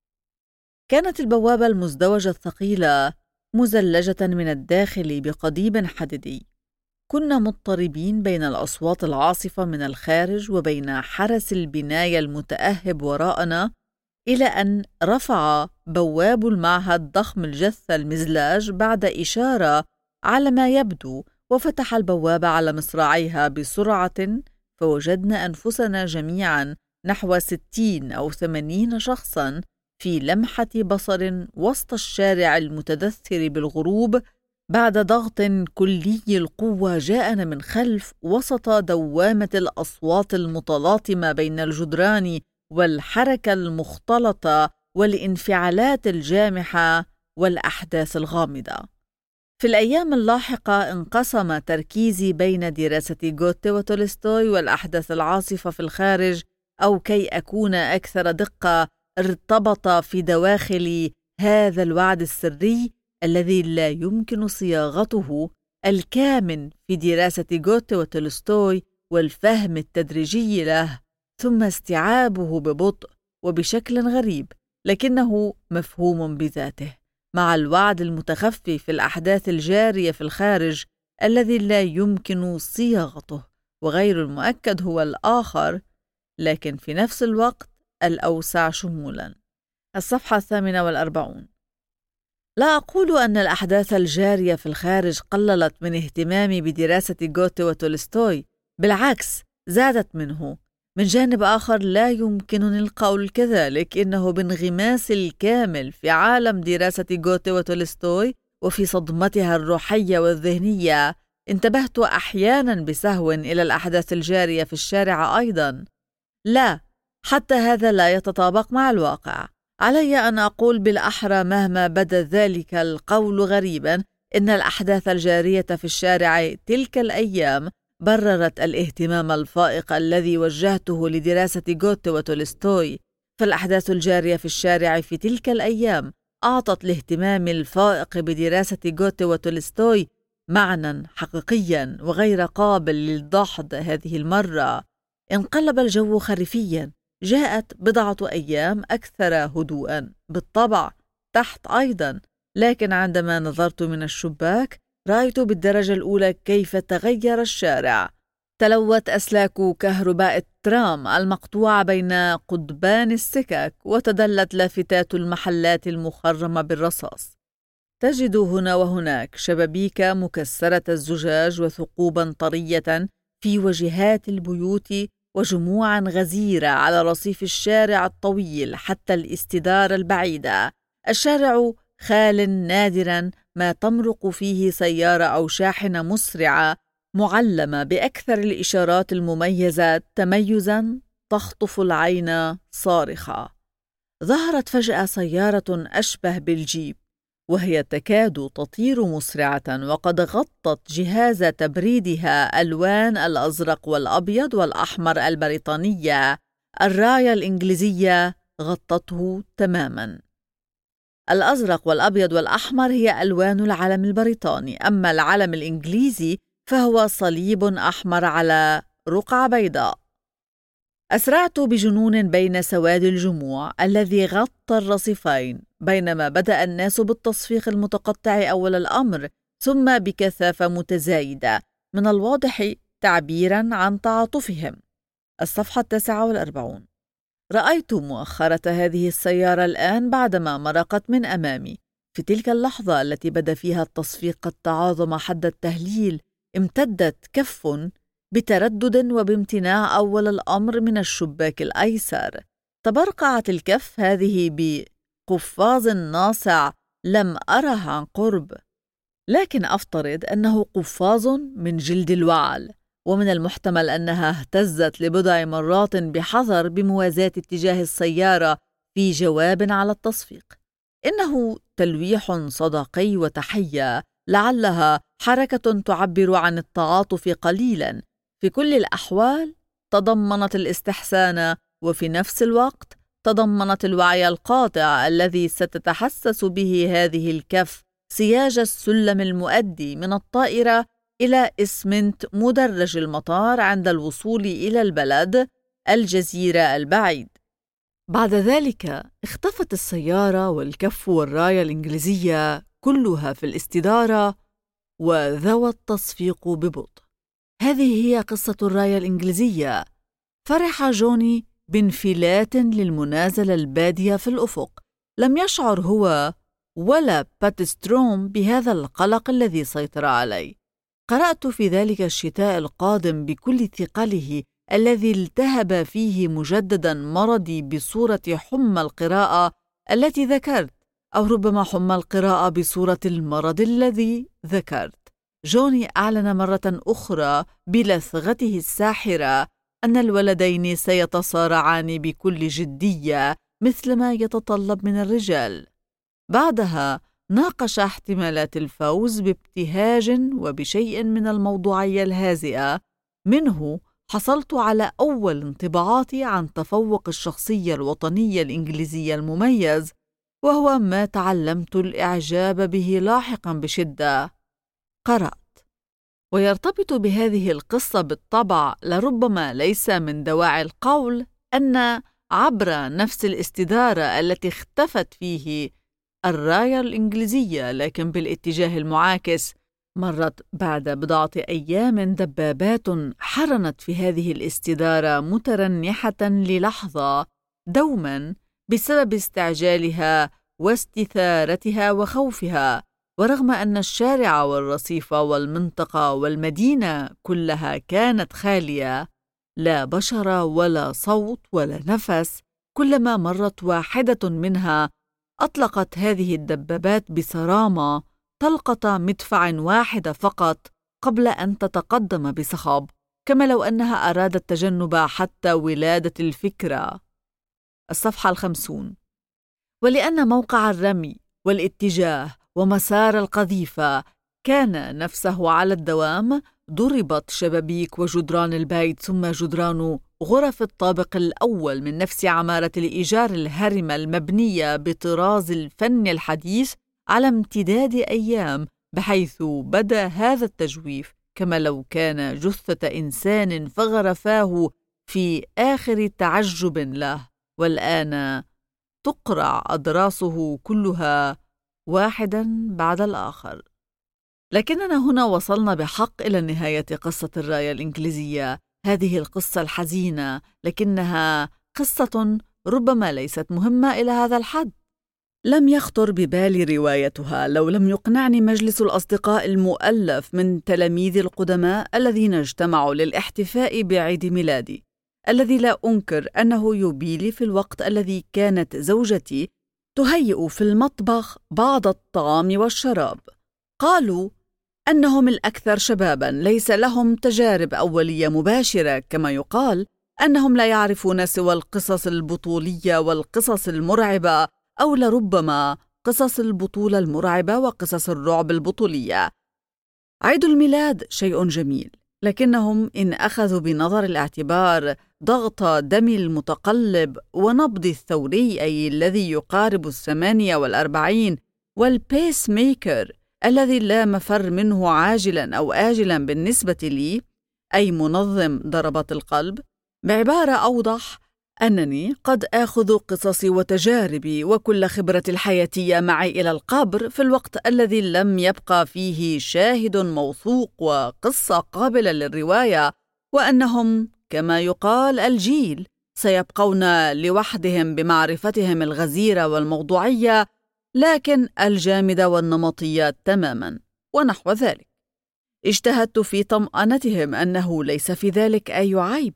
كانت البوابة المزدوجة الثقيلة مزلجة من الداخل بقضيب حديدي. كنا مضطربين بين الأصوات العاصفة من الخارج وبين حرس البناية المتأهب وراءنا، إلى أن رفع بواب المعهد ضخم الجثة المزلاج بعد إشارة على ما يبدو، وفتح البوابة على مصراعيها بسرعة، فوجدنا أنفسنا جميعا نحو 60 أو 80 شخصا في لمحة بصر وسط الشارع المتدثر بالغروب، بعد ضغط كلي القوة جاءنا من خلف وسط دوامة الأصوات المتلاطمة بين الجدران والحركة المختلطة والانفعالات الجامحة والأحداث الغامضة. في الأيام اللاحقة انقسم تركيزي بين دراسة غوته وتولستوي والأحداث العاصفة في الخارج، أو كي أكون أكثر دقة ارتبط في دواخل هذا الوعد السري الذي لا يمكن صياغته، الكامن في دراسة غوته وتولستوي والفهم التدريجي له ثم استيعابه ببطء وبشكل غريب لكنه مفهوم بذاته، مع الوعد المتخفي في الأحداث الجارية في الخارج الذي لا يمكن صياغته، وغير المؤكد هو الآخر لكن في نفس الوقت الأوسع شمولا. الصفحة 48. لا أقول أن الأحداث الجارية في الخارج قللت من اهتمامي بدراسة غوته وتولستوي، بالعكس زادت منه. من جانب آخر لا يمكنني القول كذلك، إنه بانغماس الكامل في عالم دراسة غوته وتولستوي وفي صدمتها الروحية والذهنية انتبهت أحياناً بسهو إلى الأحداث الجارية في الشارع أيضاً. لا، حتى هذا لا يتطابق مع الواقع. علي أن أقول بالأحرى مهما بدا ذلك القول غريباً إن الأحداث الجارية في الشارع تلك الأيام بررت الاهتمام الفائق الذي وجهته لدراسة غوته وتولستوي. فالأحداث الجارية في الشارع في تلك الأيام أعطت الاهتمام الفائق بدراسة غوته وتولستوي معنى حقيقيا وغير قابل للدحض. هذه المرة انقلب الجو خريفيا. جاءت بضعة أيام أكثر هدوءا بالطبع، تحت أيضا، لكن عندما نظرت من الشباك رأيت بالدرجة الأولى كيف تغير الشارع. تلوت أسلاك كهرباء الترام المقطوعة بين قضبان السكك، وتدلت لافتات المحلات المخرمة بالرصاص. تجد هنا وهناك شبابيك مكسرة الزجاج وثقوبا طرية في وجهات البيوت، وجموعا غزيرة على رصيف الشارع الطويل حتى الاستدارة البعيدة. الشارع خال نادرا ما تمرق فيه سيارة أو شاحنة مسرعة معلمة بأكثر الإشارات المميزة تميزا تخطف العين صارخة. ظهرت فجأة سيارة أشبه بالجيب، وهي تكاد تطير مسرعة، وقد غطت جهاز تبريدها ألوان الأزرق والأبيض والأحمر البريطانية. الراية الإنجليزية غطته تماما. الأزرق والأبيض والأحمر هي ألوان العلم البريطاني، أما العلم الإنجليزي فهو صليب أحمر على رقعة بيضاء. أسرعت بجنون بين سواد الجموع الذي غطى الرصيفين، بينما بدأ الناس بالتصفيق المتقطع أول الأمر، ثم بكثافة متزايدة من الواضح تعبيراً عن تعاطفهم. الصفحة 49. رأيت مؤخرة هذه السيارة الآن بعدما مرقت من أمامي. في تلك اللحظة التي بدا فيها التصفيق قد تعاظم حد التهليل، امتدت كف بتردد وبامتناع أول الأمر من الشباك الأيسر. تبرقعت الكف هذه بقفاز ناصع لم أره عن قرب، لكن أفترض أنه قفاز من جلد الوعل، ومن المحتمل أنها اهتزت لبضع مرات بحذر بموازاة اتجاه السيارة في جواب على التصفيق. إنه تلويح صداقي وتحية، لعلها حركة تعبر عن التعاطف قليلا. في كل الأحوال تضمنت الاستحسان، وفي نفس الوقت تضمنت الوعي القاطع الذي ستتحسس به هذه الكف سياج السلم المؤدي من الطائرة إلى إسمنت مدرج المطار عند الوصول إلى البلد الجزيرة البعيد. بعد ذلك اختفت السيارة والكف والراية الإنجليزية كلها في الاستدارة، وذوى التصفيق ببطء. هذه هي قصة الراية الإنجليزية. فرح جوني بانفلات للمنازل البادية في الأفق. لم يشعر هو ولا باتستروم بهذا القلق الذي سيطر عليه. قرأت في ذلك الشتاء القادم بكل ثقله الذي التهب فيه مجددا مرضي بصورة حمى القراءة التي ذكرت، أو ربما حمى القراءة بصورة المرض الذي ذكرت. جوني أعلن مرة أخرى بلثغته الساحرة أن الولدين سيتصارعان بكل جدية مثلما يتطلب من الرجال. بعدها ناقش احتمالات الفوز بابتهاج وبشيء من الموضوعية الهازئة. منه حصلت على أول انطباعاتي عن تفوق الشخصية الوطنية الإنجليزية المميز، وهو ما تعلمت الإعجاب به لاحقا بشدة. قرأت: ويرتبط بهذه القصة بالطبع، لربما ليس من دواعي القول، أن عبر نفس الاستدارة التي اختفت فيه الراية الإنجليزية لكن بالاتجاه المعاكس، مرت بعد بضعة أيام دبابات حرنت في هذه الاستدارة مترنحة للحظة دوما بسبب استعجالها واستثارتها وخوفها. ورغم أن الشارع والرصيف والمنطقة والمدينة كلها كانت خالية، لا بشر ولا صوت ولا نفس، كلما مرت واحدة منها أطلقت هذه الدبابات بصرامة طلقة مدفع واحدة فقط قبل أن تتقدم بصخاب، كما لو أنها أرادت تجنب حتى ولادة الفكرة. الصفحة 50. ولأن موقع الرمي والاتجاه ومسار القذيفة كان نفسه على الدوام، ضربت شبابيك وجدران البيت ثم جدران غرف الطابق الأول من نفس عمارة الإيجار الهرمة المبنية بطراز الفن الحديث على امتداد أيام، بحيث بدا هذا التجويف كما لو كان جثة إنسان فغرفاه في آخر تعجب له، والآن تقرع أضراسه كلها واحدا بعد الآخر. لكننا هنا وصلنا بحق إلى نهاية قصة الراية الإنجليزية، هذه القصة الحزينة، لكنها قصة ربما ليست مهمة إلى هذا الحد. لم يخطر ببالي روايتها لو لم يقنعني مجلس الأصدقاء المؤلف من تلاميذ القدماء الذين اجتمعوا للاحتفاء بعيد ميلادي، الذي لا أنكر أنه يبيلي في الوقت الذي كانت زوجتي تهيئ في المطبخ بعض الطعام والشراب. قالوا أنهم الأكثر شباباً، ليس لهم تجارب أولية مباشرة كما يقال، أنهم لا يعرفون سوى القصص البطولية والقصص المرعبة، أو لربما قصص البطولة المرعبة وقصص الرعب البطولية. عيد الميلاد شيء جميل، لكنهم إن أخذوا بنظر الاعتبار ضغط دمي المتقلب ونبضي الثوري، أي الذي يقارب 48، والبيس ميكر الذي لا مفر منه عاجلاً أو آجلاً بالنسبة لي، أي منظم ضربات القلب، بعبارة أوضح أنني قد آخذ قصصي وتجاربي وكل خبرتي الحياتية معي إلى القبر في الوقت الذي لم يبقى فيه شاهد موثوق وقصة قابلة للرواية، وأنهم كما يقال الجيل سيبقون لوحدهم بمعرفتهم الغزيرة والموضوعية، لكن الجامدة والنمطية تماماً ونحو ذلك. اجتهدت في طمأنتهم أنه ليس في ذلك أي عيب،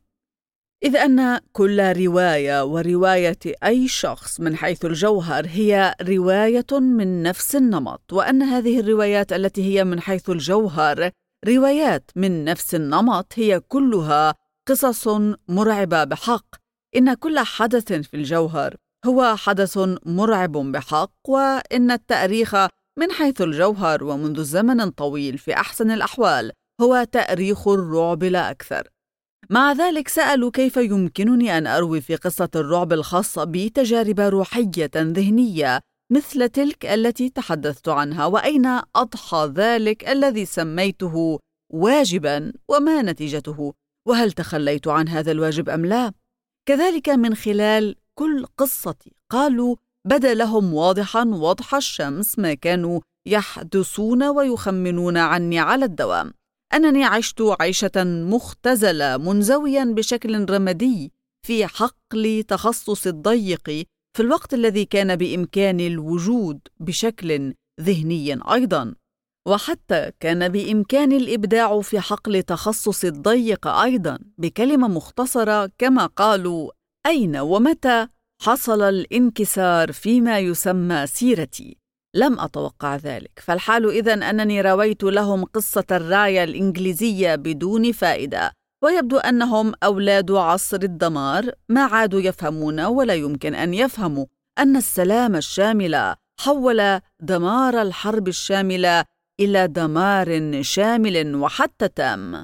إذ أن كل رواية ورواية أي شخص من حيث الجوهر هي رواية من نفس النمط، وأن هذه الروايات التي هي من حيث الجوهر روايات من نفس النمط هي كلها قصص مرعبة بحق. إن كل حدث في الجوهر هو حدث مرعب بحق، وإن التاريخ من حيث الجوهر ومنذ زمن طويل في أحسن الأحوال هو تاريخ الرعب لا أكثر. مع ذلك سألوا كيف يمكنني أن أروي في قصة الرعب الخاصة بي تجارب روحية ذهنية مثل تلك التي تحدثت عنها، وأين أضحى ذلك الذي سميته واجباً، وما نتيجته، وهل تخليت عن هذا الواجب أم لا؟ كذلك من خلال كل قصتي قالوا بدا لهم واضحاً وضح الشمس ما كانوا يحدثون ويخمنون عني على الدوام، أنني عشت عيشة مختزلة منزوياً بشكل رمادي في حقل تخصص الضيق في الوقت الذي كان بإمكاني الوجود بشكل ذهني أيضاً، وحتى كان بإمكاني الإبداع في حقل تخصص الضيق أيضاً. بكلمة مختصرة كما قالوا، أين ومتى حصل الانكسار فيما يسمى سيرتي؟ لم أتوقع ذلك، فالحال إذن أنني رويت لهم قصة الراية الإنجليزية بدون فائدة، ويبدو أنهم أولاد عصر الدمار ما عادوا يفهمون ولا يمكن أن يفهموا أن السلام الشامل حول دمار الحرب الشاملة إلى دمار شامل وحتى تام.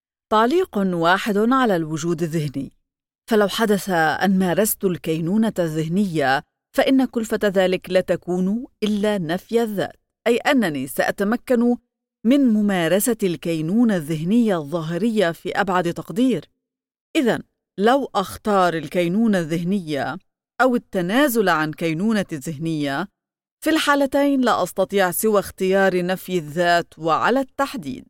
تعليق واحد على الوجود الذهني، فلو حدث أن مارست الكينونة الذهنية فإن كلفة ذلك لا تكون إلا نفي الذات، أي أنني سأتمكن من ممارسة الكينونة الذهنية الظاهرية في أبعد تقدير. إذن لو أختار الكينونة الذهنية أو التنازل عن كينونة الذهنية، في الحالتين لا أستطيع سوى اختيار نفي الذات وعلى التحديد.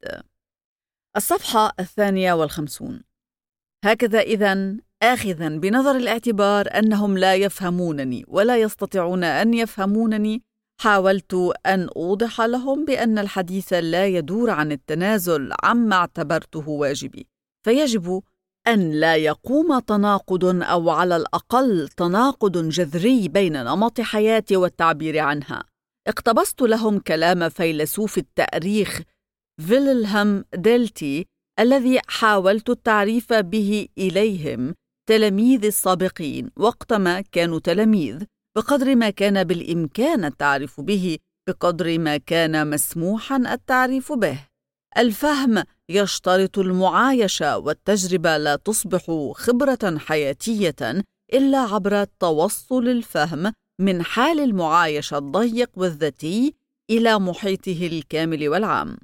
الصفحة 52. هكذا إذن، آخذاً بنظر الاعتبار أنهم لا يفهمونني ولا يستطيعون أن يفهمونني، حاولت أن أوضح لهم بأن الحديث لا يدور عن التنازل عما اعتبرته واجبي، فيجب أن لا يقوم تناقض أو على الأقل تناقض جذري بين نمط حياتي والتعبير عنها. اقتبست لهم كلام فيلسوف التاريخ فيلهلم ديلتي الذي حاولت التعريف به إليهم تلاميذ السابقين وقتما كانوا تلاميذ، بقدر ما كان بالإمكان التعريف به، بقدر ما كان مسموحا التعريف به. الفهم يشترط المعايشة، والتجربة لا تصبح خبرة حياتية إلا عبر توصل الفهم من حال المعايشة الضيق والذاتي إلى محيطه الكامل والعام.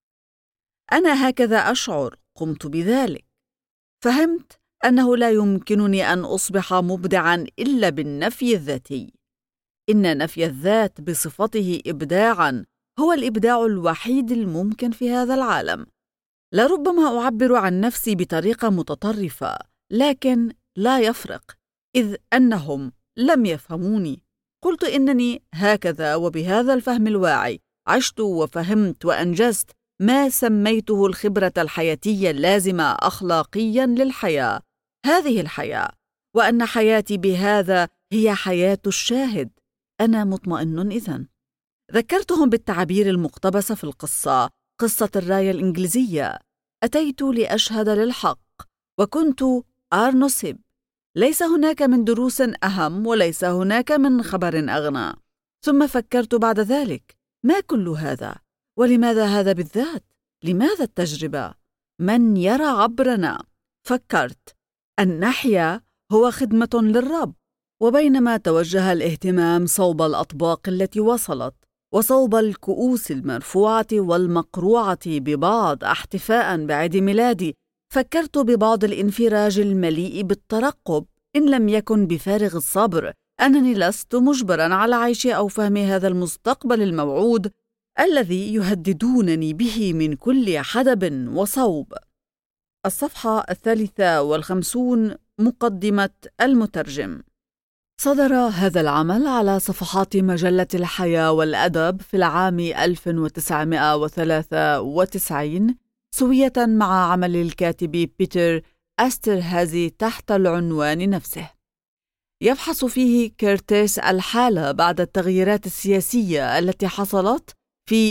أنا هكذا أشعر، قمت بذلك. فهمت أنه لا يمكنني أن أصبح مبدعاً إلا بالنفي الذاتي. إن نفي الذات بصفته إبداعاً هو الإبداع الوحيد الممكن في هذا العالم. لربما أعبر عن نفسي بطريقة متطرفة، لكن لا يفرق، إذ أنهم لم يفهموني. قلت إنني هكذا وبهذا الفهم الواعي عشت وفهمت وأنجزت ما سميته الخبرة الحياتية اللازمة أخلاقياً للحياة، هذه الحياة، وأن حياتي بهذا هي حياة الشاهد. أنا مطمئن إذن. ذكرتهم بالتعابير المقتبسة في القصة، قصة الراية الإنجليزية. أتيت لأشهد للحق، وكنت أرنسب. ليس هناك من دروس أهم، وليس هناك من خبر أغنى. ثم فكرت بعد ذلك، ما كل هذا؟ ولماذا هذا بالذات؟ لماذا التجربة؟ من يرى عبرنا؟ فكرت، النحيا هو خدمة للرب. وبينما توجه الاهتمام صوب الأطباق التي وصلت، وصوب الكؤوس المرفوعة والمقروعة ببعض احتفاء بعيد ميلادي، فكرت ببعض الانفراج المليء بالترقب، إن لم يكن بفارغ الصبر، أنني لست مجبراً على عيش أو فهم هذا المستقبل الموعود الذي يهددونني به من كل حدب وصوب. الصفحة 53، مقدمة المترجم. صدر هذا العمل على صفحات مجلة الحياة والأدب في العام 1993 سوية مع عمل الكاتب بيتر أسترهازي تحت العنوان نفسه. يبحث فيه كيرتيس الحالة بعد التغييرات السياسية التي حصلت في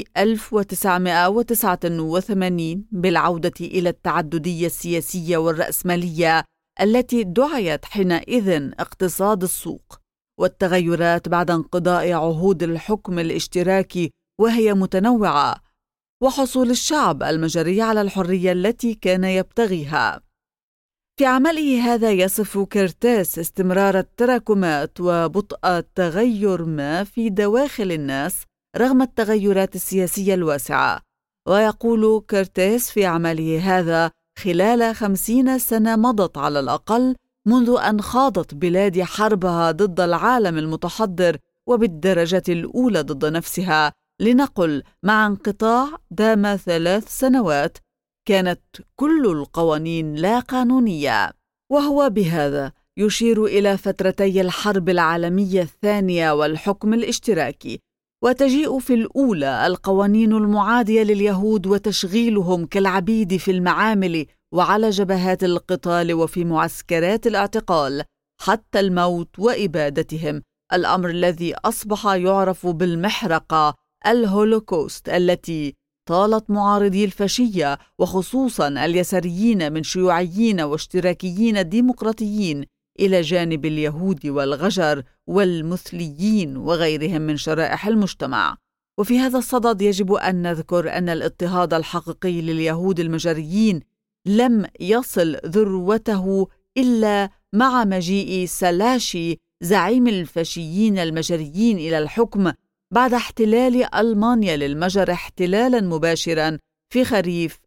1989 بالعودة إلى التعددية السياسية والرأسمالية التي دعيت حينئذ اقتصاد السوق، والتغيرات بعد انقضاء عهود الحكم الاشتراكي وهي متنوعة، وحصول الشعب المجري على الحرية التي كان يبتغيها. في عمله هذا يصف كيرتيس استمرار التراكمات وبطء التغير ما في دواخل الناس رغم التغيرات السياسية الواسعة. ويقول كيرتيس في عمله هذا: خلال 50 سنة مضت على الأقل منذ أن خاضت بلادي حربها ضد العالم المتحضر وبالدرجة الأولى ضد نفسها، لنقل مع انقطاع دام 3 سنوات كانت كل القوانين لا قانونية. وهو بهذا يشير إلى فترتي الحرب العالمية الثانية والحكم الاشتراكي. وتجيء في الأولى القوانين المعادية لليهود وتشغيلهم كالعبيد في المعامل وعلى جبهات القتال وفي معسكرات الاعتقال حتى الموت وإبادتهم، الأمر الذي أصبح يعرف بالمحرقة الهولوكوست، التي طالت معارضي الفاشية وخصوصا اليساريين من شيوعيين واشتراكيين ديمقراطيين إلى جانب اليهود والغجر والمثليين وغيرهم من شرائح المجتمع. وفي هذا الصدد يجب أن نذكر أن الاضطهاد الحقيقي لليهود المجريين لم يصل ذروته إلا مع مجيء سلاشي زعيم الفاشيين المجريين إلى الحكم بعد احتلال ألمانيا للمجر احتلالا مباشرا في خريف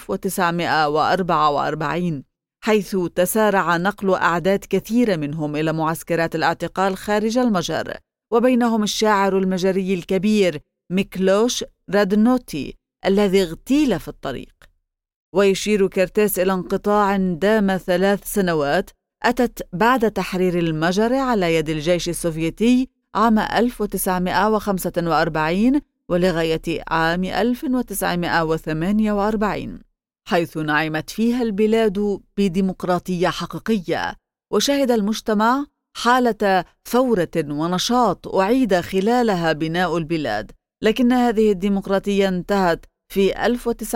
1944، حيث تسارع نقل أعداد كثيرة منهم إلى معسكرات الاعتقال خارج المجر، وبينهم الشاعر المجري الكبير ميكلوش رادنوتي الذي اغتيل في الطريق. ويشير كيرتيس إلى انقطاع دام 3 سنوات أتت بعد تحرير المجر على يد الجيش السوفيتي عام 1945 ولغاية عام 1948، حيث نعمت فيها البلاد بديمقراطية حقيقية، وشهد المجتمع حالة ثورة ونشاط أعيد خلالها بناء البلاد. لكن هذه الديمقراطية انتهت في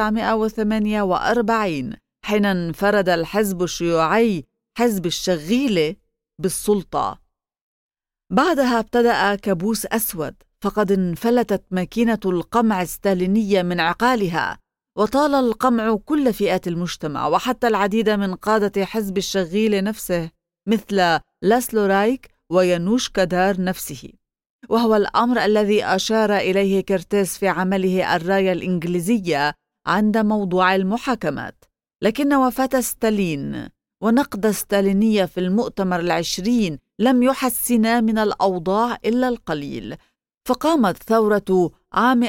1948 حين انفرد الحزب الشيوعي حزب الشغيلة بالسلطة. بعدها ابتدأ كابوس أسود، فقد انفلتت ماكينة القمع الستالينية من عقالها، وطال القمع كل فئات المجتمع وحتى العديد من قادة حزب الشغيلة نفسه مثل لاسلو رايك ويانوش كادار نفسه، وهو الأمر الذي أشار إليه كرتيس في عمله الراية الإنجليزية عند موضوع المحاكمات. لكن وفاة ستالين ونقد ستالينية في المؤتمر ال20 لم يحسنا من الأوضاع إلا القليل، فقامت ثورة عام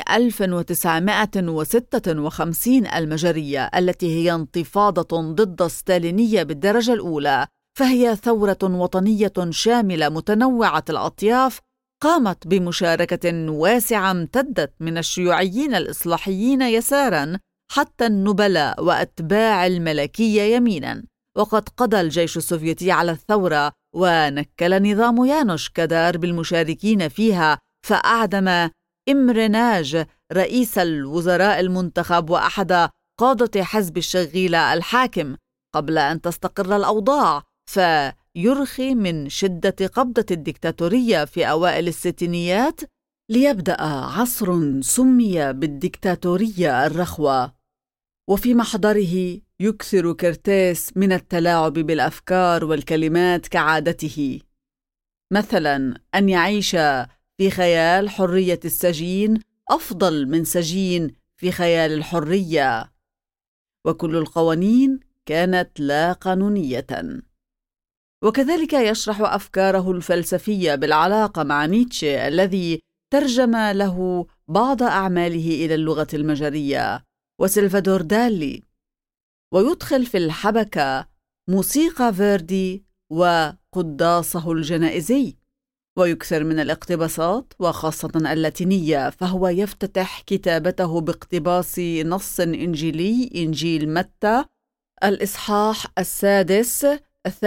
1956 المجرية التي هي انتفاضة ضد ستالينية بالدرجة الأولى، فهي ثورة وطنية شاملة متنوعة الأطياف قامت بمشاركة واسعة امتدت من الشيوعيين الإصلاحيين يساراً حتى النبلاء وأتباع الملكية يميناً. وقد قضى الجيش السوفيتي على الثورة ونكل نظام يانوش كادار بالمشاركين فيها، فأعدم إمرناج رئيس الوزراء المنتخب وأحد قادة حزب الشغيلة الحاكم قبل أن تستقر الأوضاع، فيرخي من شدة قبضة الدكتاتورية في أوائل الستينيات ليبدأ عصر سمي بالدكتاتورية الرخوة. وفي محضره يكثر كرتيس من التلاعب بالأفكار والكلمات كعادته، مثلا أن يعيش في خيال حرية السجين أفضل من سجين في خيال الحرية، وكل القوانين كانت لا قانونية. وكذلك يشرح أفكاره الفلسفية بالعلاقة مع نيتشه الذي ترجم له بعض أعماله إلى اللغة المجرية، وسلفادور دالي، ويدخل في الحبكة موسيقى فيردي وقداصه الجنائزي، ويكثر من الاقتباسات وخاصة اللاتينية، فهو يفتتح كتابته باقتباس نص إنجيلي إنجيل متى الإصحاح 6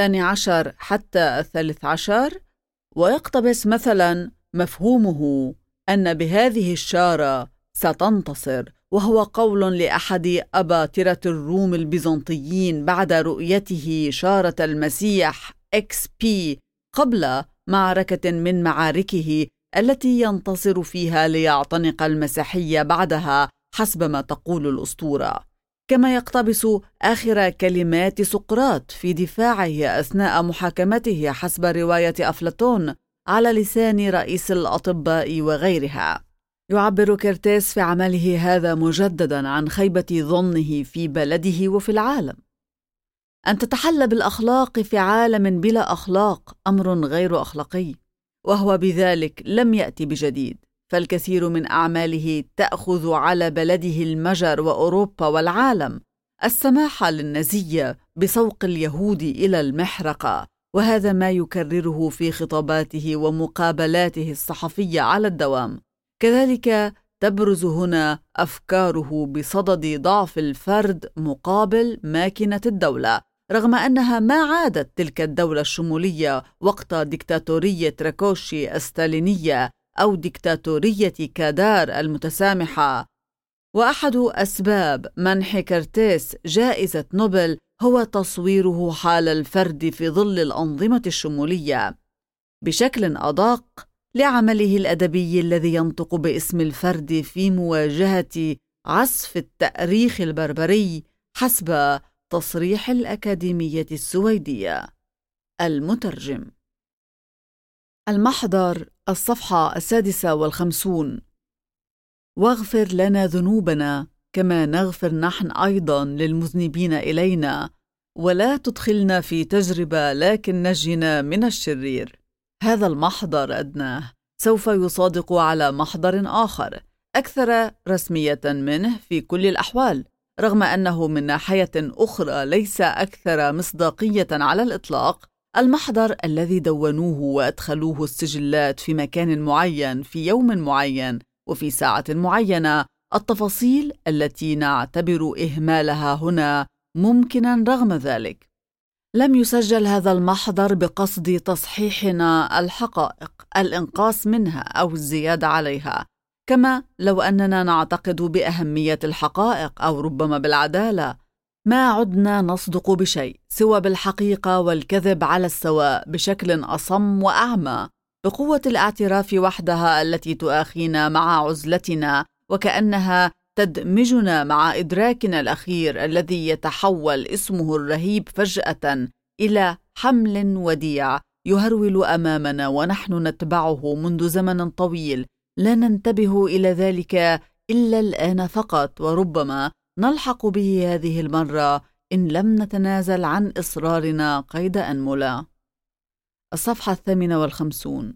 12 حتى 13، ويقتبس مثلا مفهومه أن بهذه الشارة ستنتصر، وهو قول لأحد أباطرة الروم البيزنطيين بعد رؤيته شارة المسيح XP قبل معركة من معاركه التي ينتصر فيها ليعتنق المسيحية بعدها حسب ما تقول الأسطورة. كما يقتبس آخر كلمات سقراط في دفاعه أثناء محاكمته حسب رواية أفلاطون على لسان رئيس الأطباء وغيرها. يعبر كرتيس في عمله هذا مجددا عن خيبة ظنه في بلده وفي العالم. أن تتحلى بالأخلاق في عالم بلا أخلاق أمر غير أخلاقي، وهو بذلك لم يأتي بجديد، فالكثير من أعماله تأخذ على بلده المجر وأوروبا والعالم السماح للنازية بسوق اليهود إلى المحرقة، وهذا ما يكرره في خطاباته ومقابلاته الصحفية على الدوام. كذلك تبرز هنا أفكاره بصدد ضعف الفرد مقابل ماكينة الدولة، رغم أنها ما عادت تلك الدولة الشمولية وقت ديكتاتورية راكوشي الستالينية أو ديكتاتورية كادار المتسامحة. وأحد أسباب منح كرتيس جائزة نوبل هو تصويره حال الفرد في ظل الأنظمة الشمولية بشكل أدق لعمله الأدبي الذي ينطق باسم الفرد في مواجهة عصف التأريخ البربري حسب تصريح الأكاديمية السويدية. المترجم. المحضر الصفحة 56. واغفر لنا ذنوبنا كما نغفر نحن أيضا للمذنبين إلينا، ولا تدخلنا في تجربة لكن نجنا من الشرير. هذا المحضر أدناه سوف يصادق على محضر آخر أكثر رسمية منه في كل الأحوال، رغم أنه من ناحية أخرى ليس أكثر مصداقية على الإطلاق. المحضر الذي دونوه وأدخلوه السجلات في مكان معين في يوم معين وفي ساعة معينة، التفاصيل التي نعتبر إهمالها هنا ممكنا رغم ذلك. لم يسجل هذا المحضر بقصد تصحيحنا الحقائق، الإنقاص منها أو الزيادة عليها، كما لو أننا نعتقد بأهمية الحقائق أو ربما بالعدالة، ما عدنا نصدق بشيء سوى بالحقيقة والكذب على السواء بشكل أصم وأعمى، بقوة الاعتراف وحدها التي تؤاخينا مع عزلتنا، وكأنها تدمجنا مع إدراكنا الأخير الذي يتحول اسمه الرهيب فجأة إلى حمل وديع يهرول أمامنا ونحن نتبعه منذ زمن طويل، لا ننتبه إلى ذلك إلا الآن فقط، وربما نلحق به هذه المرة إن لم نتنازل عن إصرارنا قيد أنملة. الصفحة 58.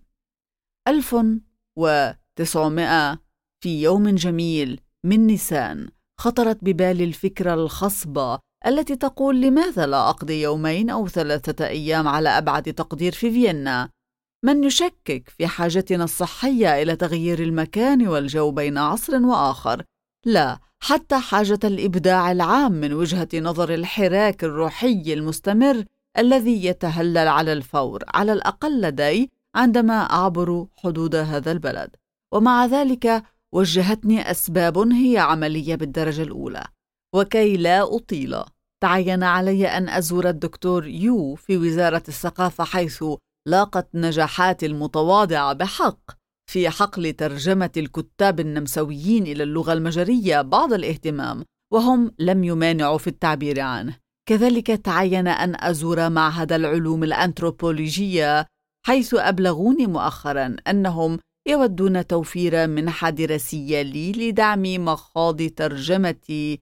1900 في يوم جميل من نيسان خطرت ببالي الفكرة الخصبة التي تقول: لماذا لا أقضي يومين أو 3 أيام على أبعد تقدير في فيينا؟ من يشكك في حاجتنا الصحية إلى تغيير المكان والجو بين عصر وآخر؟ لا، حتى حاجة الإبداع العام من وجهة نظر الحراك الروحي المستمر الذي يتهلل على الفور، على الأقل لدي عندما أعبر حدود هذا البلد. ومع ذلك وجهتني أسباب هي عملية بالدرجة الأولى. وكي لا أطيل، تعين علي أن أزور الدكتور يو في وزارة الثقافة، حيث لاقت نجاحاتي المتواضعة بحق في حقل ترجمة الكتاب النمساويين إلى اللغة المجرية بعض الاهتمام، وهم لم يمانعوا في التعبير عنه. كذلك تعين أن أزور معهد العلوم الأنثروبولوجية، حيث أبلغوني مؤخراً أنهم يودون توفير منحة دراسية لي لدعم مخاض ترجمتي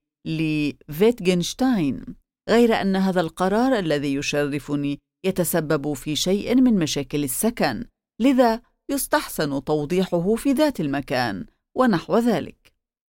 لفيتغنشتاين، غير أن هذا القرار الذي يشرفني يتسبب في شيء من مشاكل السكن، لذا يستحسن توضيحه في ذات المكان ونحو ذلك.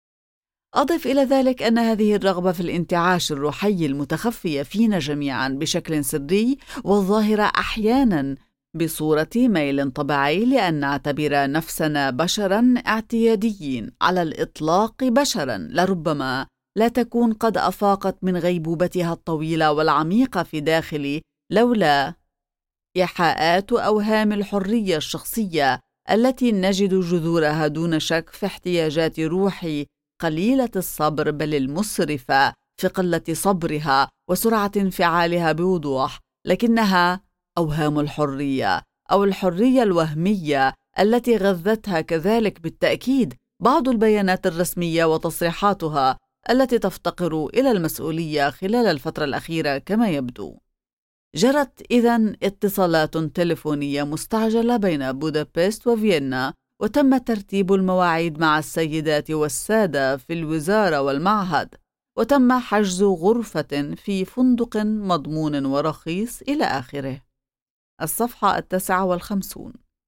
أضف إلى ذلك أن هذه الرغبة في الانتعاش الروحي المتخفية فينا جميعا بشكل سري والظاهرة أحيانا بصورة ميل طبيعي لأن نعتبر نفسنا بشرا اعتياديين على الإطلاق، بشرا لربما لا تكون قد أفاقت من غيبوبتها الطويلة والعميقة في داخلي لولا إيحاءات أوهام الحرية الشخصية التي نجد جذورها دون شك في احتياجات روحي قليلة الصبر، بل المسرفة في قلة صبرها وسرعة انفعالها بوضوح، لكنها أوهام الحرية أو الحرية الوهمية التي غذتها كذلك بالتأكيد بعض البيانات الرسمية وتصريحاتها التي تفتقر إلى المسؤولية خلال الفترة الأخيرة كما يبدو. جرت إذن اتصالات تلفونية مستعجلة بين بودابست وفيينا، وتم ترتيب المواعيد مع السيدات والسادة في الوزارة والمعهد، وتم حجز غرفة في فندق مضمون ورخيص إلى آخره. الصفحة 59.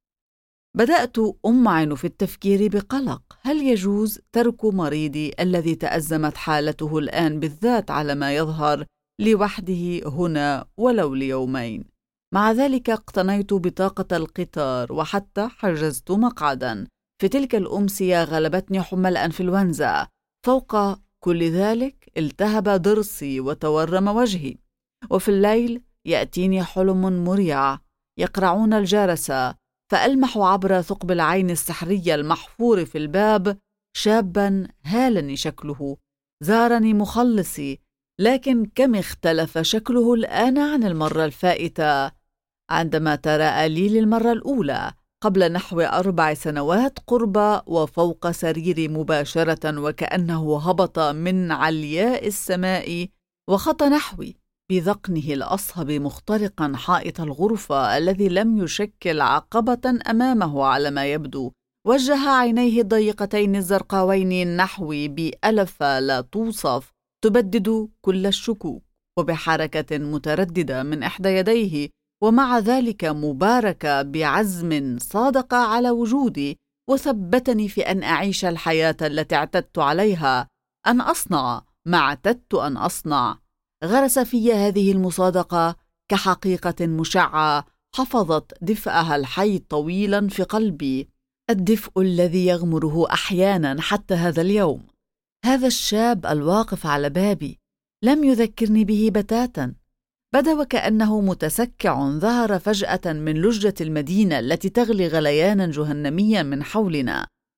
بدأت أمعن في التفكير بقلق: هل يجوز ترك مريضي الذي تأزمت حالته الآن بالذات على ما يظهر لوحده هنا ولو ليومين؟ مع ذلك اقتنيت بطاقة القطار وحتى حجزت مقعدا. في تلك الأمسية غلبتني حمى الأنفلونزا. فوق كل ذلك التهب ضرسي وتورم وجهي، وفي الليل يأتيني حلم مريع يقرعون الجرس، فألمح عبر ثقب العين السحري المحفور في الباب شابا هالني شكله. زارني مخلصي، لكن كم اختلف شكله الآن عن المرة الفائتة عندما تراءى لي للمرة الأولى قبل نحو 4 سنوات قرب وفوق سريري مباشرة، وكأنه هبط من علياء السماء وخطى نحوي بذقنه الأصهب مخترقا حائط الغرفة الذي لم يشكل عقبة أمامه على ما يبدو. وجه عينيه الضيقتين الزرقاوين نحوي بألفة لا توصف تبدد كل الشكوك، وبحركة مترددة من إحدى يديه، ومع ذلك مباركة بعزم صادق على وجودي وثبتني في أن أعيش الحياة التي اعتدت عليها، أن أصنع ما اعتدت أن أصنع. غرس في هذه المصادقة كحقيقة مشعة حفظت دفئها الحي طويلا في قلبي، الدفء الذي يغمره أحيانا حتى هذا اليوم. هذا الشاب الواقف على بابي لم يذكرني به بتاتا، بدا وكأنه متسكع ظهر فجأة من لجة المدينة التي تغلي غليانا جهنميا من حولنا.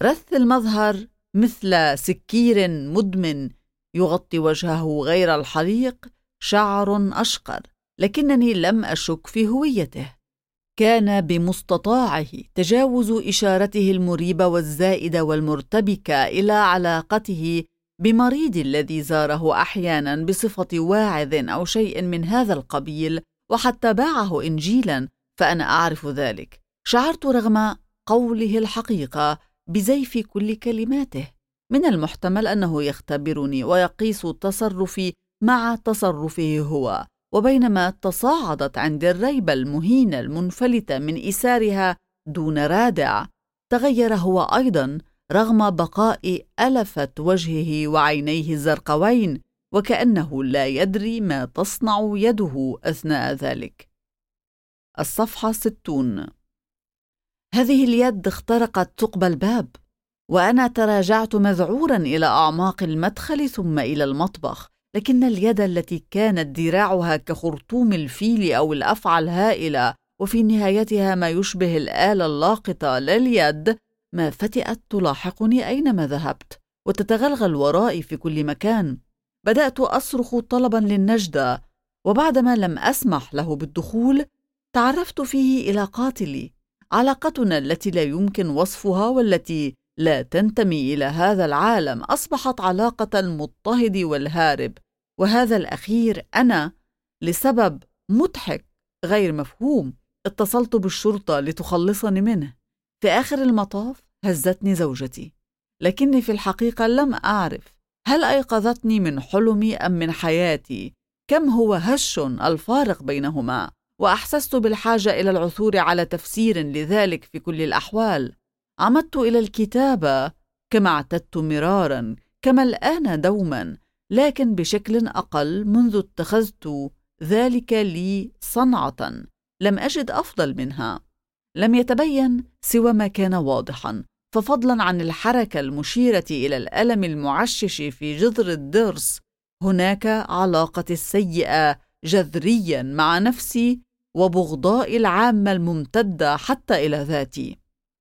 رث المظهر مثل سكير مدمن يغطي وجهه غير الحليق شعر أشقر، لكنني لم أشك في هويته. كان بمستطاعه تجاوز إشارته المريبة والزائدة والمرتبكة إلى علاقته بمريض الذي زاره أحيانا بصفة واعظ أو شيء من هذا القبيل، وحتى باعه إنجيلا، فأنا أعرف ذلك. شعرت رغم قوله الحقيقة بزيف كل كلماته. من المحتمل أنه يختبرني ويقيس تصرفي مع تصرفه هو، وبينما تصاعدت عندي الريبة المهينة المنفلتة من إثارها دون رادع، تغير هو أيضا رغم بقاء ألفة وجهه وعينيه الزرقوين، وكأنه لا يدري ما تصنع يده أثناء ذلك. الصفحة 60. هذه اليد اخترقت ثقب الباب، وأنا تراجعت مذعورا إلى أعماق المدخل ثم إلى المطبخ، لكن اليد التي كانت ذراعها كخرطوم الفيل أو الأفعى الهائلة وفي نهايتها ما يشبه الآلة اللاقطة لا اليد، ما فتئت تلاحقني أينما ذهبت وتتغلغل ورائي في كل مكان. بدأت أصرخ طلبا للنجدة، وبعدما لم أسمح له بالدخول تعرفت فيه إلى قاتلي. علاقتنا التي لا يمكن وصفها والتي لا تنتمي إلى هذا العالم أصبحت علاقة المضطهد والهارب، وهذا الأخير أنا، لسبب مضحك غير مفهوم اتصلت بالشرطة لتخلصني منه. في آخر المطاف هزتني زوجتي، لكني في الحقيقة لم أعرف هل أيقظتني من حلمي أم من حياتي. كم هو هش الفارق بينهما، وأحسست بالحاجة إلى العثور على تفسير لذلك في كل الأحوال. عمدت إلى الكتابة كما اعتدت مرارا، كما الآن دوما، لكن بشكل أقل منذ اتخذت ذلك لي صنعة لم أجد أفضل منها. لم يتبين سوى ما كان واضحا، ففضلا عن الحركة المشيرة إلى الألم المعشش في جذر الضرس، هناك علاقتي السيئة جذريا مع نفسي وبغضاء العامة الممتدة حتى إلى ذاتي.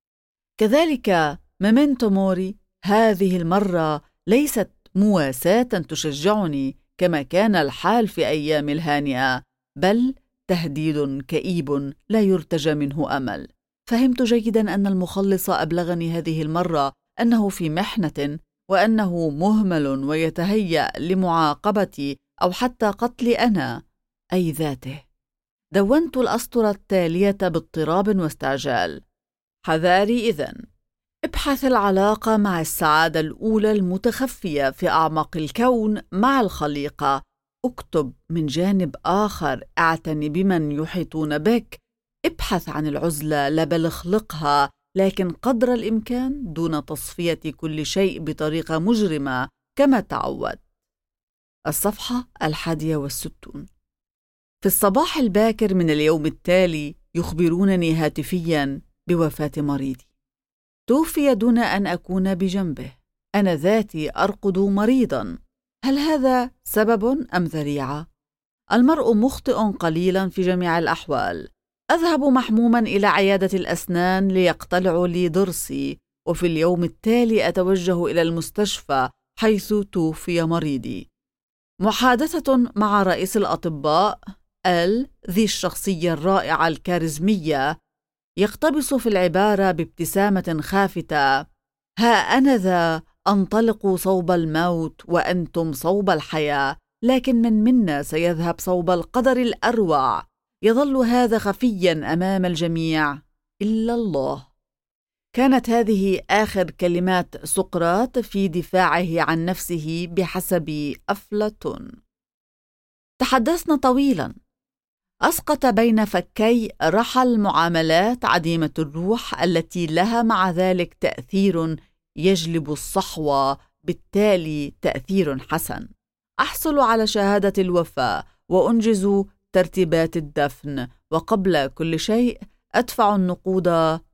كذلك ميمنتو موري هذه المرة ليست مواساة تشجعني كما كان الحال في أيام الهانئة، بل تهديد كئيب لا يرتجى منه أمل. فهمت جيدا أن المخلص أبلغني هذه المرة أنه في محنة، وأنه مهمل ويتهيأ لمعاقبتي أو حتى قتلي أنا أي ذاته. دونت الأسطر التالية باضطراب واستعجال: حذاري إذن، ابحث العلاقة مع السعادة الأولى المتخفية في أعماق الكون مع الخليقة. اكتب من جانب آخر، اعتني بمن يحيطون بك. ابحث عن العزلة لا بل اخلقها، لكن قدر الإمكان دون تصفية كل شيء بطريقة مجرمة كما تعود. الصفحة 61. في الصباح الباكر من اليوم التالي يخبرونني هاتفياً بوفاة مريضي. توفي دون أن أكون بجنبه. أنا ذاتي أرقد مريضاً. هل هذا سبب أم ذريعة؟ المرء مخطئ قليلاً في جميع الأحوال. أذهب محموماً إلى عيادة الأسنان ليقتلعوا لي ضرسي، وفي اليوم التالي أتوجه إلى المستشفى حيث توفي مريضي. محادثة مع رئيس الأطباء ذي الشخصية الرائعة الكاريزمية يقتبس في العبارة بابتسامة خافتة: ها أنا ذا أنطلق صوب الموت وأنتم صوب الحياة، لكن من منا سيذهب صوب القدر الأروع؟ يظل هذا خفيا أمام الجميع إلا الله. كانت هذه آخر كلمات سقراط في دفاعه عن نفسه بحسب أفلاطون. تحدثنا طويلا. أسقط بين فكي رحل معاملات عديمة الروح التي لها مع ذلك تأثير يجلب الصحوة، بالتالي تأثير حسن. أحصل على شهادة الوفاة وأنجز ترتيبات الدفن، وقبل كل شيء أدفع النقود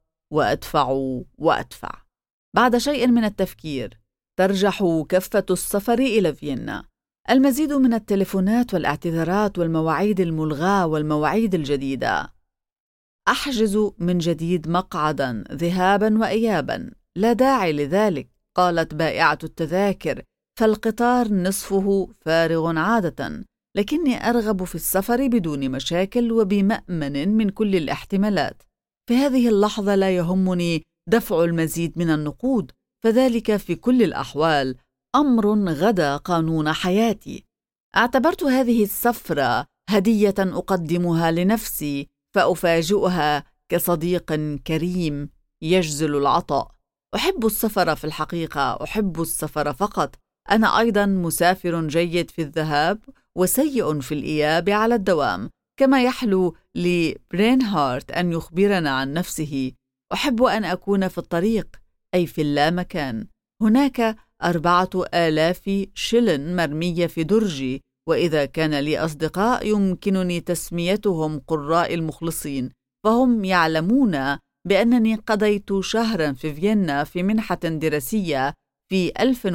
وأدفع. بعد شيء من التفكير ترجح كفة السفر إلى فيينا. المزيد من التليفونات والاعتذارات والمواعيد الملغاة والمواعيد الجديدة. أحجز من جديد مقعدا ذهابا وإيابا، لا داعي لذلك، قالت بائعة التذاكر، فالقطار نصفه فارغ عادة، لكني أرغب في السفر بدون مشاكل وبمأمن من كل الاحتمالات. في هذه اللحظة لا يهمني دفع المزيد من النقود، فذلك في كل الأحوال أمر غدا قانون حياتي. اعتبرت هذه السفرة هدية أقدمها لنفسي، فأفاجئها كصديق كريم يجزل العطاء. أحب السفر في الحقيقة، أحب السفر فقط. أنا أيضا مسافر جيد في الذهاب وسيء في الإياب على الدوام، كما يحلو لبرينهارت أن يخبرنا عن نفسه. أحب أن أكون في الطريق، أي في اللامكان. هناك 4000 شلن مرمية في درجي، وإذا كان لي أصدقاء يمكنني تسميتهم قراء المخلصين، فهم يعلمون بأنني قضيت شهرا في فيينا في منحة دراسية في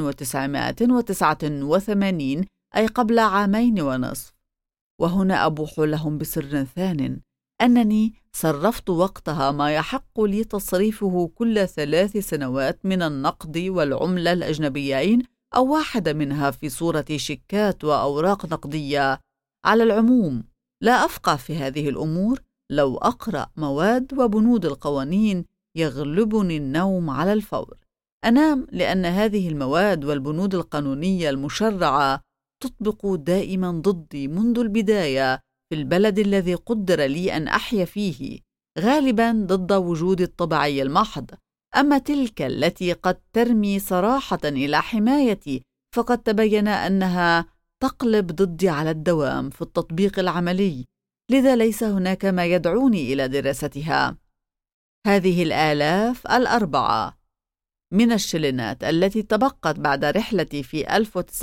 1989، أي قبل 2.5 عام. وهنا أبوح لهم بسر ثان، أنني صرفت وقتها ما يحق لي تصريفه كل 3 سنوات من النقد والعملة الأجنبيين، أو واحدة منها في صورة شيكات وأوراق نقدية. على العموم لا أفقه في هذه الأمور. لو أقرأ مواد وبنود القوانين يغلبني النوم على الفور. أنام لأن هذه المواد والبنود القانونية المشرعة تطبق دائما ضدي منذ البداية في البلد الذي قدر لي أن أحيا فيه، غالبا ضد وجود الطبيعي المحض. أما تلك التي قد ترمي صراحة إلى حمايتي فقد تبين أنها تقلب ضدي على الدوام في التطبيق العملي، لذا ليس هناك ما يدعوني إلى دراستها. هذه 4,000 من الشلنات التي تبقت بعد رحلتي في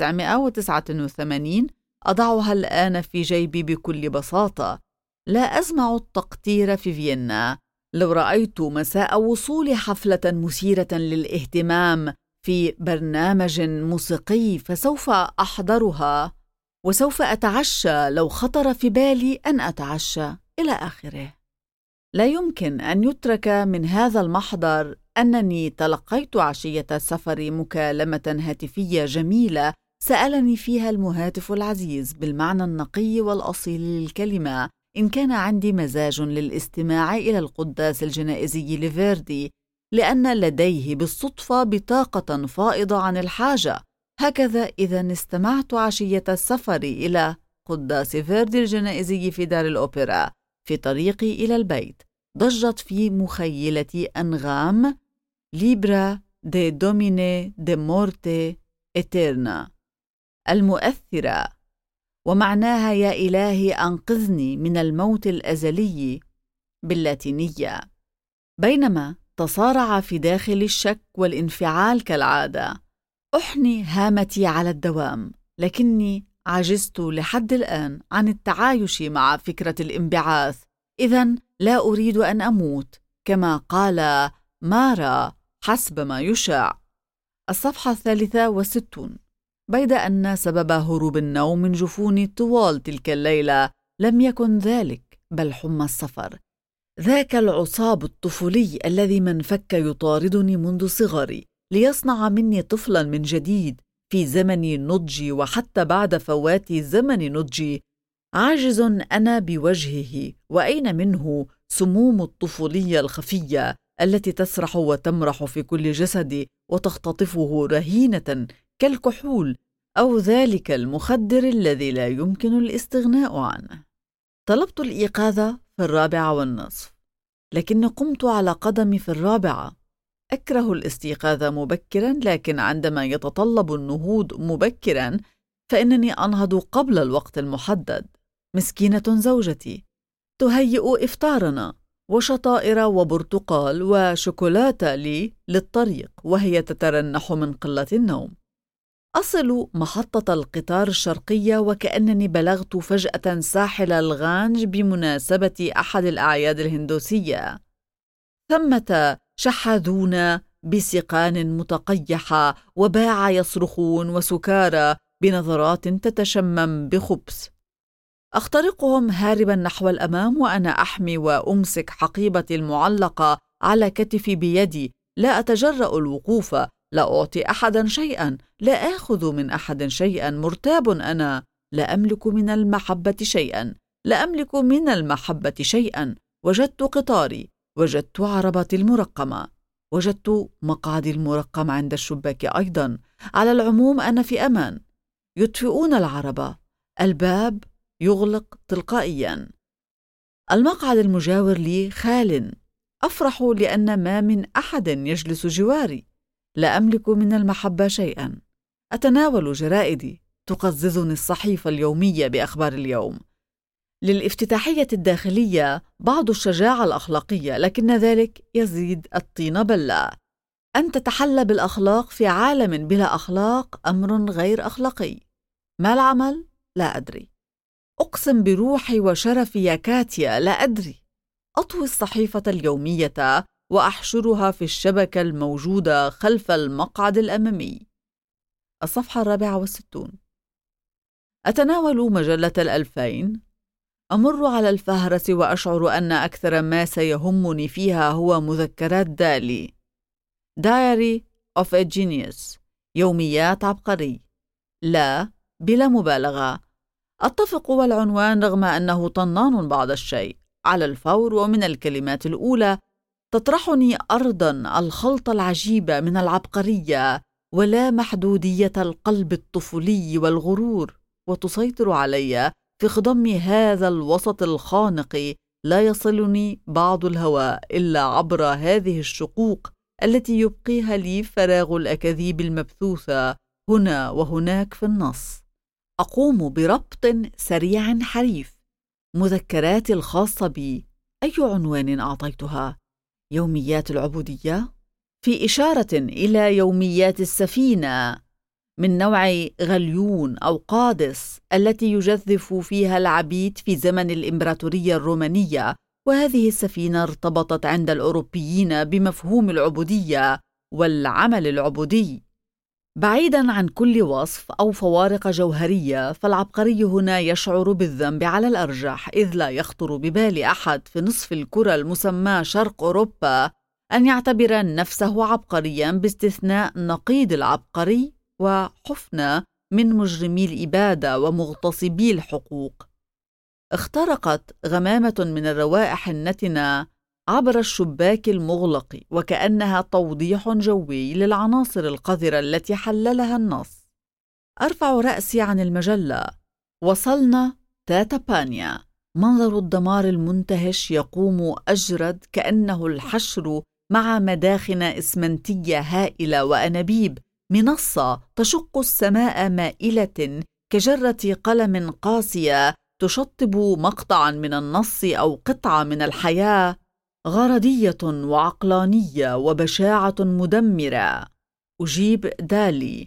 1989 أضعها الآن في جيبي بكل بساطة. لا أسمع التقطير في فيينا. لو رأيت مساء وصول حفلة مثيرة للاهتمام في برنامج موسيقي فسوف أحضرها، وسوف أتعشى لو خطر في بالي أن أتعشى، إلى آخره. لا يمكن أن يترك من هذا المحضر أنني تلقيت عشية السفر مكالمة هاتفية جميلة سألني فيها المهاتف العزيز بالمعنى النقي والأصيل للكلمة إن كان عندي مزاج للاستماع إلى القداس الجنائزي لفيردي، لأن لديه بالصدفة بطاقة فائضة عن الحاجة. هكذا إذا استمعت عشية السفر إلى قداس فيردي الجنائزي في دار الأوبرا في طريقي إلى البيت، ضجت في مخيلتي أنغام ليبرا دي دوميني دي مورتي إتيرنا المؤثرة، ومعناها يا إلهي أنقذني من الموت الأزلي باللاتينية. بينما تصارع في داخل الشك والانفعال كالعادة، أحني هامتي على الدوام، لكني عجزت لحد الآن عن التعايش مع فكرة الانبعاث. إذن لا أريد أن أموت كما قال مارا حسب ما يشاع. الصفحة 63. بيد أن سبب هروب النوم من جفوني طوال تلك الليلة لم يكن ذلك، بل حمى السفر، ذاك العصاب الطفولي الذي من فك يطاردني منذ صغري ليصنع مني طفلا من جديد في زمن نضجي، وحتى بعد فوات زمن نضجي عاجز أنا بوجهه. وأين منه سموم الطفولية الخفية التي تسرح وتمرح في كل جسدي وتختطفه رهينة كالكحول أو ذلك المخدر الذي لا يمكن الاستغناء عنه. طلبت الإيقاظ في 4:15، لكني قمت على قدمي في 4. أكره الاستيقاظ مبكرا، لكن عندما يتطلب النهوض مبكرا فإنني أنهض قبل الوقت المحدد. مسكينة زوجتي تهيئ إفطارنا وشطائر وبرتقال وشوكولاتة لي للطريق، وهي تترنح من قلة النوم. أصل محطة القطار الشرقية وكأنني بلغت فجأة ساحل الغانج بمناسبة أحد الأعياد الهندوسية. ثمة شحاذون بسقان متقيحة وباع يصرخون وسكارى بنظرات تتشمم بخبث. أخترقهم هاربا نحو الأمام وأنا أحمي وأمسك حقيبتي المعلقة على كتفي بيدي، لا أتجرأ الوقوف، لا أعطي أحدا شيئا، لا آخذ من أحد شيئا، مرتاب أنا، لا أملك من المحبة شيئا، لا أملك من المحبة شيئا. وجدت قطاري، وجدت عربتي المرقمة، وجدت مقعدي المرقم عند الشباك أيضا. على العموم أنا في أمان. يطفئون العربة، الباب يغلق تلقائيا. المقعد المجاور لي خال، أفرح لأن ما من أحد يجلس جواري. لا أملك من المحبة شيئا. أتناول جرائدي، تقززني الصحيفة اليومية بأخبار اليوم. للافتتاحية الداخلية بعض الشجاعة الأخلاقية، لكن ذلك يزيد الطين بلة. أن تتحلى بالأخلاق في عالم بلا أخلاق أمر غير أخلاقي. ما العمل؟ لا أدري. أقسم بروحي وشرفي يا كاتيا لا أدري. أطوي الصحيفة اليومية وأحشرها في الشبكة الموجودة خلف المقعد الأمامي. الصفحة 64. أتناول مجلة 2000. أمر على الفهرس وأشعر أن أكثر ما سيهمني فيها هو مذكرات دالي. Diary of a Genius، يوميات عبقري. لا، بلا مبالغة. أتفق والعنوان رغم أنه طنان بعض الشيء. على الفور ومن الكلمات الأولى تطرحني أرضاً الخلطة العجيبة من العبقرية ولا محدودية القلب الطفولي والغرور، وتسيطر علي في خضم هذا الوسط الخانق. لا يصلني بعض الهواء إلا عبر هذه الشقوق التي يبقيها لي فراغ الأكاذيب المبثوثة هنا وهناك في النص. أقوم بربط سريع حريف. مذكراتي الخاصة بي، أي عنوان أعطيتها؟ يوميات العبودية؟ في إشارة إلى يوميات السفينة من نوع غليون أو قادس التي يجذف فيها العبيد في زمن الإمبراطورية الرومانية، وهذه السفينة ارتبطت عند الأوروبيين بمفهوم العبودية والعمل العبودي. بعيداً عن كل وصف أو فوارق جوهرية، فالعبقري هنا يشعر بالذنب على الأرجح، إذ لا يخطر ببال أحد في نصف الكرة المسمى شرق أوروبا أن يعتبر نفسه عبقرياً باستثناء نقيض العبقري وحفنة من مجرمي الإبادة ومغتصبي الحقوق. اخترقت غمامة من الروائح النتنة عبر الشباك المغلق، وكأنها توضيح جوي للعناصر القذرة التي حللها النص. أرفع رأسي عن المجلة. وصلنا تاتابانيا. منظر الدمار المنتهش يقوم أجرد كأنه الحشر مع مداخن إسمنتية هائلة وأنابيب. منصة تشق السماء مائلة كجرة قلم قاسية تشطب مقطعا من النص أو قطعة من الحياة. غرضية وعقلانية وبشاعة مدمرة. أجيب دالي.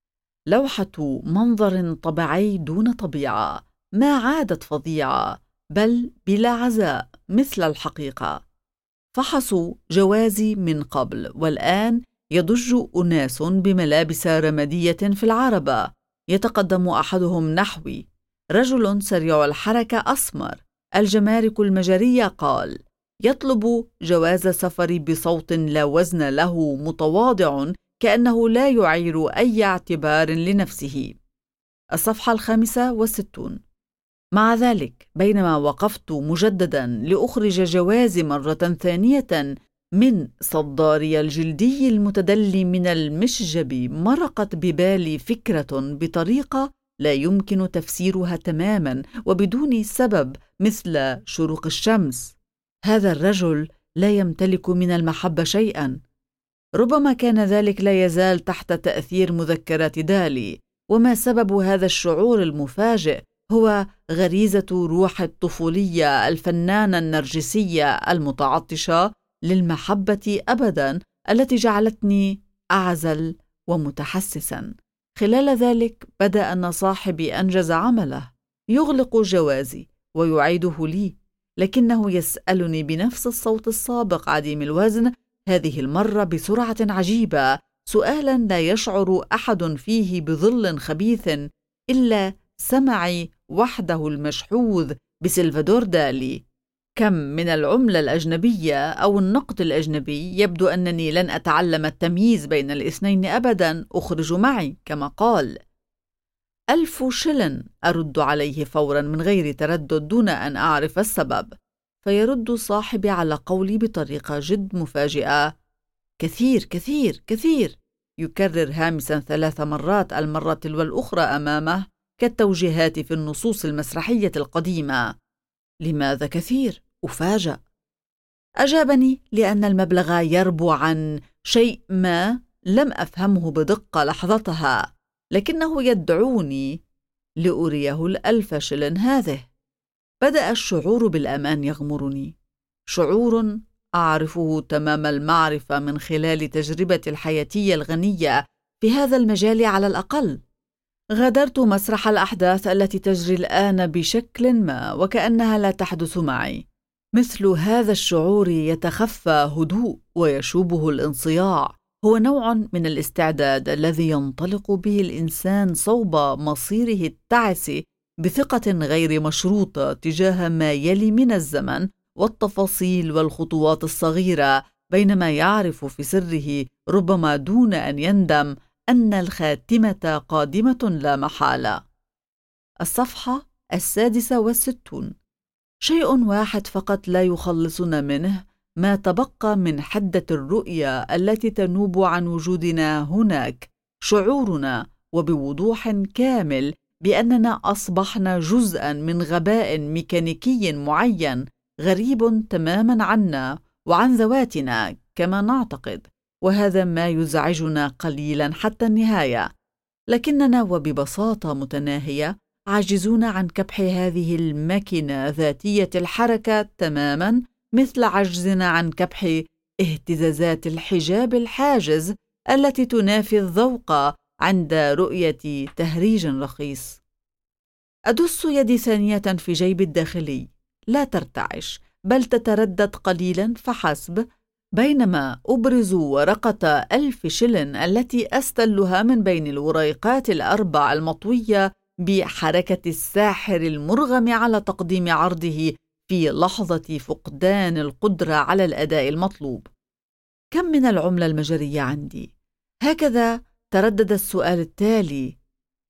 لوحة منظر طبيعي دون طبيعة، ما عادت فظيعة بل بلا عزاء مثل الحقيقة. فحصوا جوازي من قبل، والآن يضج أناس بملابس رمادية في العربة. يتقدم أحدهم نحوي، رجل سريع الحركة أسمر، الجمارك المجرية، قال: يطلب جواز سفري بصوت لا وزن له، متواضع كأنه لا يعير أي اعتبار لنفسه. الصفحة 65. مع ذلك بينما وقفت مجددا لأخرج جوازي مرة ثانية من صداري الجلدي المتدلي من المشجب، مرقت ببالي فكرة بطريقة لا يمكن تفسيرها تماما وبدون سبب، مثل شروق الشمس. هذا الرجل لا يمتلك من المحبة شيئا. ربما كان ذلك لا يزال تحت تأثير مذكرات دالي. وما سبب هذا الشعور المفاجئ؟ هو غريزة روح الطفولية الفنانة النرجسية المتعطشة للمحبة أبدا، التي جعلتني أعزل ومتحسسا. خلال ذلك بدأ أن صاحبي أنجز عمله، يغلق جوازي ويعيده لي، لكنه يسألني بنفس الصوت السابق عديم الوزن، هذه المرة بسرعة عجيبة، سؤالا لا يشعر أحد فيه بظل خبيث إلا سمعي وحده المشحوذ بسلفادور دالي. كم من العملة الأجنبية أو النقد الأجنبي، يبدو أنني لن أتعلم التمييز بين الاثنين أبداً، أخرج معي كما قال. 1000 شلن، أرد عليه فوراً من غير تردد دون أن أعرف السبب، فيرد صاحبي على قولي بطريقة جد مفاجئة: كثير كثير كثير، يكرر هامساً 3 مرات، المرة تلو الأخرى أمامه كالتوجيهات في النصوص المسرحية القديمة. لماذا كثير؟ أفاجأ. أجابني لأن المبلغ يربو عن شيء ما لم أفهمه بدقة لحظتها، لكنه يدعوني لأريه 1000 شلن هذه. بدأ الشعور بالأمان يغمرني، شعور أعرفه تمام المعرفة من خلال تجربتي الحياتية الغنية في هذا المجال على الأقل. غادرت مسرح الأحداث التي تجري الآن بشكل ما وكأنها لا تحدث معي. مثل هذا الشعور يتخفى هدوء ويشوبه الانصياع، هو نوع من الاستعداد الذي ينطلق به الإنسان صوب مصيره التعس بثقة غير مشروطة تجاه ما يلي من الزمن والتفاصيل والخطوات الصغيرة، بينما يعرف في سره ربما دون أن يندم أن الخاتمة قادمة لا محالة. الصفحة 66. شيء واحد فقط لا يخلصنا منه، ما تبقى من حدة الرؤية التي تنوب عن وجودنا هناك، شعورنا وبوضوح كامل بأننا أصبحنا جزءاً من غباء ميكانيكي معين غريب تماماً عنا وعن ذواتنا كما نعتقد، وهذا ما يزعجنا قليلاً حتى النهاية. لكننا وببساطة متناهية عاجزون عن كبح هذه الماكينة ذاتية الحركة تماماً مثل عجزنا عن كبح اهتزازات الحجاب الحاجز التي تنافي الذوق عند رؤية تهريج رخيص. أدس يدي ثانية في جيبي الداخلي، لا ترتعش بل تتردد قليلا فحسب، بينما أبرز ورقة 1000 شلن التي أستلها من بين الوريقات الأربع المطوية بحركة الساحر المرغم على تقديم عرضه في لحظة فقدان القدرة على الأداء المطلوب. كم من العملة المجرية عندي؟ هكذا تردد السؤال التالي.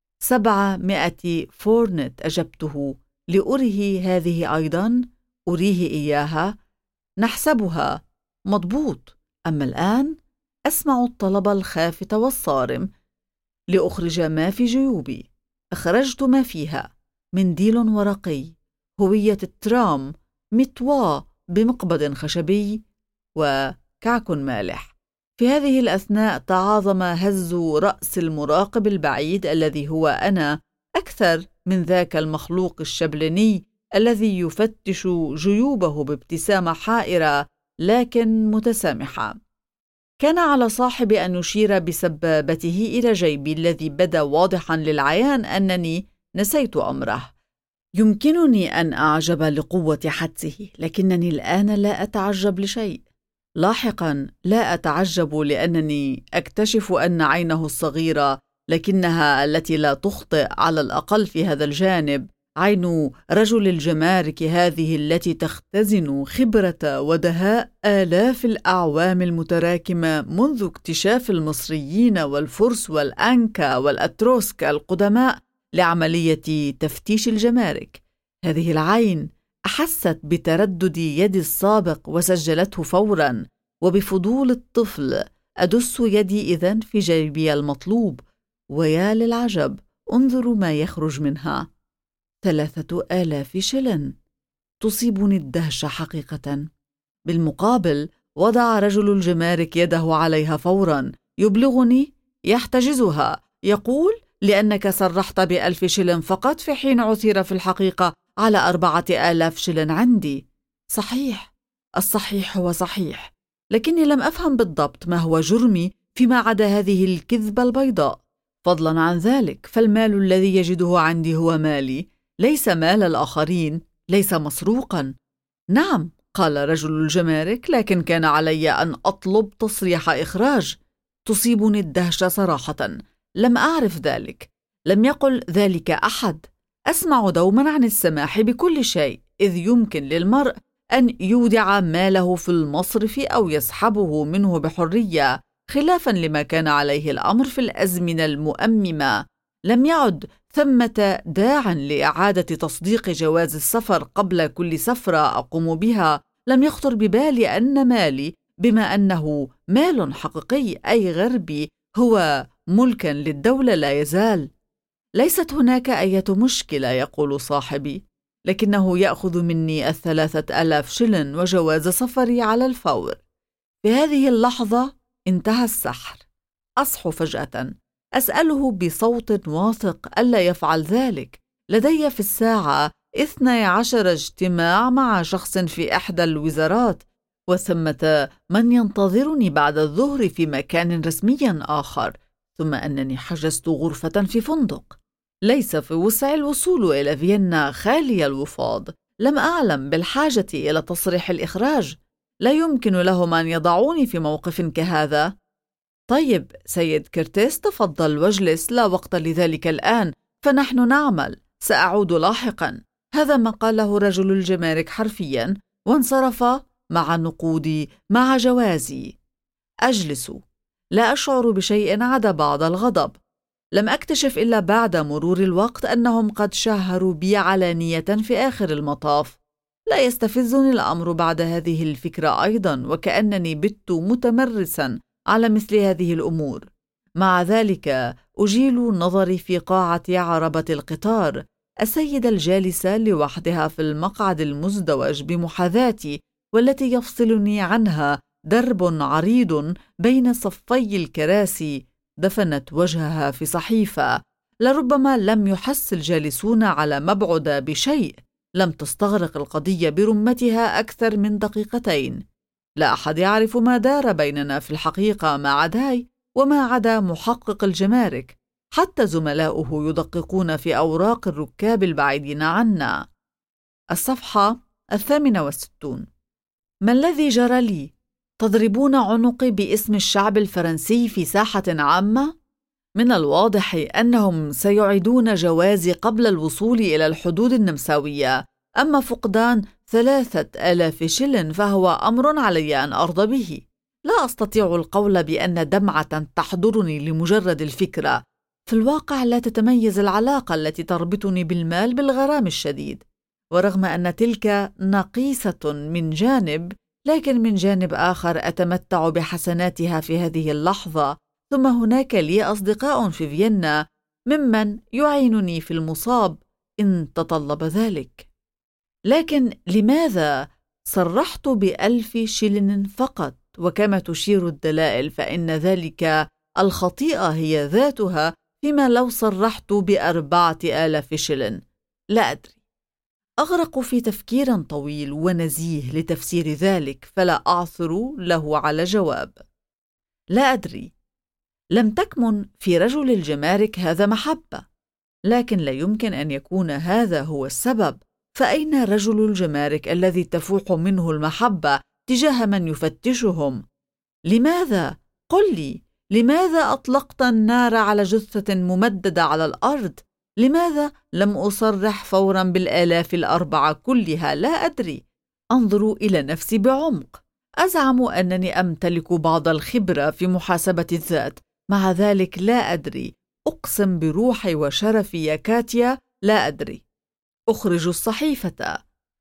700 فورنت، أجبته لأريه هذه أيضا، أريه إياها. نحسبها. مضبوط. أما الآن أسمع الطلب الخافت والصارم لأخرج ما في جيوبي. أخرجت ما فيها: منديل ورقي، هوية الترام، مطواة بمقبض خشبي، وكعك مالح. في هذه الأثناء تعاظم هز رأس المراقب البعيد الذي هو أنا أكثر من ذاك المخلوق الشبلني الذي يفتش جيوبه بابتسامة حائرة لكن متسامحة. كان على صاحبي أن يشير بسبابته إلى جيبي الذي بدا واضحا للعيان أنني نسيت أمره. يمكنني أن أعجب لقوة حدسه، لكنني الآن لا أتعجب لشيء. لاحقا لا أتعجب لأنني أكتشف أن عينه الصغيرة لكنها التي لا تخطئ على الأقل في هذا الجانب، عين رجل الجمارك هذه التي تختزن خبرة ودهاء آلاف الأعوام المتراكمة منذ اكتشاف المصريين والفرس والأنكا والأتروسك القدماء لعملية تفتيش الجمارك. هذه العين أحست بتردد يدي السابق وسجلته فوراً، وبفضول الطفل أدس يدي إذن في جيبي المطلوب، ويا للعجب، انظروا ما يخرج منها: 3000 شلن. تصيبني الدهشة حقيقة. بالمقابل وضع رجل الجمارك يده عليها فوراً، يبلغني يحتجزها، يقول: لأنك صرحت ب1000 شلن فقط، في حين عثر في الحقيقة على 4000 شلن عندي. صحيح، الصحيح هو صحيح، لكني لم أفهم بالضبط ما هو جرمي فيما عدا هذه الكذبة البيضاء. فضلاً عن ذلك، فالمال الذي يجده عندي هو مالي، ليس مال الآخرين، ليس مسروقاً. نعم، قال رجل الجمارك، لكن كان علي أن أطلب تصريح إخراج. تصيبني الدهشة صراحة، لم أعرف ذلك، لم يقل ذلك أحد. أسمع دوما عن السماح بكل شيء، إذ يمكن للمرء أن يودع ماله في المصرف أو يسحبه منه بحرية، خلافاً لما كان عليه الأمر في الأزمنة المؤممة. لم يعد ثمة داع لإعادة تصديق جواز السفر قبل كل سفرة أقوم بها. لم يخطر ببالي أن مالي، بما أنه مال حقيقي أي غربي، هو ملكاً للدولة لا يزال. ليست هناك أي مشكلة، يقول صاحبي، لكنه يأخذ مني 3000 شلن وجواز سفري على الفور. في هذه اللحظة انتهى السحر. أصحو فجأة، أسأله بصوت واثق ألا يفعل ذلك. لدي في الساعة 12 اجتماع مع شخص في إحدى الوزارات، وثمة من ينتظرني بعد الظهر في مكان رسمي آخر، ثم أنني حجزت غرفة في فندق. ليس في وسع الوصول إلى فيينا خالي الوفاض. لم أعلم بالحاجة إلى تصريح الإخراج. لا يمكن لهم أن يضعوني في موقف كهذا. طيب سيد كيرتيس، تفضل واجلس، لا وقت لذلك الآن، فنحن نعمل، سأعود لاحقا. هذا ما قاله رجل الجمارك حرفيا، وانصرف مع نقودي مع جوازي. أجلس، لا أشعر بشيء عدا بعض الغضب. لم أكتشف إلا بعد مرور الوقت أنهم قد شاهروا بي علانية في آخر المطاف. لا يستفزني الأمر بعد هذه الفكرة أيضا، وكأنني بت متمرسا على مثل هذه الأمور. مع ذلك أجيل نظري في قاعة عربة القطار، السيدة الجالسة لوحدها في المقعد المزدوج بمحاذاتي، والتي يفصلني عنها درب عريض بين صفي الكراسي، دفنت وجهها في صحيفة. لربما لم يحس الجالسون على مبعد بشيء. لم تستغرق القضية برمتها أكثر من دقيقتين. لا أحد يعرف ما دار بيننا في الحقيقة ما عداي وما عدا محقق الجمارك. حتى زملاؤه يدققون في أوراق الركاب البعيدين عنا. الصفحة 68. ما الذي جرى لي؟ تضربون عنقي باسم الشعب الفرنسي في ساحة عامة؟ من الواضح أنهم سيعيدون جوازي قبل الوصول إلى الحدود النمساوية. أما فقدان 3000 شلن فهو أمر علي أن أرضى به. لا أستطيع القول بأن دمعة تحضرني لمجرد الفكرة. في الواقع لا تتميز العلاقة التي تربطني بالمال بالغرام الشديد، ورغم أن تلك نقيصة من جانب، لكن من جانب آخر أتمتع بحسناتها في هذه اللحظة. ثم هناك لي أصدقاء في فيينا ممن يعينني في المصاب إن تطلب ذلك. لكن لماذا صرحت ب1000 شلن فقط؟ وكما تشير الدلائل فإن ذلك الخطيئة هي ذاتها، فيما لو صرحت ب4000 شلن. لا أدري. أغرق في تفكير طويل ونزيه لتفسير ذلك، فلا أعثر له على جواب. لا أدري. لم تكمن في رجل الجمارك هذا محبة، لكن لا يمكن أن يكون هذا هو السبب. فأين رجل الجمارك الذي تفوح منه المحبة تجاه من يفتشهم؟ لماذا؟ قل لي، لماذا أطلقت النار على جثة ممددة على الأرض؟ لماذا لم أصرح فوراً بالآلاف الأربعة كلها؟ لا أدري. أنظر إلى نفسي بعمق. أزعم أنني أمتلك بعض الخبرة في محاسبة الذات، مع ذلك لا أدري. أقسم بروحي وشرفي يا كاتيا لا أدري. أخرج الصحيفة.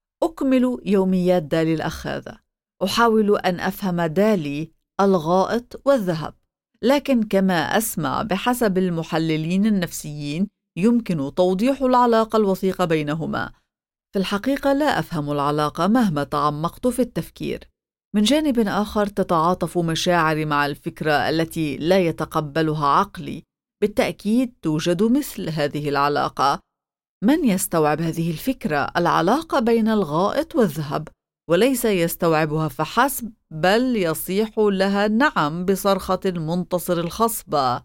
أكمل يوميات دالي الأخاذة. أحاول أن أفهم دالي الغائط والذهب، لكن كما أسمع بحسب المحللين النفسيين يمكن توضيح العلاقة الوثيقة بينهما. في الحقيقة لا أفهم العلاقة مهما تعمقت في التفكير. من جانب آخر تتعاطف مشاعري مع الفكرة التي لا يتقبلها عقلي. بالتأكيد توجد مثل هذه العلاقة. من يستوعب هذه الفكرة، العلاقة بين الغائط والذهب، وليس يستوعبها فحسب، بل يصيح لها نعم بصرخة المنتصر الخصبة.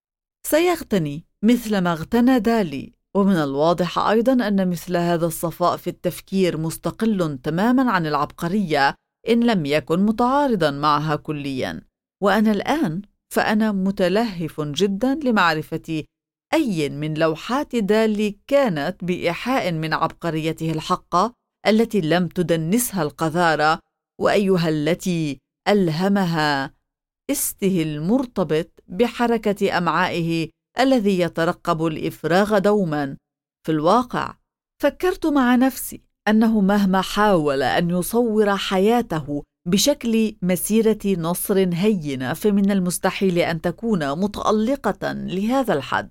سيغتني مثل ما اغتنى دالي. ومن الواضح أيضا أن مثل هذا الصفاء في التفكير مستقل تماما عن العبقرية، إن لم يكن متعارضا معها كليا. وأنا الآن فأنا متلهف جدا لمعرفة أي من لوحات دالي كانت بإيحاء من عبقريته الحقة التي لم تدنسها القذارة، وأيها التي ألهمها استه المرتبط بحركة أمعائه الذي يترقب الإفراغ دوما. في الواقع فكرت مع نفسي أنه مهما حاول أن يصور حياته بشكل مسيرة نصر هينة، فمن المستحيل أن تكون متألقة لهذا الحد.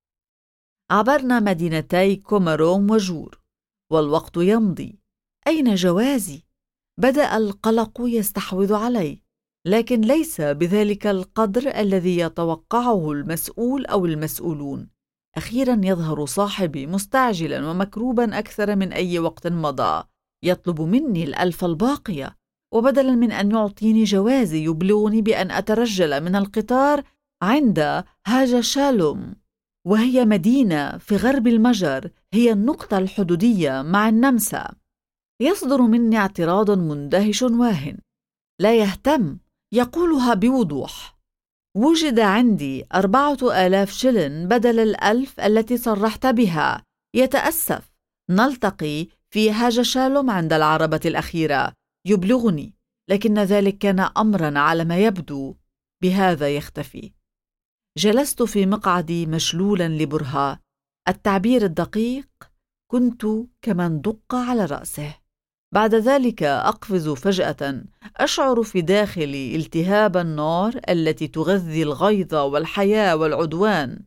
عبرنا مدينتي كوماروم وجور والوقت يمضي. أين جوازي؟ بدأ القلق يستحوذ علي، لكن ليس بذلك القدر الذي يتوقعه المسؤول أو المسؤولون. أخيرا يظهر صاحبي مستعجلا ومكروبا أكثر من أي وقت مضى، يطلب مني الألف الباقية، وبدلا من أن يعطيني جوازي يبلغني بأن أترجل من القطار عند هاجا شالوم، وهي مدينة في غرب المجر، هي النقطة الحدودية مع النمسا. يصدر مني اعتراض مندهش واهن. لا يهتم، يقولها بوضوح. وجد عندي 4000 شلن بدل 1000 التي صرحت بها. يتأسف، نلتقي في هاجا شالوم عند العربة الأخيرة. يبلغني، لكن ذلك كان أمرا على ما يبدو بهذا يختفي. جلست في مقعدي مشلولا لبرهة. التعبير الدقيق، كنت كمن دق على رأسه. بعد ذلك أقفز فجأة، أشعر في داخلي التهاب النار التي تغذي الغيظ والحياة والعدوان.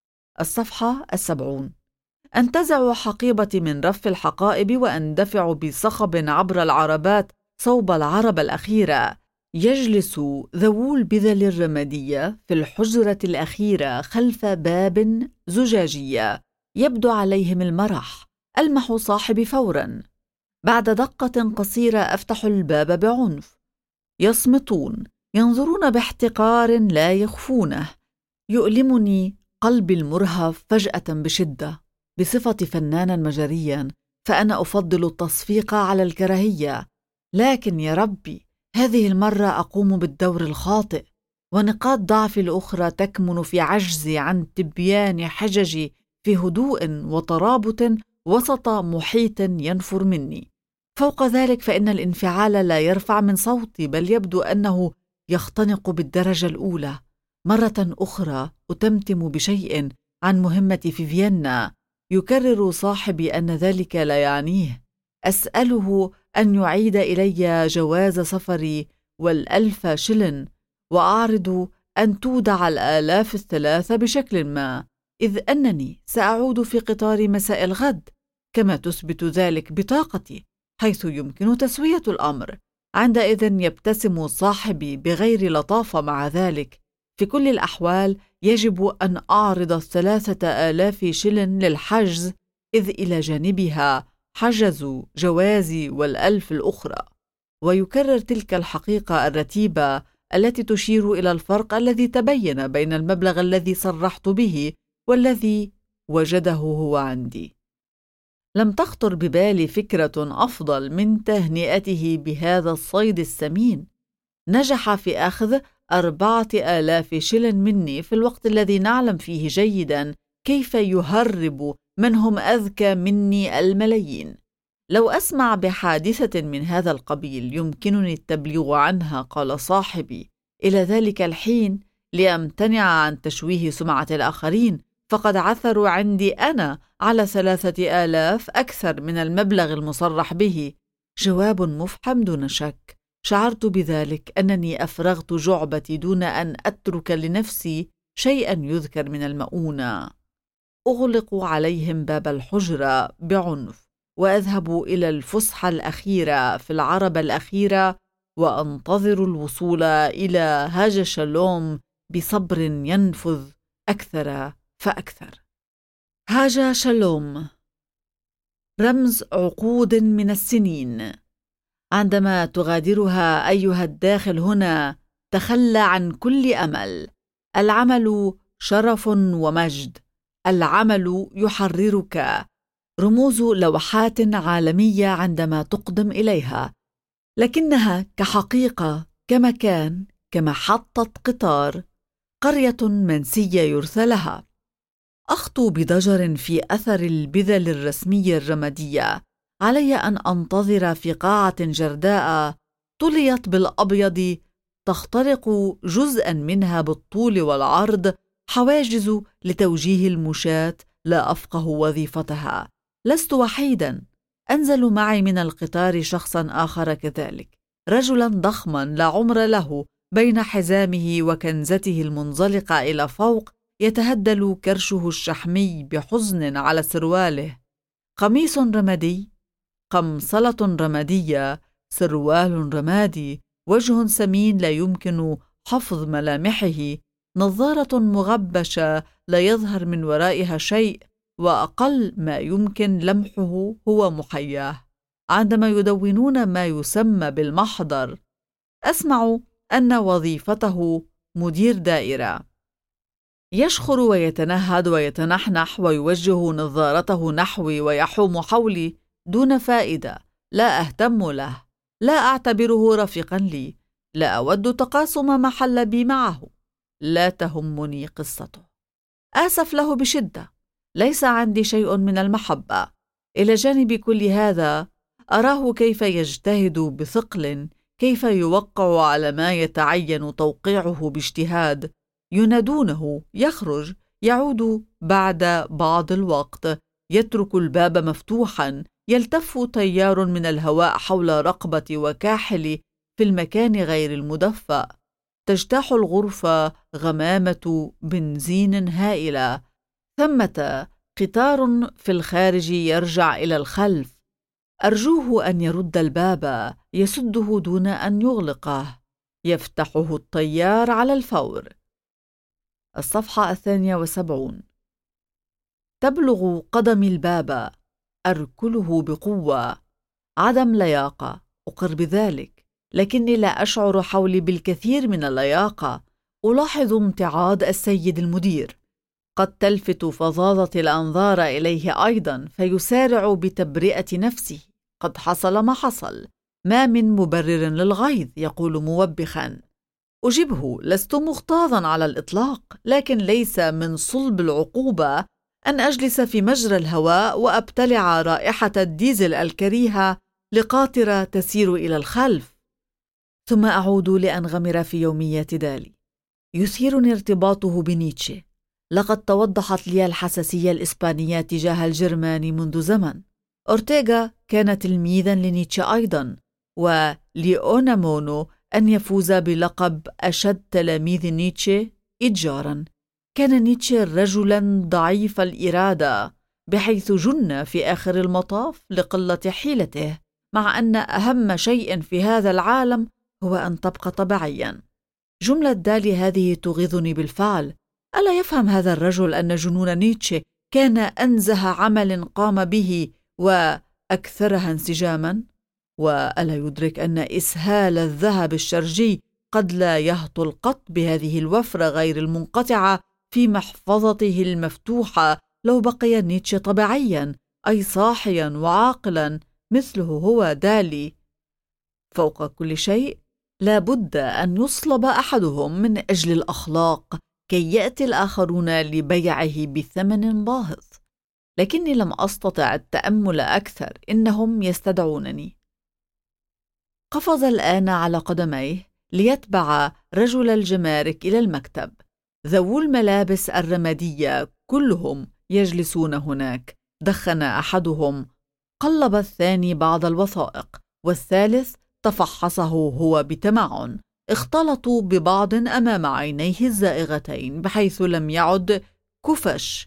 الصفحة 70. أنتزع حقيبتي من رف الحقائب وأندفع بصخب عبر العربات صوب العربة الأخيرة. يجلس ذوو البذل الرمادية في الحجرة الأخيرة خلف باب زجاجية، يبدو عليهم المرح. ألمح صاحبي فوراً. بعد دقة قصيرة أفتح الباب بعنف. يصمتون، ينظرون باحتقار لا يخفونه. يؤلمني قلبي المرهف فجأة بشدة. بصفتي فناناً مجرياً فأنا أفضل التصفيق على الكراهية، لكن يا ربي هذه المرة أقوم بالدور الخاطئ، ونقاط ضعفي الأخرى تكمن في عجزي عن تبيان حججي في هدوء وترابط وسط محيط ينفر مني. فوق ذلك فإن الانفعال لا يرفع من صوتي، بل يبدو أنه يختنق بالدرجة الأولى. مرة أخرى أتمتم بشيء عن مهمتي في فيينا. يكرر صاحبي أن ذلك لا يعنيه. أسأله أن يعيد إلي جواز سفري وال1000 شلن، وأعرض أن تودع 3,000 بشكل ما، إذ أنني سأعود في قطار مساء الغد، كما تثبت ذلك بطاقتي، حيث يمكن تسوية الأمر. عندئذ يبتسم صاحبي بغير لطافة مع ذلك. في كل الأحوال يجب أن أعرض 3,000 شلن للحجز، إذ إلى جانبها حجزوا جوازي وال1000 الأخرى. ويكرر تلك الحقيقة الرتيبة التي تشير إلى الفرق الذي تبين بين المبلغ الذي صرحت به والذي وجده هو عندي. لم تخطر ببالي فكرة أفضل من تهنئته بهذا الصيد الثمين. نجح في أخذ 4,000 شلن مني في الوقت الذي نعلم فيه جيدا كيف يهرب من هم أذكى مني الملايين. لو أسمع بحادثة من هذا القبيل يمكنني التبليغ عنها، قال صاحبي. إلى ذلك الحين لأمتنع عن تشويه سمعة الآخرين، فقد عثروا عندي أنا على 3,000 أكثر من المبلغ المصرح به. جواب مفحم دون شك. شعرت بذلك أنني أفرغت جعبتي دون أن أترك لنفسي شيئا يذكر من المؤونة. أغلق عليهم باب الحجرة بعنف، وأذهب إلى الفسحة الأخيرة في العربة الأخيرة، وأنتظر الوصول إلى هاجا شالوم بصبر ينفذ أكثر فأكثر. هاجا شالوم رمز عقود من السنين. عندما تغادرها أيها الداخل هنا تخلى عن كل أمل. العمل شرف ومجد، العمل يحررك. رموز لوحات عالمية عندما تقدم إليها، لكنها كحقيقة، كمكان، كمحطة قطار، قرية منسية يرثى لها. أخطو بضجر في أثر البذل الرسمية الرمادية. علي أن أنتظر في قاعة جرداء طليت بالأبيض تخترق جزءا منها بالطول والعرض حواجز لتوجيه المشاة لا أفقه وظيفتها. لست وحيدا، أنزل معي من القطار شخصا آخر كذلك، رجلا ضخما لا عمر له، بين حزامه وكنزته المنزلقة إلى فوق يتهدل كرشه الشحمي بحزن على سرواله. قميص رمادي، قمصلة رمادية، سروال رمادي، وجه سمين لا يمكن حفظ ملامحه، نظارة مغبشة لا يظهر من ورائها شيء، وأقل ما يمكن لمحه هو محياه. عندما يدونون ما يسمى بالمحضر أسمع أن وظيفته مدير دائرة. يشخر ويتنهد ويتنحنح ويوجه نظارته نحوي ويحوم حولي دون فائدة. لا أهتم له، لا أعتبره رفيقا لي، لا أود تقاسم محل بي معه، لا تهمني قصته. آسف له بشدة، ليس عندي شيء من المحبة. إلى جانب كل هذا أراه كيف يجتهد بثقل، كيف يوقع على ما يتعين توقيعه باجتهاد. ينادونه، يخرج، يعود بعد بعض الوقت، يترك الباب مفتوحا، يلتف تيار من الهواء حول رقبة وكاحل في المكان غير المدفأ. تجتاح الغرفة غمامة بنزين هائلة. ثمة قطار في الخارج يرجع إلى الخلف. أرجوه أن يرد الباب، يسده دون أن يغلقه. يفتحه الطيار على الفور. الصفحة 72. تبلغ قدمي الباب، أركله بقوة. عدم لياقة، أقر بذلك، لكني لا أشعر حولي بالكثير من اللياقة. ألاحظ امتعاض السيد المدير، قد تلفت فظاظة الأنظار إليه أيضا فيسارع بتبرئة نفسه. قد حصل ما حصل، ما من مبرر للغيظ، يقول موبخا. أجبه، لست مغتاظا على الإطلاق، لكن ليس من صلب العقوبة أن أجلس في مجرى الهواء وأبتلع رائحة الديزل الكريهة لقاطرة تسير إلى الخلف. ثم أعود لأنغمر في يوميات دالي. يثيرني ارتباطه بنيتشه. لقد توضحت لي الحساسية الإسبانية تجاه الجرماني منذ زمن. أورتيغا كان تلميذا لنيتشه أيضا، ولأونامونو أن يفوز بلقب أشد تلاميذ نيتشه إتجارا. كان نيتشه رجلا ضعيف الإرادة، بحيث جن في آخر المطاف لقلة حيلته، مع أن أهم شيء في هذا العالم هو أن تبقى طبيعيا. جملة دالي هذه تغيظني بالفعل. ألا يفهم هذا الرجل أن جنون نيتشه كان أنزه عمل قام به وأكثرها انسجاما؟ وألا يدرك أن إسهال الذهب الشرجي قد لا يهطل قط بهذه الوفرة غير المنقطعة في محفظته المفتوحة لو بقي نيتشه طبيعيا، أي صاحيا وعاقلا مثله هو دالي؟ فوق كل شيء لا بد أن يصلب أحدهم من أجل الأخلاق كي يأتي الآخرون لبيعه بثمن باهظ. لكني لم أستطع التأمل أكثر، إنهم يستدعونني. قفز الآن على قدميه ليتبع رجل الجمارك إلى المكتب. ذوو الملابس الرمادية كلهم يجلسون هناك. دخن أحدهم، قلب الثاني بعض الوثائق، والثالث تفحصه هو بتمعن. اختلطوا ببعض أمام عينيه الزائغتين بحيث لم يعد كفش.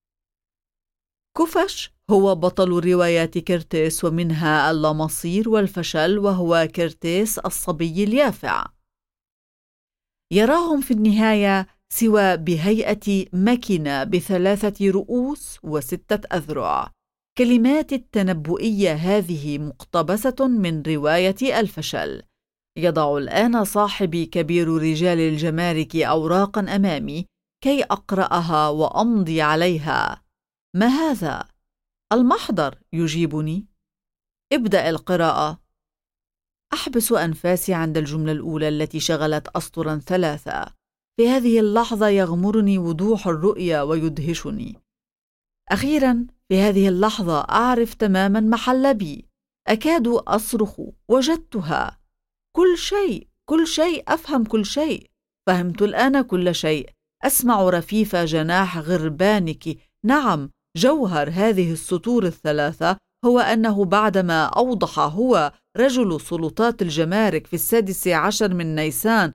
كفش هو بطل روايات كيرتيس، ومنها اللامصير والفشل، وهو كيرتيس الصبي اليافع. يراهم في النهاية سوى بهيئة ماكينة ب3 رؤوس و6 أذرع. كلمات التنبؤية هذه مقتبسة من رواية الفشل. يضع الآن صاحبي كبير رجال الجمارك أوراقا أمامي كي أقرأها وأمضي عليها. ما هذا؟ المحضر، يجيبني. ابدأ القراءة. أحبس أنفاسي عند الجملة الأولى التي شغلت أسطرا 3. في هذه اللحظة يغمرني وضوح الرؤية ويدهشني. أخيرا في هذه اللحظة أعرف تماما محل بي، أكاد أصرخ: وجدتها! كل شيء أفهم كل شيء، فهمت الآن كل شيء. أسمع رفيف جناح غربانك. نعم، جوهر هذه السطور الثلاثة هو أنه بعدما أوضح هو رجل سلطات الجمارك في 16 من نيسان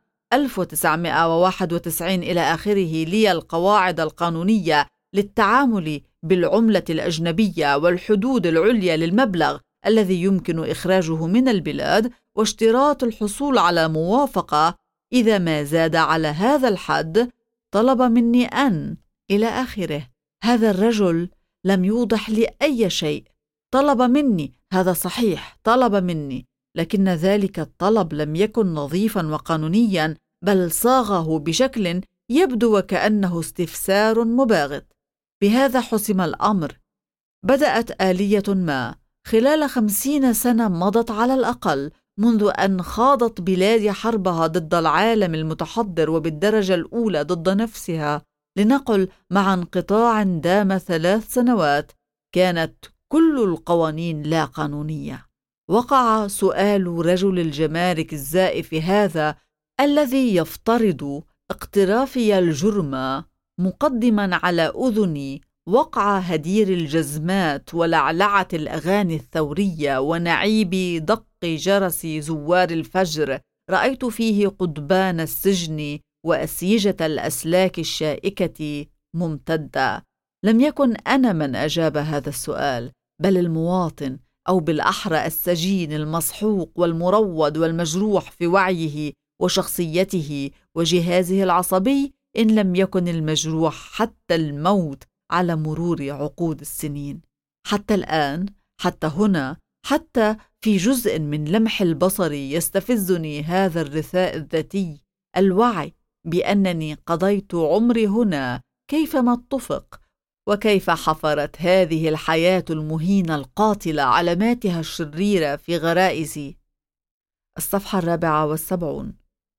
1991 إلى آخره لي القواعد القانونية للتعامل بالعملة الأجنبية والحدود العليا للمبلغ الذي يمكن إخراجه من البلاد واشتراط الحصول على موافقة إذا ما زاد على هذا الحد، طلب مني أن إلى آخره. هذا الرجل لم يوضح لي أي شيء. طلب مني، هذا صحيح، طلب مني، لكن ذلك الطلب لم يكن نظيفا وقانونيا، بل صاغه بشكل يبدو وكأنه استفسار مباغت. بهذا حسم الأمر. بدأت آلية ما خلال 50 سنة مضت على الأقل منذ أن خاضت بلادي حربها ضد العالم المتحضر وبالدرجة الأولى ضد نفسها، لنقل مع انقطاع دام 3 سنوات كانت كل القوانين لا قانونية. وقع سؤال رجل الجمارك الزائف هذا الذي يفترض اقترافي الجرم مقدما على أذني وقع هدير الجزمات ولعلعة الأغاني الثورية ونعيب دق جرس زوار الفجر. رأيت فيه قضبان السجن وأسيجة الأسلاك الشائكة ممتدة. لم يكن أنا من أجاب هذا السؤال، بل المواطن، أو بالأحرى السجين المسحوق والمروض والمجروح في وعيه وشخصيته وجهازه العصبي، إن لم يكن المجروح حتى الموت على مرور عقود السنين. حتى الآن، حتى هنا، حتى في جزء من لمح البصر يستفزني هذا الرثاء الذاتي، الوعي بأنني قضيت عمري هنا كيفما اتفق، وكيف حفرت هذه الحياة المهينة القاتلة علاماتها الشريرة في غرائزي. الصفحة 74.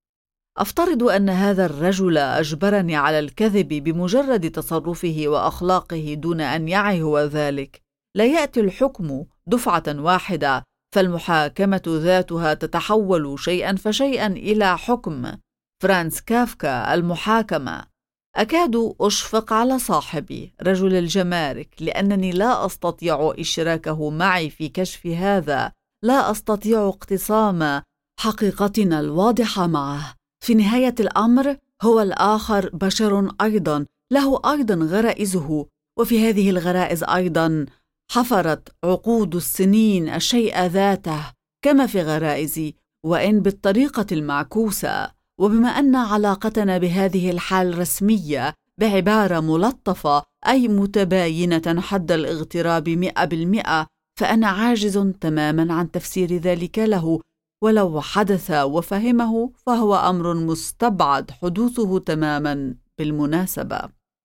أفترض أن هذا الرجل أجبرني على الكذب بمجرد تصرفه وأخلاقه دون أن يعي هو ذلك. لا يأتي الحكم دفعة واحدة، فالمحاكمة ذاتها تتحول شيئا فشيئا إلى حكم. فرانس كافكا، المحاكمة. أكاد أشفق على صاحبي رجل الجمارك لأنني لا أستطيع إشراكه معي في كشف هذا، لا أستطيع اقتسام حقيقتنا الواضحة معه. في نهاية الأمر هو الآخر بشر أيضا، له أيضا غرائزه، وفي هذه الغرائز أيضا حفرت عقود السنين الشيء ذاته كما في غرائزي، وإن بالطريقة المعكوسة. وبما أن علاقتنا بهذه الحال رسمية بعبارة ملطفة أي متباينة حد الاغتراب 100%، فأنا عاجز تماما عن تفسير ذلك له، ولو حدث وفهمه فهو أمر مستبعد حدوثه تماما. بالمناسبة،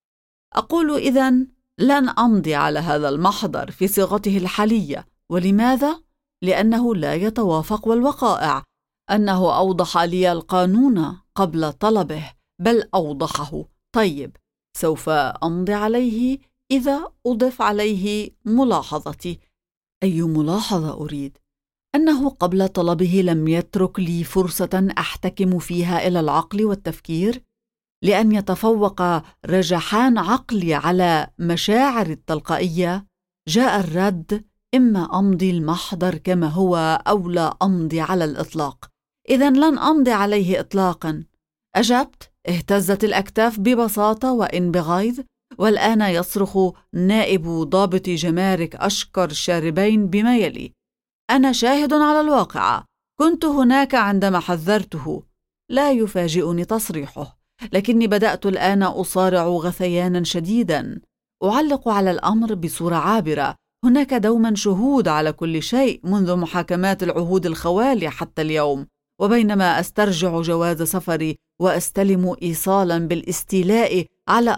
أقول إذن لن أمضي على هذا المحضر في صيغته الحالية. ولماذا؟ لأنه لا يتوافق والوقائع أنه أوضح لي القانون قبل طلبه، بل أوضحه. طيب، سوف أمضي عليه إذا أضف عليه ملاحظتي. أي ملاحظة أريد؟ أنه قبل طلبه لم يترك لي فرصة أحتكم فيها إلى العقل والتفكير، لأن يتفوق رجحان عقلي على مشاعر التلقائية. جاء الرد: إما أمضي المحضر كما هو أو لا أمضي على الإطلاق. إذن لن أمضي عليه إطلاقا. أجبت. اهتزت الأكتاف ببساطة وإن بغيظ. والآن يصرخ نائب ضابط جمارك أشقر الشاربين بما يلي: أنا شاهد على الواقعة، كنت هناك عندما حذرته. لا يفاجئني تصريحه، لكني بدأت الآن أصارع غثيانا شديدا. أعلق على الأمر بصورة عابرة. هناك دوما شهود على كل شيء منذ محاكمات العهود الخوالي حتى اليوم. وبينما أسترجع جواز سفري وأستلم إيصالا بالاستيلاء على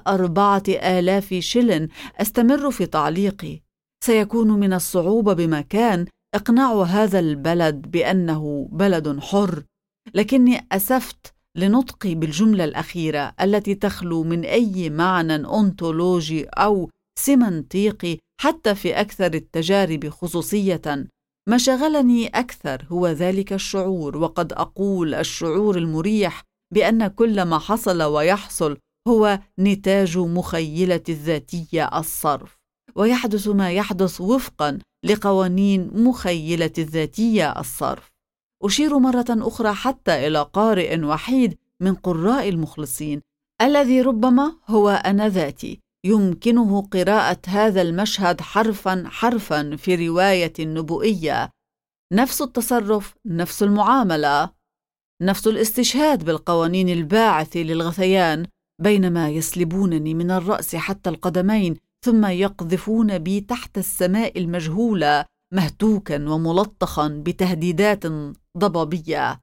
4000 شلن أستمر في تعليقي. سيكون من الصعوبة بمكان إقناع هذا البلد بأنه بلد حر، لكني أسفت لنطقي بالجملة الأخيرة التي تخلو من أي معنى أنتولوجي أو سيمانتيقي حتى في أكثر التجارب خصوصية. ما شغلني أكثر هو ذلك الشعور، وقد أقول الشعور المريح بأن كل ما حصل ويحصل هو نتاج مخيلة الذاتية الصرف، ويحدث ما يحدث وفقاً لقوانين مخيلة الذاتية الصرف. أشير مرة أخرى حتى إلى قارئ وحيد من قراء المخلصين الذي ربما هو أنا ذاتي، يمكنه قراءة هذا المشهد حرفاً حرفاً في رواية نبوئية، نفس التصرف، نفس المعاملة، نفس الاستشهاد بالقوانين الباعثة للغثيان، بينما يسلبونني من الرأس حتى القدمين ثم يقذفون بي تحت السماء المجهولة مهتوكاً وملطخاً بتهديدات ضبابية.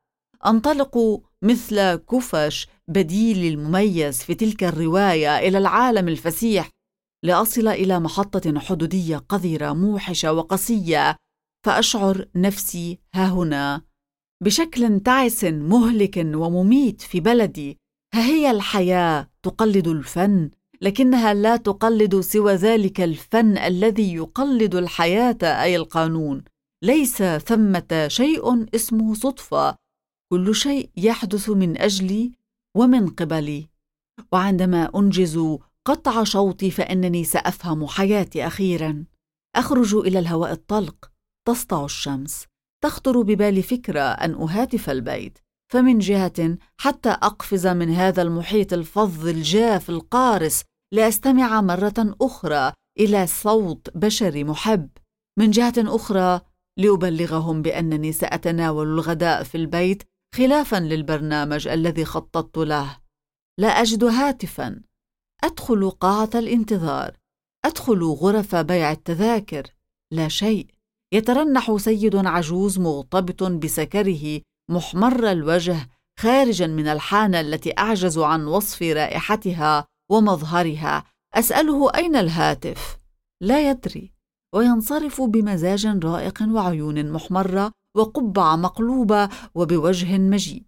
أنطلق مثل كفش بديل المميز في تلك الرواية إلى العالم الفسيح لأصل إلى محطة حدودية قذرة موحشة وقسية، فأشعر نفسي ها هنا بشكل تعس مهلك ومميت في بلدي. ها هي الحياة تقلد الفن، لكنها لا تقلد سوى ذلك الفن الذي يقلد الحياة، أي القانون. ليس ثمة شيء اسمه صدفة، كل شيء يحدث من أجلي ومن قبلي، وعندما أنجز قطع شوطي فإنني سأفهم حياتي أخيراً. أخرج إلى الهواء الطلق، تسطع الشمس، تخطر ببالي فكرة أن أهاتف البيت، فمن جهة حتى أقفز من هذا المحيط الفظ الجاف القارس لأستمع مرة أخرى إلى صوت بشري محب، من جهة أخرى لأبلغهم بأنني سأتناول الغداء في البيت خلافاً للبرنامج الذي خططت له. لا أجد هاتفاً. أدخل قاعة الانتظار، أدخل غرف بيع التذاكر، لا شيء. يترنح سيد عجوز مغتبط بسكره محمر الوجه خارجاً من الحانة التي أعجز عن وصف رائحتها ومظهرها. أسأله أين الهاتف؟ لا يدري، وينصرف بمزاج رائق وعيون محمرة وقبعة مقلوبة وبوجه مجيد.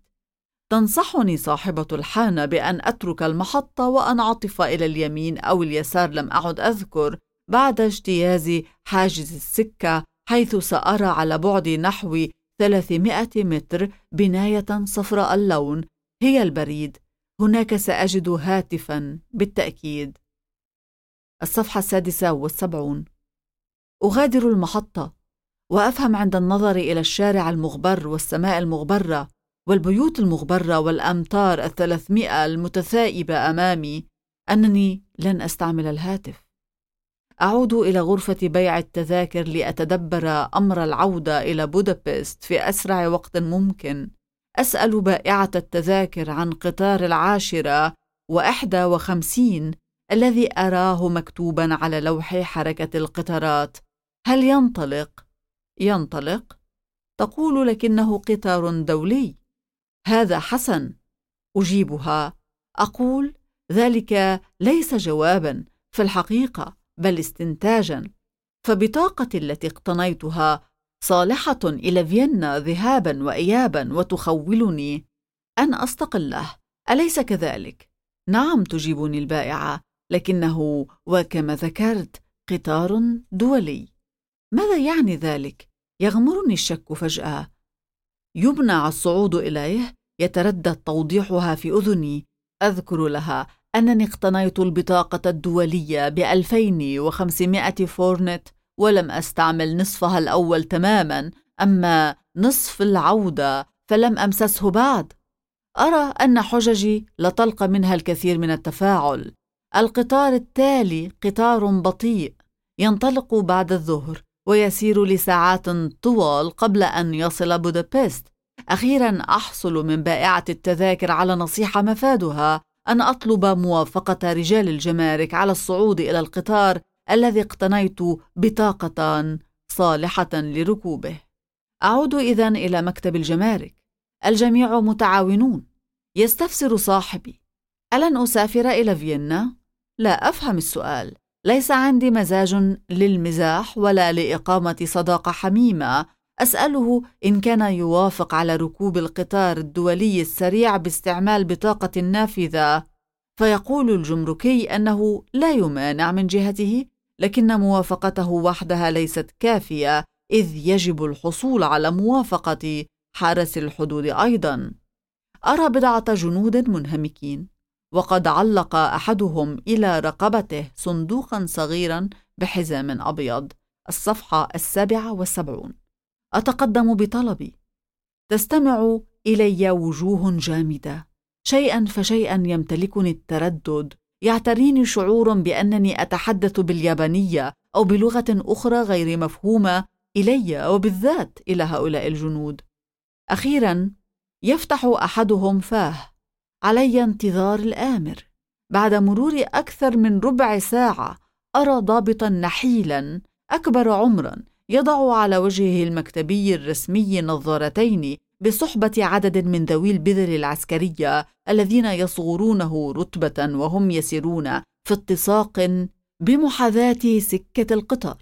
تنصحني صاحبة الحانة بأن أترك المحطة وأنعطف إلى اليمين أو اليسار، لم أعد أذكر، بعد اجتياز حاجز السكة، حيث سأرى على بعد نحو 300 متر بناية صفراء اللون، هي البريد. هناك سأجد هاتفاً بالتأكيد. الصفحة 76. أغادر المحطة وأفهم عند النظر إلى الشارع المغبر والسماء المغبرة والبيوت المغبرة والأمتار 300 المتثائبة أمامي أنني لن أستعمل الهاتف. أعود إلى غرفة بيع التذاكر لأتدبر أمر العودة إلى بودابست في أسرع وقت ممكن. أسأل بائعة التذاكر عن قطار 10:51 الذي أراه مكتوباً على لوح حركة القطارات. هل ينطلق؟ ينطلق؟ تقول لكنه قطار دولي. هذا حسن، أجيبها. أقول ذلك ليس جواباً في الحقيقة، بل استنتاجاً، فبطاقتي التي اقتنيتها صالحة إلى فيينا ذهاباً وإياباً وتخولني أن أستقله، أليس كذلك؟ نعم، تجيبني البائعة، لكنه وكما ذكرت قطار دولي. ماذا يعني ذلك؟ يغمرني الشك فجأة. يمنع الصعود إليه، يتردد توضيحها في أذني. أذكر لها أنني اقتنيت البطاقة الدولية ب2500 فورنت ولم أستعمل نصفها الأول تماماً، أما نصف العودة فلم أمسسه بعد. أرى أن حججي لتلقى منها الكثير من التفاعل. القطار التالي قطار بطيء ينطلق بعد الظهر ويسير لساعات طوال قبل أن يصل بودابست. أخيراً أحصل من بائعة التذاكر على نصيحة مفادها أن أطلب موافقة رجال الجمارك على الصعود إلى القطار الذي اقتنيت بطاقة صالحة لركوبه. أعود إذن إلى مكتب الجمارك. الجميع متعاونون. يستفسر صاحبي: ألن أسافر إلى فيينا؟ لا أفهم السؤال. ليس عندي مزاج للمزاح ولا لإقامة صداقة حميمة. أسأله إن كان يوافق على ركوب القطار الدولي السريع باستعمال بطاقة نافذة، فيقول الجمركي أنه لا يمانع من جهته، لكن موافقته وحدها ليست كافية، إذ يجب الحصول على موافقة حارس الحدود أيضاً. أرى بضعة جنود منهمكين، وقد علق أحدهم إلى رقبته صندوقاً صغيراً بحزام أبيض. الصفحة 77. أتقدم بطلبي. تستمع إلي وجوه جامدة. شيئاً فشيئاً يمتلكني التردد، يعتريني شعور بأنني أتحدث باليابانية أو بلغة أخرى غير مفهومة إلي وبالذات إلى هؤلاء الجنود. أخيراً يفتح أحدهم فاه. علي انتظار الآمر. بعد مرور أكثر من ربع ساعة أرى ضابطاً نحيلاً أكبر عمراً يضع على وجهه المكتبي الرسمي نظارتين بصحبة عدد من ذوي البذل العسكرية الذين يصغرونه رتبة وهم يسيرون في اتساق بمحاذاة سكة القطار.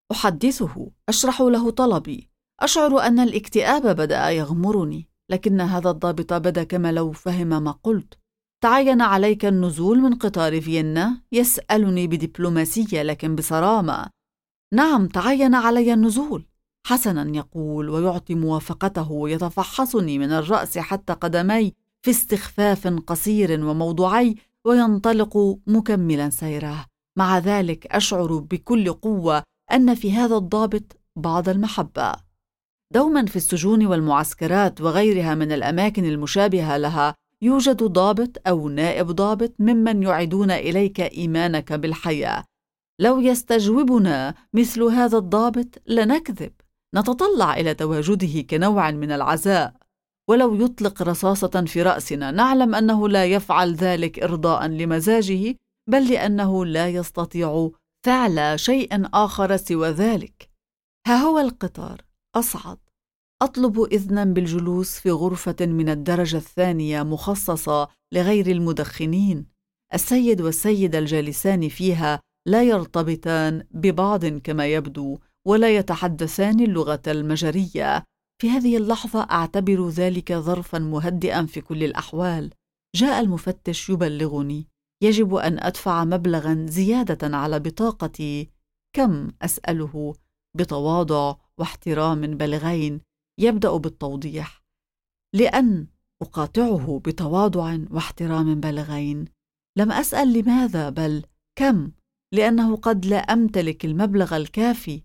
أحدثه، أشرح له طلبي، أشعر أن الاكتئاب بدأ يغمرني، لكن هذا الضابط بدا كما لو فهم ما قلت. تعين عليك النزول من قطار فيينا؟ يسألني بدبلوماسية لكن بصرامة. نعم، تعين علي النزول. حسنا، يقول ويعطي موافقته ويتفحصني من الرأس حتى قدمي في استخفاف قصير وموضوعي، وينطلق مكملا سيره. مع ذلك أشعر بكل قوة أن في هذا الضابط بعض المحبة. دوما في السجون والمعسكرات وغيرها من الأماكن المشابهة لها يوجد ضابط أو نائب ضابط ممن يعيدون إليك إيمانك بالحياة. لو يستجوبنا مثل هذا الضابط لنكذب، نتطلع إلى تواجده كنوع من العزاء. ولو يطلق رصاصة في رأسنا نعلم أنه لا يفعل ذلك إرضاء لمزاجه، بل لأنه لا يستطيع فعل شيء آخر سوى ذلك. ها هو القطار. أصعد. أطلب إذنا بالجلوس في غرفة من الدرجة الثانية مخصصة لغير المدخنين. السيد والسيدة الجالسان فيها لا يرتبطان ببعض كما يبدو، ولا يتحدثان اللغة المجرية. في هذه اللحظة أعتبر ذلك ظرفا مهدئا في كل الأحوال. جاء المفتش يبلغني يجب أن أدفع مبلغا زيادة على بطاقتي. كم؟ أسأله بتواضع واحترام بالغين. يبدأ بالتوضيح. لأن أقاطعه بتواضع واحترام بالغين. لم أسأل لماذا، بل كم، لأنه قد لا أمتلك المبلغ الكافي.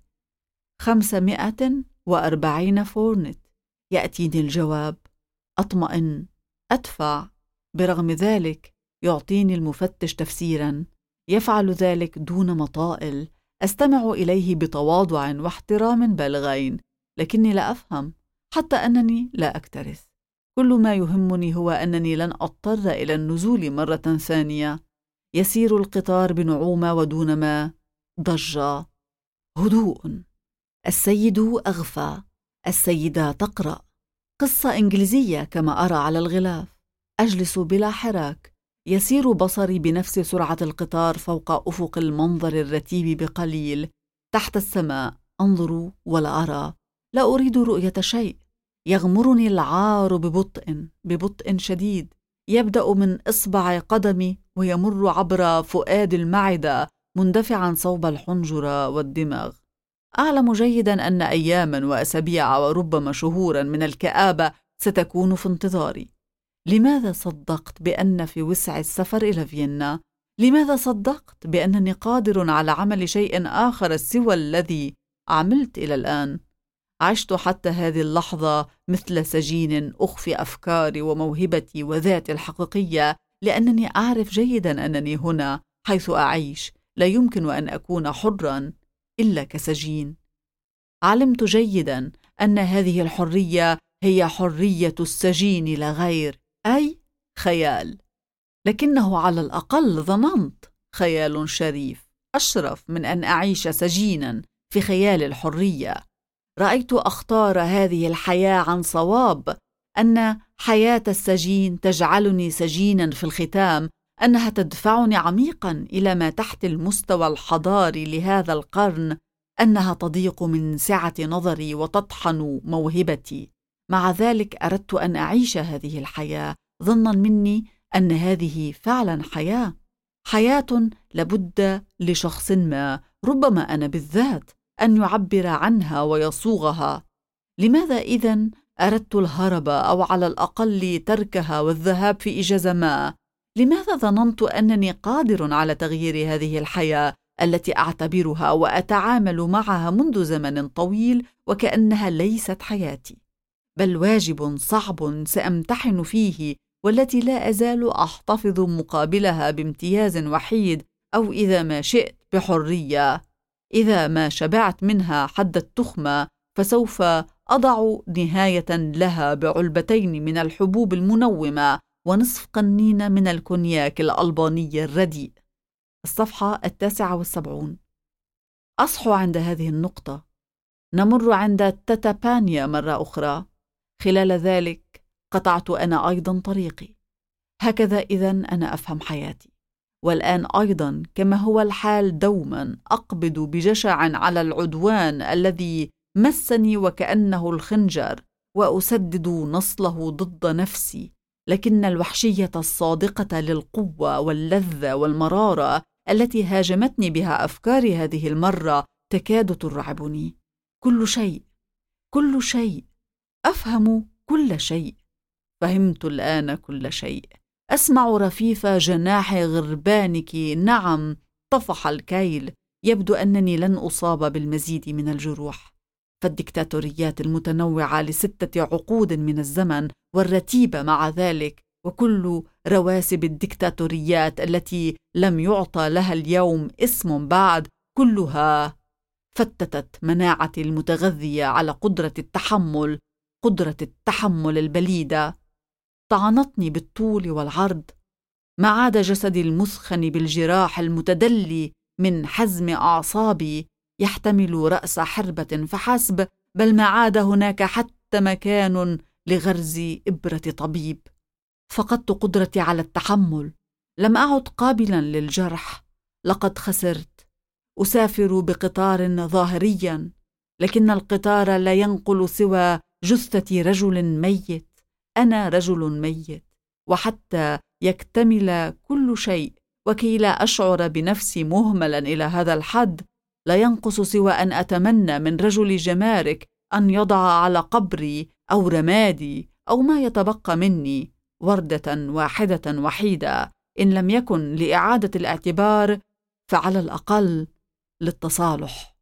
540 فورنت. يأتيني الجواب. أطمئن. أدفع. برغم ذلك يعطيني المفتش تفسيرا. يفعل ذلك دون مطائل. أستمع إليه بتواضع واحترام بالغين، لكني لا أفهم، حتى أنني لا أكترث. كل ما يهمني هو أنني لن أضطر إلى النزول مرة ثانية. يسير القطار بنعومة ودون ما ضجة. هدوء. السيد أغفى. السيدة تقرأ قصة إنجليزية كما أرى على الغلاف. أجلس بلا حراك. يسير بصري بنفس سرعة القطار فوق أفق المنظر الرتيب بقليل. تحت السماء أنظر ولا أرى. لا أريد رؤية شيء. يغمرني العار ببطء شديد. يبدأ من إصبع قدمي ويمر عبر فؤاد المعدة مندفعا صوب الحنجرة والدماغ. أعلم جيدا أن أياما وأسابيع وربما شهورا من الكآبة ستكون في انتظاري. لماذا صدقت بأن في وسع السفر إلى فيينا؟ لماذا صدقت بأنني قادر على عمل شيء آخر سوى الذي عملت إلى الآن؟ عشت حتى هذه اللحظة مثل سجين أخفي أفكاري وموهبتي وذاتي الحقيقية، لأنني أعرف جيدا أنني هنا حيث أعيش لا يمكن أن أكون حرا إلا كسجين. علمت جيدا أن هذه الحرية هي حرية السجين لا غير، أي خيال. لكنه على الأقل ظننت خيال شريف أشرف من أن أعيش سجينا في خيال الحرية. رأيت أخطار هذه الحياة عن صواب، أن حياة السجين تجعلني سجينا في الختام، أنها تدفعني عميقا إلى ما تحت المستوى الحضاري لهذا القرن، أنها تضيق من سعة نظري وتطحن موهبتي. مع ذلك أردت أن أعيش هذه الحياة ظنا مني أن هذه فعلا حياة لابد لشخص ما، ربما أنا بالذات، أن يعبر عنها ويصوغها. لماذا إذن أردت الهرب أو على الأقل تركها والذهاب في إجازة ما؟ لماذا ظننت أنني قادر على تغيير هذه الحياة التي أعتبرها وأتعامل معها منذ زمن طويل وكأنها ليست حياتي، بل واجب صعب سأمتحن فيه، والتي لا أزال أحتفظ مقابلها بامتياز وحيد، أو إذا ما شئت بحرية. إذا ما شبعت منها حد التخمة فسوف أضع نهاية لها بعلبتين من الحبوب المنومة ونصف قنين من الكونياك الألباني الرديء. الصفحة 79. أصحو عند هذه النقطة. نمر عند تاتابانيا مرة أخرى. خلال ذلك قطعت أنا أيضا طريقي. هكذا إذن أنا أفهم حياتي. والآن أيضا كما هو الحال دوما أقبض بجشع على العدوان الذي مسني وكأنه الخنجر، وأسدد نصله ضد نفسي، لكن الوحشية الصادقة للقوة واللذة والمرارة التي هاجمتني بها أفكاري هذه المرة تكاد ترعبني. كل شيء، أفهم كل شيء. فهمت الآن كل شيء. أسمع رفيف جناح غربانك، نعم طفح الكيل. يبدو أنني لن أصاب بالمزيد من الجروح، فالدكتاتوريات المتنوعة ل6 عقود من الزمن، والرتيبة مع ذلك، وكل رواسب الدكتاتوريات التي لم يعطى لها اليوم اسم بعد، كلها فتتت مناعتي المتغذية على قدرة التحمل البليدة. طعنتني بالطول والعرض. ما عاد جسدي المثخن بالجراح المتدلي من حزم أعصابي يحتمل رأس حربة فحسب، بل ما عاد هناك حتى مكان لغرز إبرة طبيب. فقدت قدرتي على التحمل. لم أعد قابلا للجرح. لقد خسرت. أسافر بقطار ظاهريا، لكن القطار لا ينقل سوى جثة رجل ميت. أنا رجل ميت. وحتى يكتمل كل شيء، وكي لا أشعر بنفسي مهملا إلى هذا الحد، لا ينقص سوى أن أتمنى من رجل جمارك أن يضع على قبري أو رمادي أو ما يتبقى مني وردة واحدة وحيدة، إن لم يكن لإعادة الاعتبار فعلى الأقل للتصالح.